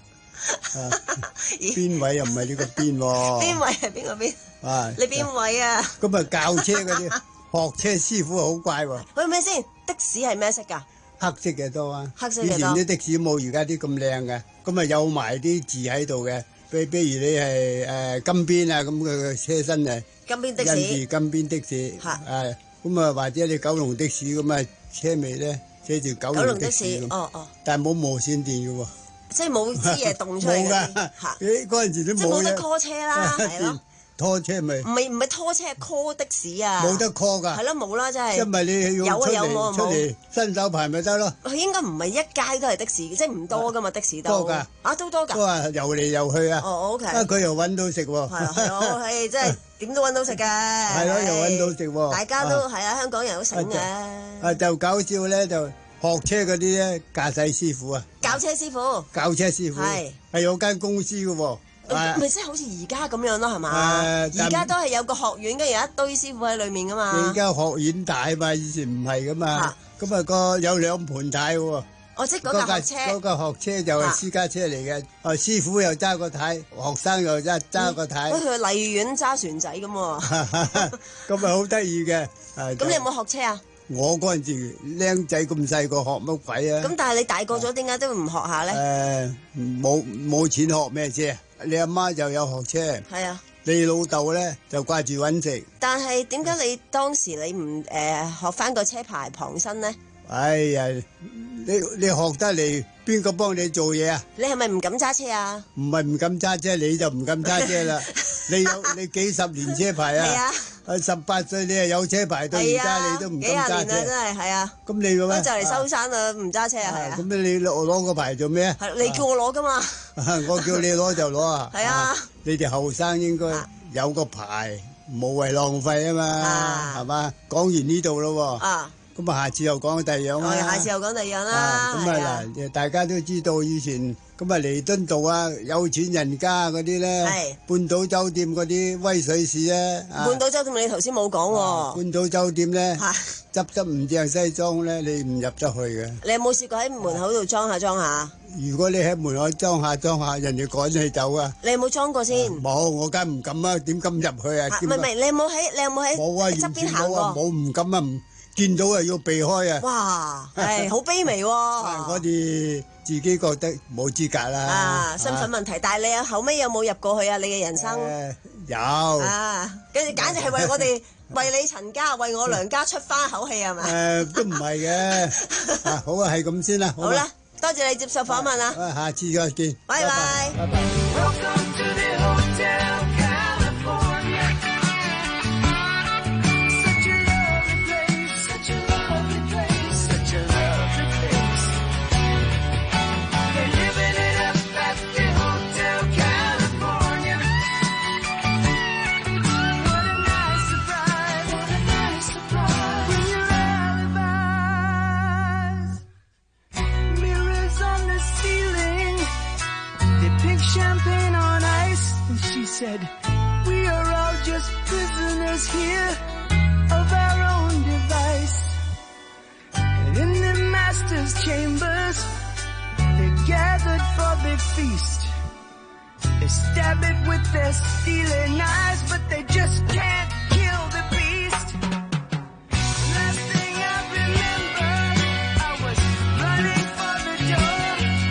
邊位又唔係呢個邊喎？ 邊位係邊個邊？ 啊！ 你邊位啊？ 咁啊教車嗰啲學車師傅好怪喎。 喂，咩先？的士係咩色㗎？ 黑色嘅多啊。 黑色嘅多。 以前啲的士冇而家啲咁靚嘅，咁啊有埋啲字喺度嘅。比比如你係誒金邊啊，咁佢嘅車身啊。 金邊的士。 印住金邊的士。嚇。誒，咁啊或者你九龍的士咁啊車尾咧寫住九龍的士。 哦哦。 但係冇無線電嘅喎。 即係冇支嘢動出嚟嘅，嚇！ 誒嗰陣時都冇。 即係冇得 call 車啦，係咯。 拖車咪？ 唔係唔係拖車，係 call 的士啊！ 冇得 call 㗎。 係咯，冇啦，真係。 因為你要出嚟出嚟新手牌咪得咯。 佢應該唔係一街都係的士，即係唔多㗎嘛，的士都。 多㗎。 啊，都多㗎。 都話遊嚟遊去啊。 哦，OK。 啊，佢又揾到食喎。 係啊，係啊，係即係點都揾到食嘅。 係咯，又揾到食喎。 大家都係啊，香港人好醒嘅。 啊，就搞笑咧就。學車嗰啲咧，駕駛師傅啊， 教車師傅， 教車師傅係係有間公司嘅喎， 咪即係好似而家咁樣咯，係嘛？而家都係有個學院，跟住有一堆師傅喺裏面噶嘛。 而家學院大嘛，以前唔係噶嘛。咁啊個有兩盤軚喎。 哦，即係嗰架車。 嗰架學車就係私家車嚟嘅，啊師傅又揸個軚，學生又揸揸個軚。 好似荔園揸船仔咁喎。 咁啊好得意嘅。 咁你有冇學車啊？ 我嗰陣時僆仔咁細個學乜鬼啊！ 咁但係你大個咗，點解都唔學下咧？ 誒，冇冇錢學咩車？你阿媽就有學車。係啊。你老豆咧就掛住搵食。 但係點解你當時你唔誒學翻個車牌傍身咧？ 哎呀，你你學得嚟，邊個幫你做嘢啊？ 你係咪唔敢揸車啊？ 唔係唔敢揸車，你就唔敢揸車啦。你有你幾十年車牌啊？係啊。啊！十八歲你係有車牌，到而家你都唔敢揸車，幾廿年啦，真係係啊！咁你嘅咩？就嚟收山啦，唔揸車啊，係啊！咁你攞攞個牌做咩啊？係你叫我攞噶嘛？我叫你攞就攞啊！係啊！你哋後生應該有個牌，無謂浪費啊嘛，係嘛？講完呢度咯喎。啊！咁啊，下次又講第二樣啦。下次又講第二樣啦。咁啊嗱，大家都知道以前咁啊，彌敦道啊，有錢人家嗰啲咧，半島酒店嗰啲威水士咧。半島酒店你頭先冇講喎。半島酒店咧，執執唔着西裝咧，你唔入得去嘅。你有冇試過喺門口度裝下裝下？如果你喺門口裝下裝下，人哋趕你走啊！你有冇裝過先？冇，我梗唔敢啊！點敢入去啊？唔係唔係，你有冇喺你有冇喺側邊行過？冇唔敢啊！唔見到啊，要避開啊！哇，係好卑微喎！我哋自己覺得冇資格啦。啊，身份問題，但係你有後尾有冇入過去啊？你嘅人生有啊，跟住簡直係為我哋為你陳家為我娘家出翻口氣係咪？誒，都唔係嘅。啊，好啊，係咁先啦。好啦，多謝你接受訪問啊！下次再見。拜拜。拜拜。 champagne on ice. And she said, we are all just prisoners here of our own device. And in the master's chambers, they gathered for the feast. They stab it with their steely knives, but they just can't kill the beast. Last thing I remember, I was running for the door.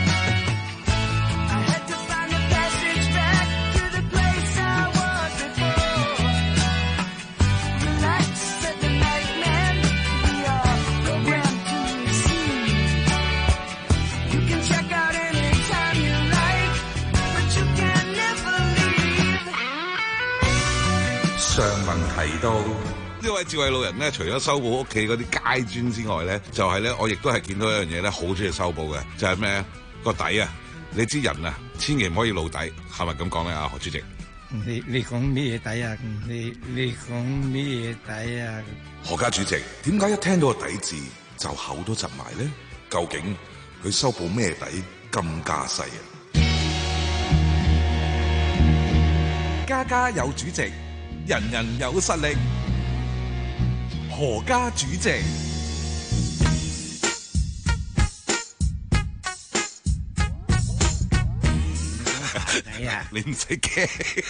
I had to find a passage back to the place I was before. Relax, said the nightman, we are programmed to receive. You can check out anytime you like, but you can never leave. 上文提到呢位智慧老人咧，除咗修補屋企嗰啲街磚之外咧，就係、是、咧，我亦都係見到一樣嘢咧，好中意修補嘅，就係咩個底啊！你知人啊，千祈唔可以露底，係咪咁講咧？啊，何主席， 你你講咩底啊？你你講咩底啊？ 何家主席，點解一聽到個底字就口都窒埋咧？究竟佢修補咩底咁架勢啊？ 家家有主席，人人有實力。何家主席， 你唔使驚，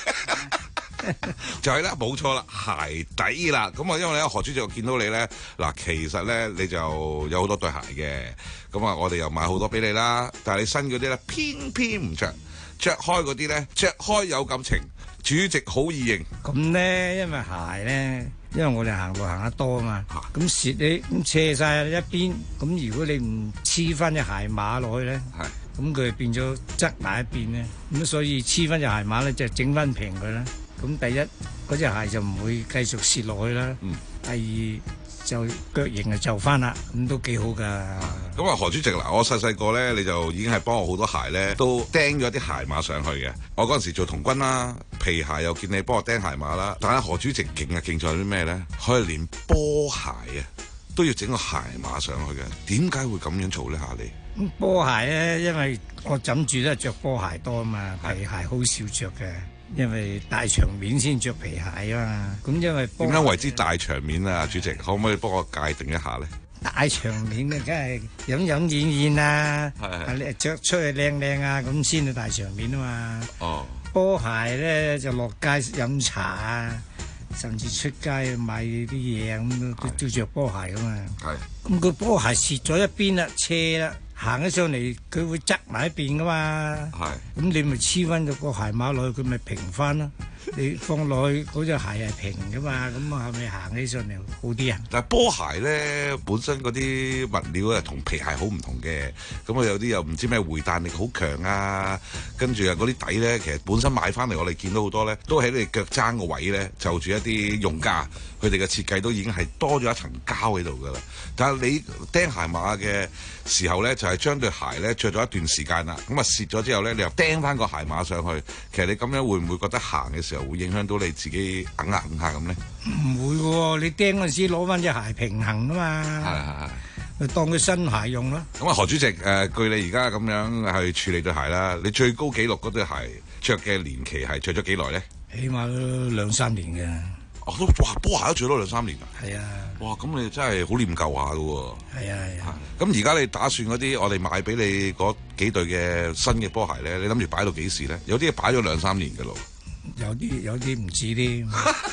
就係啦，冇錯啦，鞋底啦。咁啊，因為咧何主席我見到你咧，嗱，其實咧你就有好多對鞋嘅，咁啊，我哋又買好多俾你啦。但係你新嗰啲咧，偏偏唔着，着開嗰啲咧，着開有感情。主席好易認。 咁咧，因為鞋咧，因為我哋行路行得多啊嘛，咁蝕你咁斜晒一邊，咁如果你唔黐翻隻鞋碼落去咧，咁佢變咗側埋一邊咧，咁所以黐翻隻鞋碼咧就整翻平佢啦。咁第一嗰隻鞋就唔會繼續蝕落去啦。嗯、第二就腳型就就翻啦，咁都幾好噶。 咁啊，何主席嗱，我細細個咧，你就已經係幫我好多鞋咧，都釘咗啲鞋碼上去嘅。我嗰陣時做童軍啦，皮鞋又見你幫我釘鞋碼啦。但係何主席勁啊，勁在啲咩咧？佢係連波鞋啊都要整個鞋碼上去嘅。點解會咁樣做咧？下你咁波鞋咧，因為我枕住都係着波鞋多啊嘛，皮鞋好少着嘅。因為大場面先着皮鞋啊嘛，咁因為點樣為之大場面啊？主席可唔可以幫我界定一下咧？ 大場面啊，梗係飲飲宴宴啊，着出去靚靚啊，咁先係大場面啊嘛。哦，波鞋咧就落街飲茶啊，甚至出街買啲嘢咁都都着波鞋噶嘛。係，咁個波鞋蝕咗一邊啦，斜啦。行咗上嚟，佢會側埋一邊噶嘛。係，咁你咪黐翻個鞋碼落去，佢咪平翻咯。你放落去嗰隻鞋係平噶嘛，咁啊係咪行起上嚟好啲啊？ 但係波鞋咧本身嗰啲物料啊，同皮鞋好唔同嘅。咁啊有啲又唔知咩回彈力好強啊，跟住啊嗰啲底咧，其實本身買翻嚟我哋見到好多咧，都喺你腳踭個位咧，就住一啲用家，佢哋嘅設計都已經係多咗一層膠喺度噶啦。但係你釘鞋碼嘅時候咧，就係將對鞋咧着咗一段時間啦，咁啊蝕咗之後咧，你又釘翻個鞋碼上去，其實你咁樣會唔會覺得行嘅時候會影響到你自己硬下硬下咁咧？ 唔會喎，你釘嗰陣時攞翻隻鞋平衡啊嘛。係係係，當佢新鞋用咯。咁啊， 何主席誒、呃，據你而家咁樣去處理對鞋啦，你最高紀錄嗰對鞋着嘅年期係着咗幾耐咧？ 起碼都兩三年嘅。 哦，都哇波鞋都着咗兩三年啊！ 係啊！ 哇，咁你真係好念舊下噶喎！ 係啊係啊！ 咁而家你打算嗰啲我哋買俾你嗰幾對嘅新嘅波鞋咧，你諗住擺到幾時咧？有啲擺咗兩三年噶咯。 有啲有啲唔止添。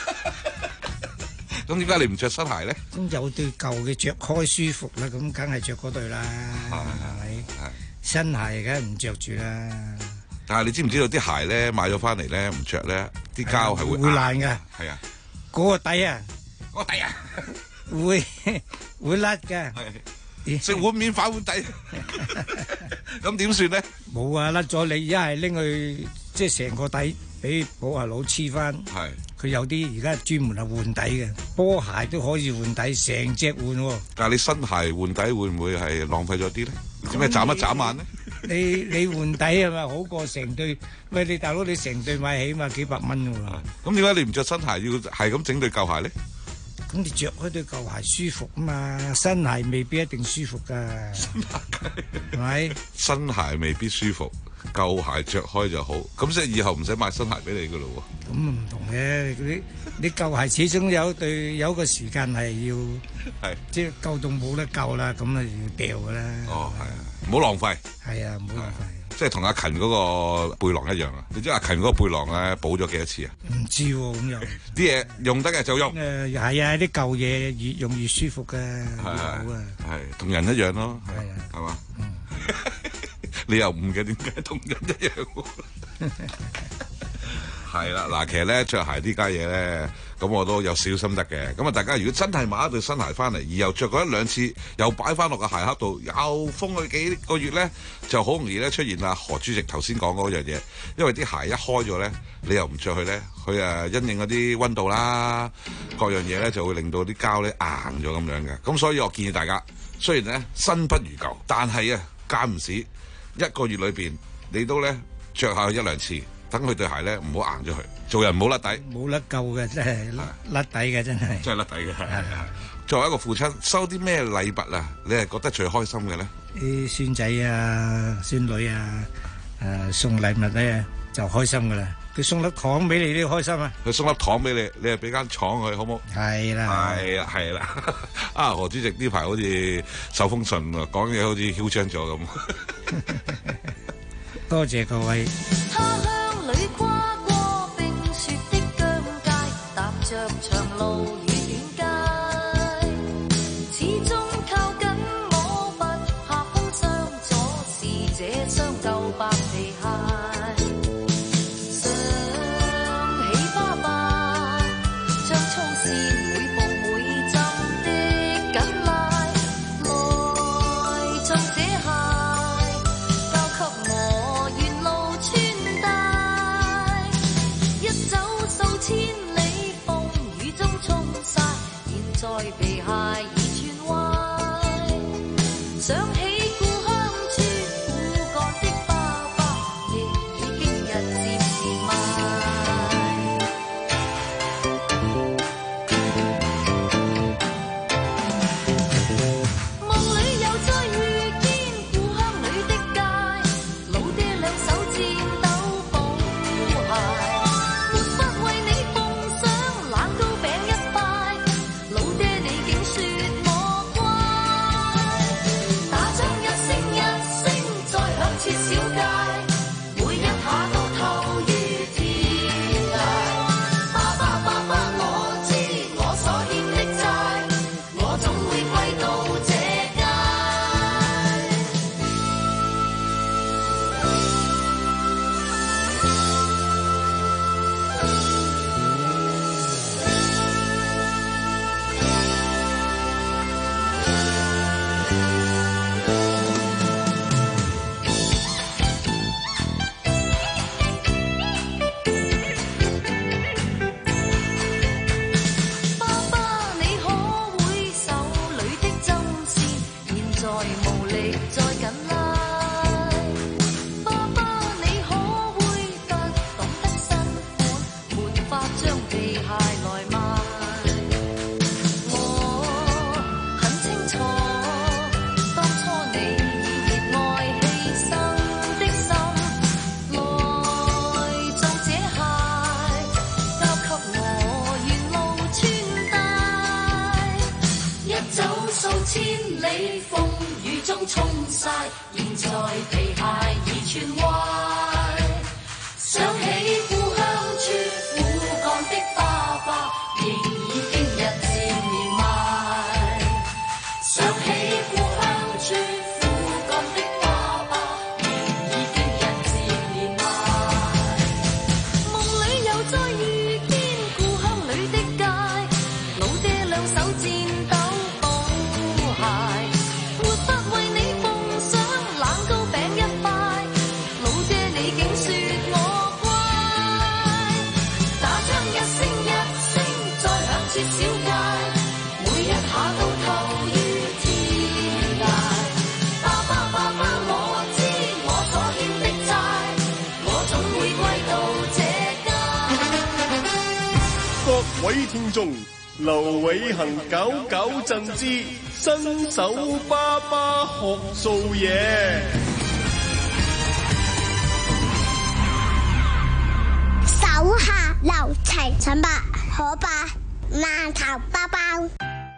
咁點解你唔着新鞋咧？ 咁有對舊嘅着開舒服啦，咁梗係着嗰對啦，係咪？新鞋梗係唔着住啦。 但係你知唔知道啲鞋咧買咗翻嚟咧唔着咧，啲膠係會會爛㗎。 係啊。 嗰個底啊， 嗰個底啊， 會會甩㗎。 食碗面反碗底，咁點算咧？ 冇啊，甩咗你一係拎去即係成個底俾保鞋佬黐翻。係，佢有啲而家專門係換底嘅，波鞋都可以換底，成隻換喎。 但係你新鞋換底會唔會係浪費咗啲咧？點解眨一眨眼咧？ 你你換底係咪好過成對？喂，你大佬你成對買起碼幾百蚊㗎喎。咁點解你唔着新鞋要係咁整對舊鞋咧？咁你着開對舊鞋舒服啊嘛，新鞋未必一定舒服㗎。新鞋係咪？ 新鞋未必舒服， 舊鞋着開就好，咁即係以後唔使買新鞋俾你噶咯喎。 咁唔同嘅，你你舊鞋始終有對有個時間係要， 係即係舊到冇得救啦，咁啊要掉噶啦。 哦，係啊，唔好浪費。 係啊，唔好浪費。 即係同阿勤嗰個背囊一樣啊！你知阿勤嗰個背囊咧補咗幾多次啊？ 唔知喎，咁又啲嘢用得嘅就用。 誒係啊，啲舊嘢越用越舒服嘅，越好啊。 係同人一樣咯，係啊，係嘛？你又唔嘅點解同人一樣？係啦，嗱，其實咧着鞋呢家嘢咧，咁我都有小心得嘅。咁啊，大家如果真係買一對新鞋翻嚟，而又着過一兩次，又擺翻落個鞋盒度，又封佢幾個月咧，就好容易咧出現啊何主席頭先講嗰樣嘢。因為啲鞋一開咗咧，你又唔着佢咧，佢啊因應嗰啲溫度啦，各樣嘢咧就會令到啲膠咧硬咗咁樣嘅。咁所以我建議大家，雖然咧新不如舊，但係啊間唔時一個月裏邊你都咧着下佢一兩次。等佢對鞋咧唔好硬咗佢，做人唔好甩底， 冇得救嘅，真係甩底嘅，真係真係甩底嘅。係係。作為一個父親，收啲咩禮物啊？你係覺得最開心嘅咧？ 啲孫仔啊、孫女啊，誒送禮物咧就開心噶啦。佢送粒糖俾你都開心啊！ 佢送粒糖俾你，你係俾間廠佢好冇？ 係啦， 係啦，係啦。啊，何主席呢排好似手風順喎，講嘢好似囂張咗咁。 多謝各位。 裏跨過冰雪的疆界，踏着長路與短街，始終靠緊我，不怕風霜阻，是這雙舊白皮鞋。想起爸爸將粗線每步每針的緊拉，來將這鞋交給我，沿路穿戴。一走數千里，風雨中沖晒，現在皮鞋已穿歪。想起故鄉處枯乾的爸爸，亦已經日漸年邁。夢裏又再遇見故鄉裏的街，老爹兩手戰鬥補鞋，沒法為你奉上冷糕餅一塊，老爹你竟說我乖，打仗一聲一聲再響徹小街，每一下都透於天涯。爸爸爸爸我知我所欠的債，我總會歸到這街。爸爸你可會手裏的針線，現在無力再緊拉。爸爸你可會不懂得新款，沒法將皮鞋來賣。我很清楚，當初你以熱愛犧牲的心，來做這鞋交給我，沿路穿戴。一走數千里，風雨中沖晒，現在皮鞋已穿歪。想起故鄉處枯乾的爸爸，亦已經日漸年邁。想起故鄉處枯乾的爸爸，亦已經日漸年邁。夢裏又再遇見故鄉裏的街，老爹兩手戰鬥補鞋，沒法為你奉上冷糕餅一塊，老爹你竟說我乖，打槍一聲一聲再響徹小街，每一下都透於天涯。爸爸爸爸我知我所欠的債，我總會歸到這街。 各位聽眾，劉偉恒搞搞震之新手爸爸學做嘢。 流情陳伯可伯饅頭包包。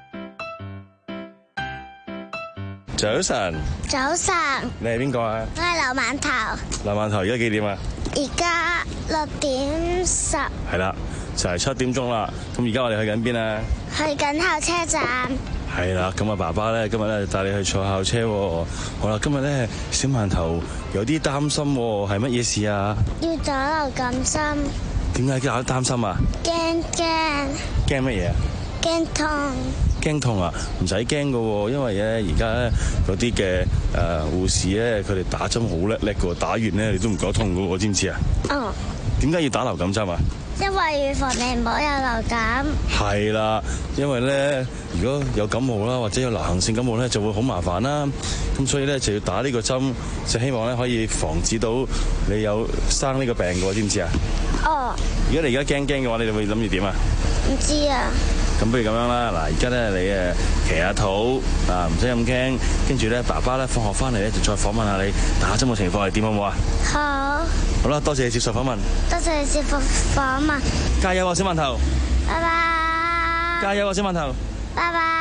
早晨， 早晨， 你係邊個啊？ 我係劉饅頭。 劉饅頭而家幾點啊？ 而家六點十。 係啦，就係七點鐘啦。咁而家我哋去緊邊啊？ 去緊候車站。 係啦，咁啊爸爸咧今日咧帶你去坐校車喎。好啦，今日咧小饅頭有啲擔心喎，係乜嘢事啊？ 要打流感針。 點解搞擔心啊？ 驚驚。 驚乜嘢啊？ 驚痛。 驚痛啊？唔使驚㗎喎，因為咧而家咧嗰啲嘅誒護士咧，佢哋打針好叻叻㗎喎，打完咧你都唔覺得痛㗎喎，知唔知啊？ 哦。 點解要打流感針啊？ 因為預防你唔好有流感。 係啦，因為咧如果有感冒啦，或者有流行性感冒咧，就會好麻煩啦。咁所以咧就要打呢個針，就希望咧可以防止到你有生呢個病㗎喎，知唔知啊？ 哦。 如果你而家驚驚嘅話，你哋會諗住點啊？ 唔知啊。 咁不如咁樣啦，嗱，而家咧你誒騎下肚啊，唔使咁驚，跟住咧爸爸咧放學翻嚟咧就再訪問下你打針嘅情況係點，好唔好啊？ 好。 好啦，多謝你接受訪問。 多謝你接受訪問。 加油啊，小饅頭！ 拜拜。 加油啊，小饅頭！ 拜拜。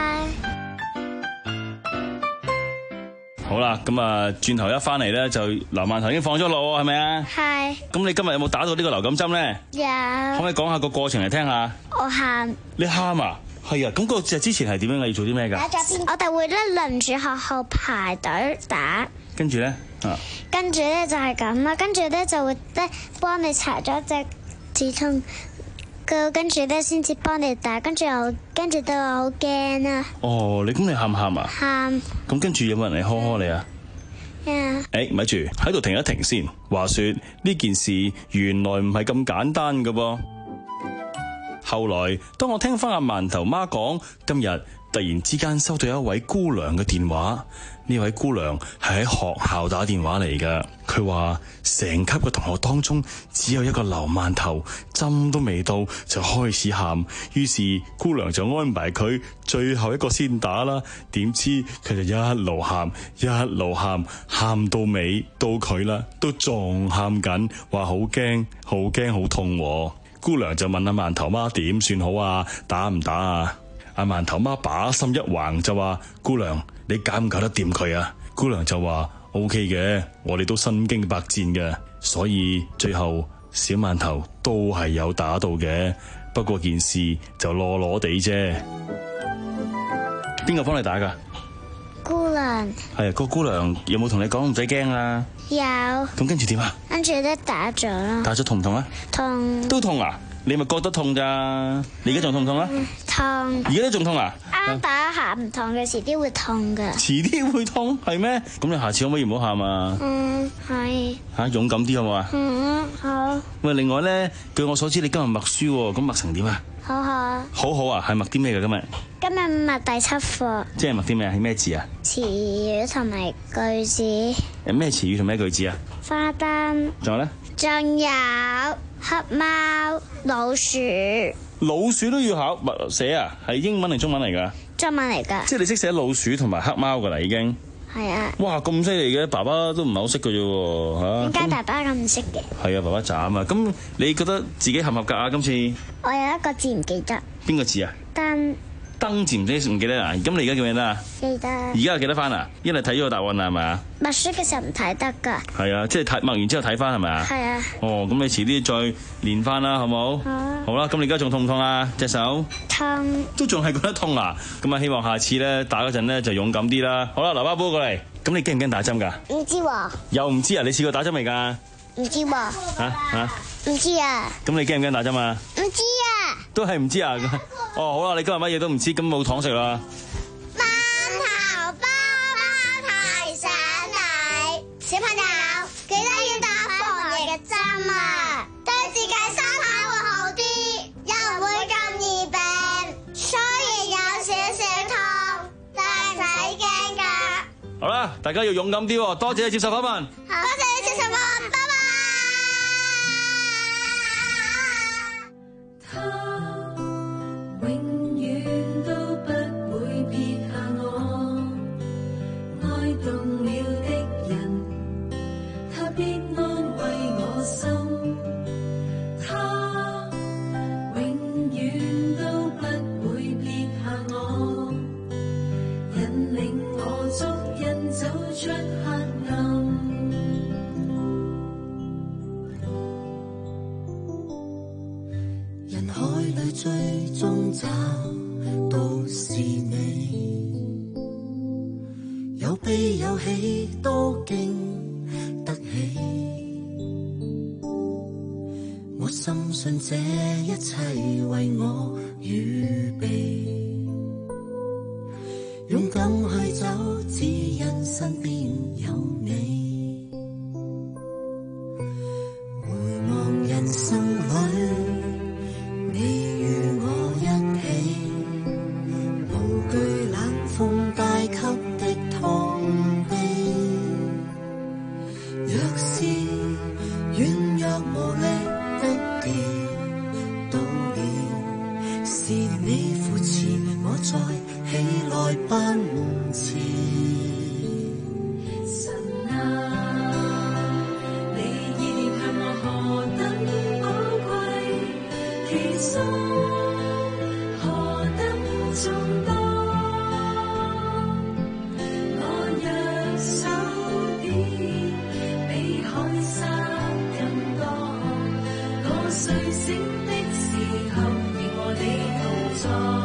好啦，咁啊，轉頭一翻嚟咧，就劉饅頭已經放咗落，係咪啊？ 係。 咁你今日有冇打到呢個流感針咧？ 有。 可唔可以講下個過程嚟聽下？ 我喊。 你喊啊？係啊，咁個隻之前係點樣？要做啲咩㗎？ 我哋會咧輪住學校排隊打。 跟住咧啊。 跟住咧就係咁啦，跟住咧就會咧幫你搽咗隻止痛膏，跟住咧先至幫你打，跟住又跟住對我好驚啊！ 哦，你咁你喊唔喊啊？ 喊。 咁跟住有冇人嚟呵呵你啊？ 啊！ 誒，咪住，喺度停一停先。話說呢件事原來唔係咁簡單㗎噃。後來當我聽翻阿饅頭媽講，今日突然之間收到一位姑娘嘅電話。呢位姑娘係喺學校打電話嚟㗎，佢話成級嘅同學當中只有一個劉饅頭，針都未到就開始喊，於是姑娘就安排佢最後一個先打啦。點知佢就一路喊一路喊，喊到尾到佢啦，都仲喊緊，話好驚好驚好痛喎。姑娘就問阿饅頭媽點算好啊？打唔打啊？阿饅頭媽把心一橫就話：姑娘，你搞唔搞得掂佢啊？姑娘就話 O K 嘅，我哋都身經百戰嘅，所以最後小饅頭都係有打到嘅，不過件事就囉囉地啫。邊個幫你打噶？ 姑娘。 係啊，個姑娘有冇同你講唔使驚啊？ 有。 咁跟住點啊？ 跟住咧打咗啦。 打咗痛唔痛啊？ 痛。 都痛啊？你咪覺得痛咋？你而家仲痛唔痛啊？ 痛。 而家都仲痛啊？ 啱打下唔痛嘅，遲啲會痛噶。 遲啲會痛係咩？咁你下次可唔可以唔好喊啊？ 嗯，係。 吓、啊，勇敢啲好唔好啊？ 嗯，好。 喂，另外咧，據我所知你今日默書喎，咁默成點啊？ 好好。 好好啊，係默啲咩噶今日？ 今日默第七課。 即係默啲咩啊？係咩字啊？ 詞語同埋句子。 有咩詞語同咩句子啊？ 花燈。 仲有咧？ 仲有黑貓、老鼠。 老鼠都要考默寫啊？係英文定中文嚟噶？ 中文嚟噶。 即係你識寫老鼠同埋黑貓噶啦，已經。 係啊。 哇，咁犀利嘅，爸爸都唔係好識嘅啫，吓。 點解爸爸咁唔識嘅？ 係啊，爸爸渣啊嘛。咁你覺得自己合唔合格啊？今次？ 我有一個字唔記得。 邊個字啊？ 燈。 燈字唔知唔記得啊？咁你而家記唔記得啊？ 記得。而家又記得翻啊？因為睇咗個答案啦，係咪啊？ 默書嘅時候唔睇得噶。 係啊，即係睇默完之後睇翻係咪啊？ 係啊。 哦，咁你遲啲再練翻啦，好冇？好。好啦，咁你而家仲痛唔痛啊？隻手？ 痛。都仲係覺得痛啊？咁啊，希望下次咧打嗰陣咧就勇敢啲啦。好啦，劉包煲過嚟。咁你驚唔驚打針噶？ 唔知喎。 又唔知啊？你試過打針未噶？ 唔知喎。 吓吓？ 唔知啊。 咁你驚唔驚打針啊？ 唔知啊。 都係唔知啊？哦，好啦，你今日乜嘢都唔知，咁冇糖食啦。 饅頭包包提醒你，小朋友記得要打防疫嘅針啊，對自己身體會好啲，又唔會咁易病。雖然有少少痛，但係唔使驚噶。 好啦，大家要勇敢啲，多謝你接受訪問。 多謝你接受訪問，拜拜。 必安慰我心，他海裏最終找到是你，有悲有喜都經得起。我深信這一切為我預備，勇敢去走，只因身邊有你。回望人生裏，你與我一起，無懼冷風帶給的痛悲。若是軟弱無力的跌倒了，是你扶持我再起來奔馳。神啊，你意念向我何等寶貴，其數何等眾多。我若數遍，比海沙更多。我睡醒的時候，亦和你同在。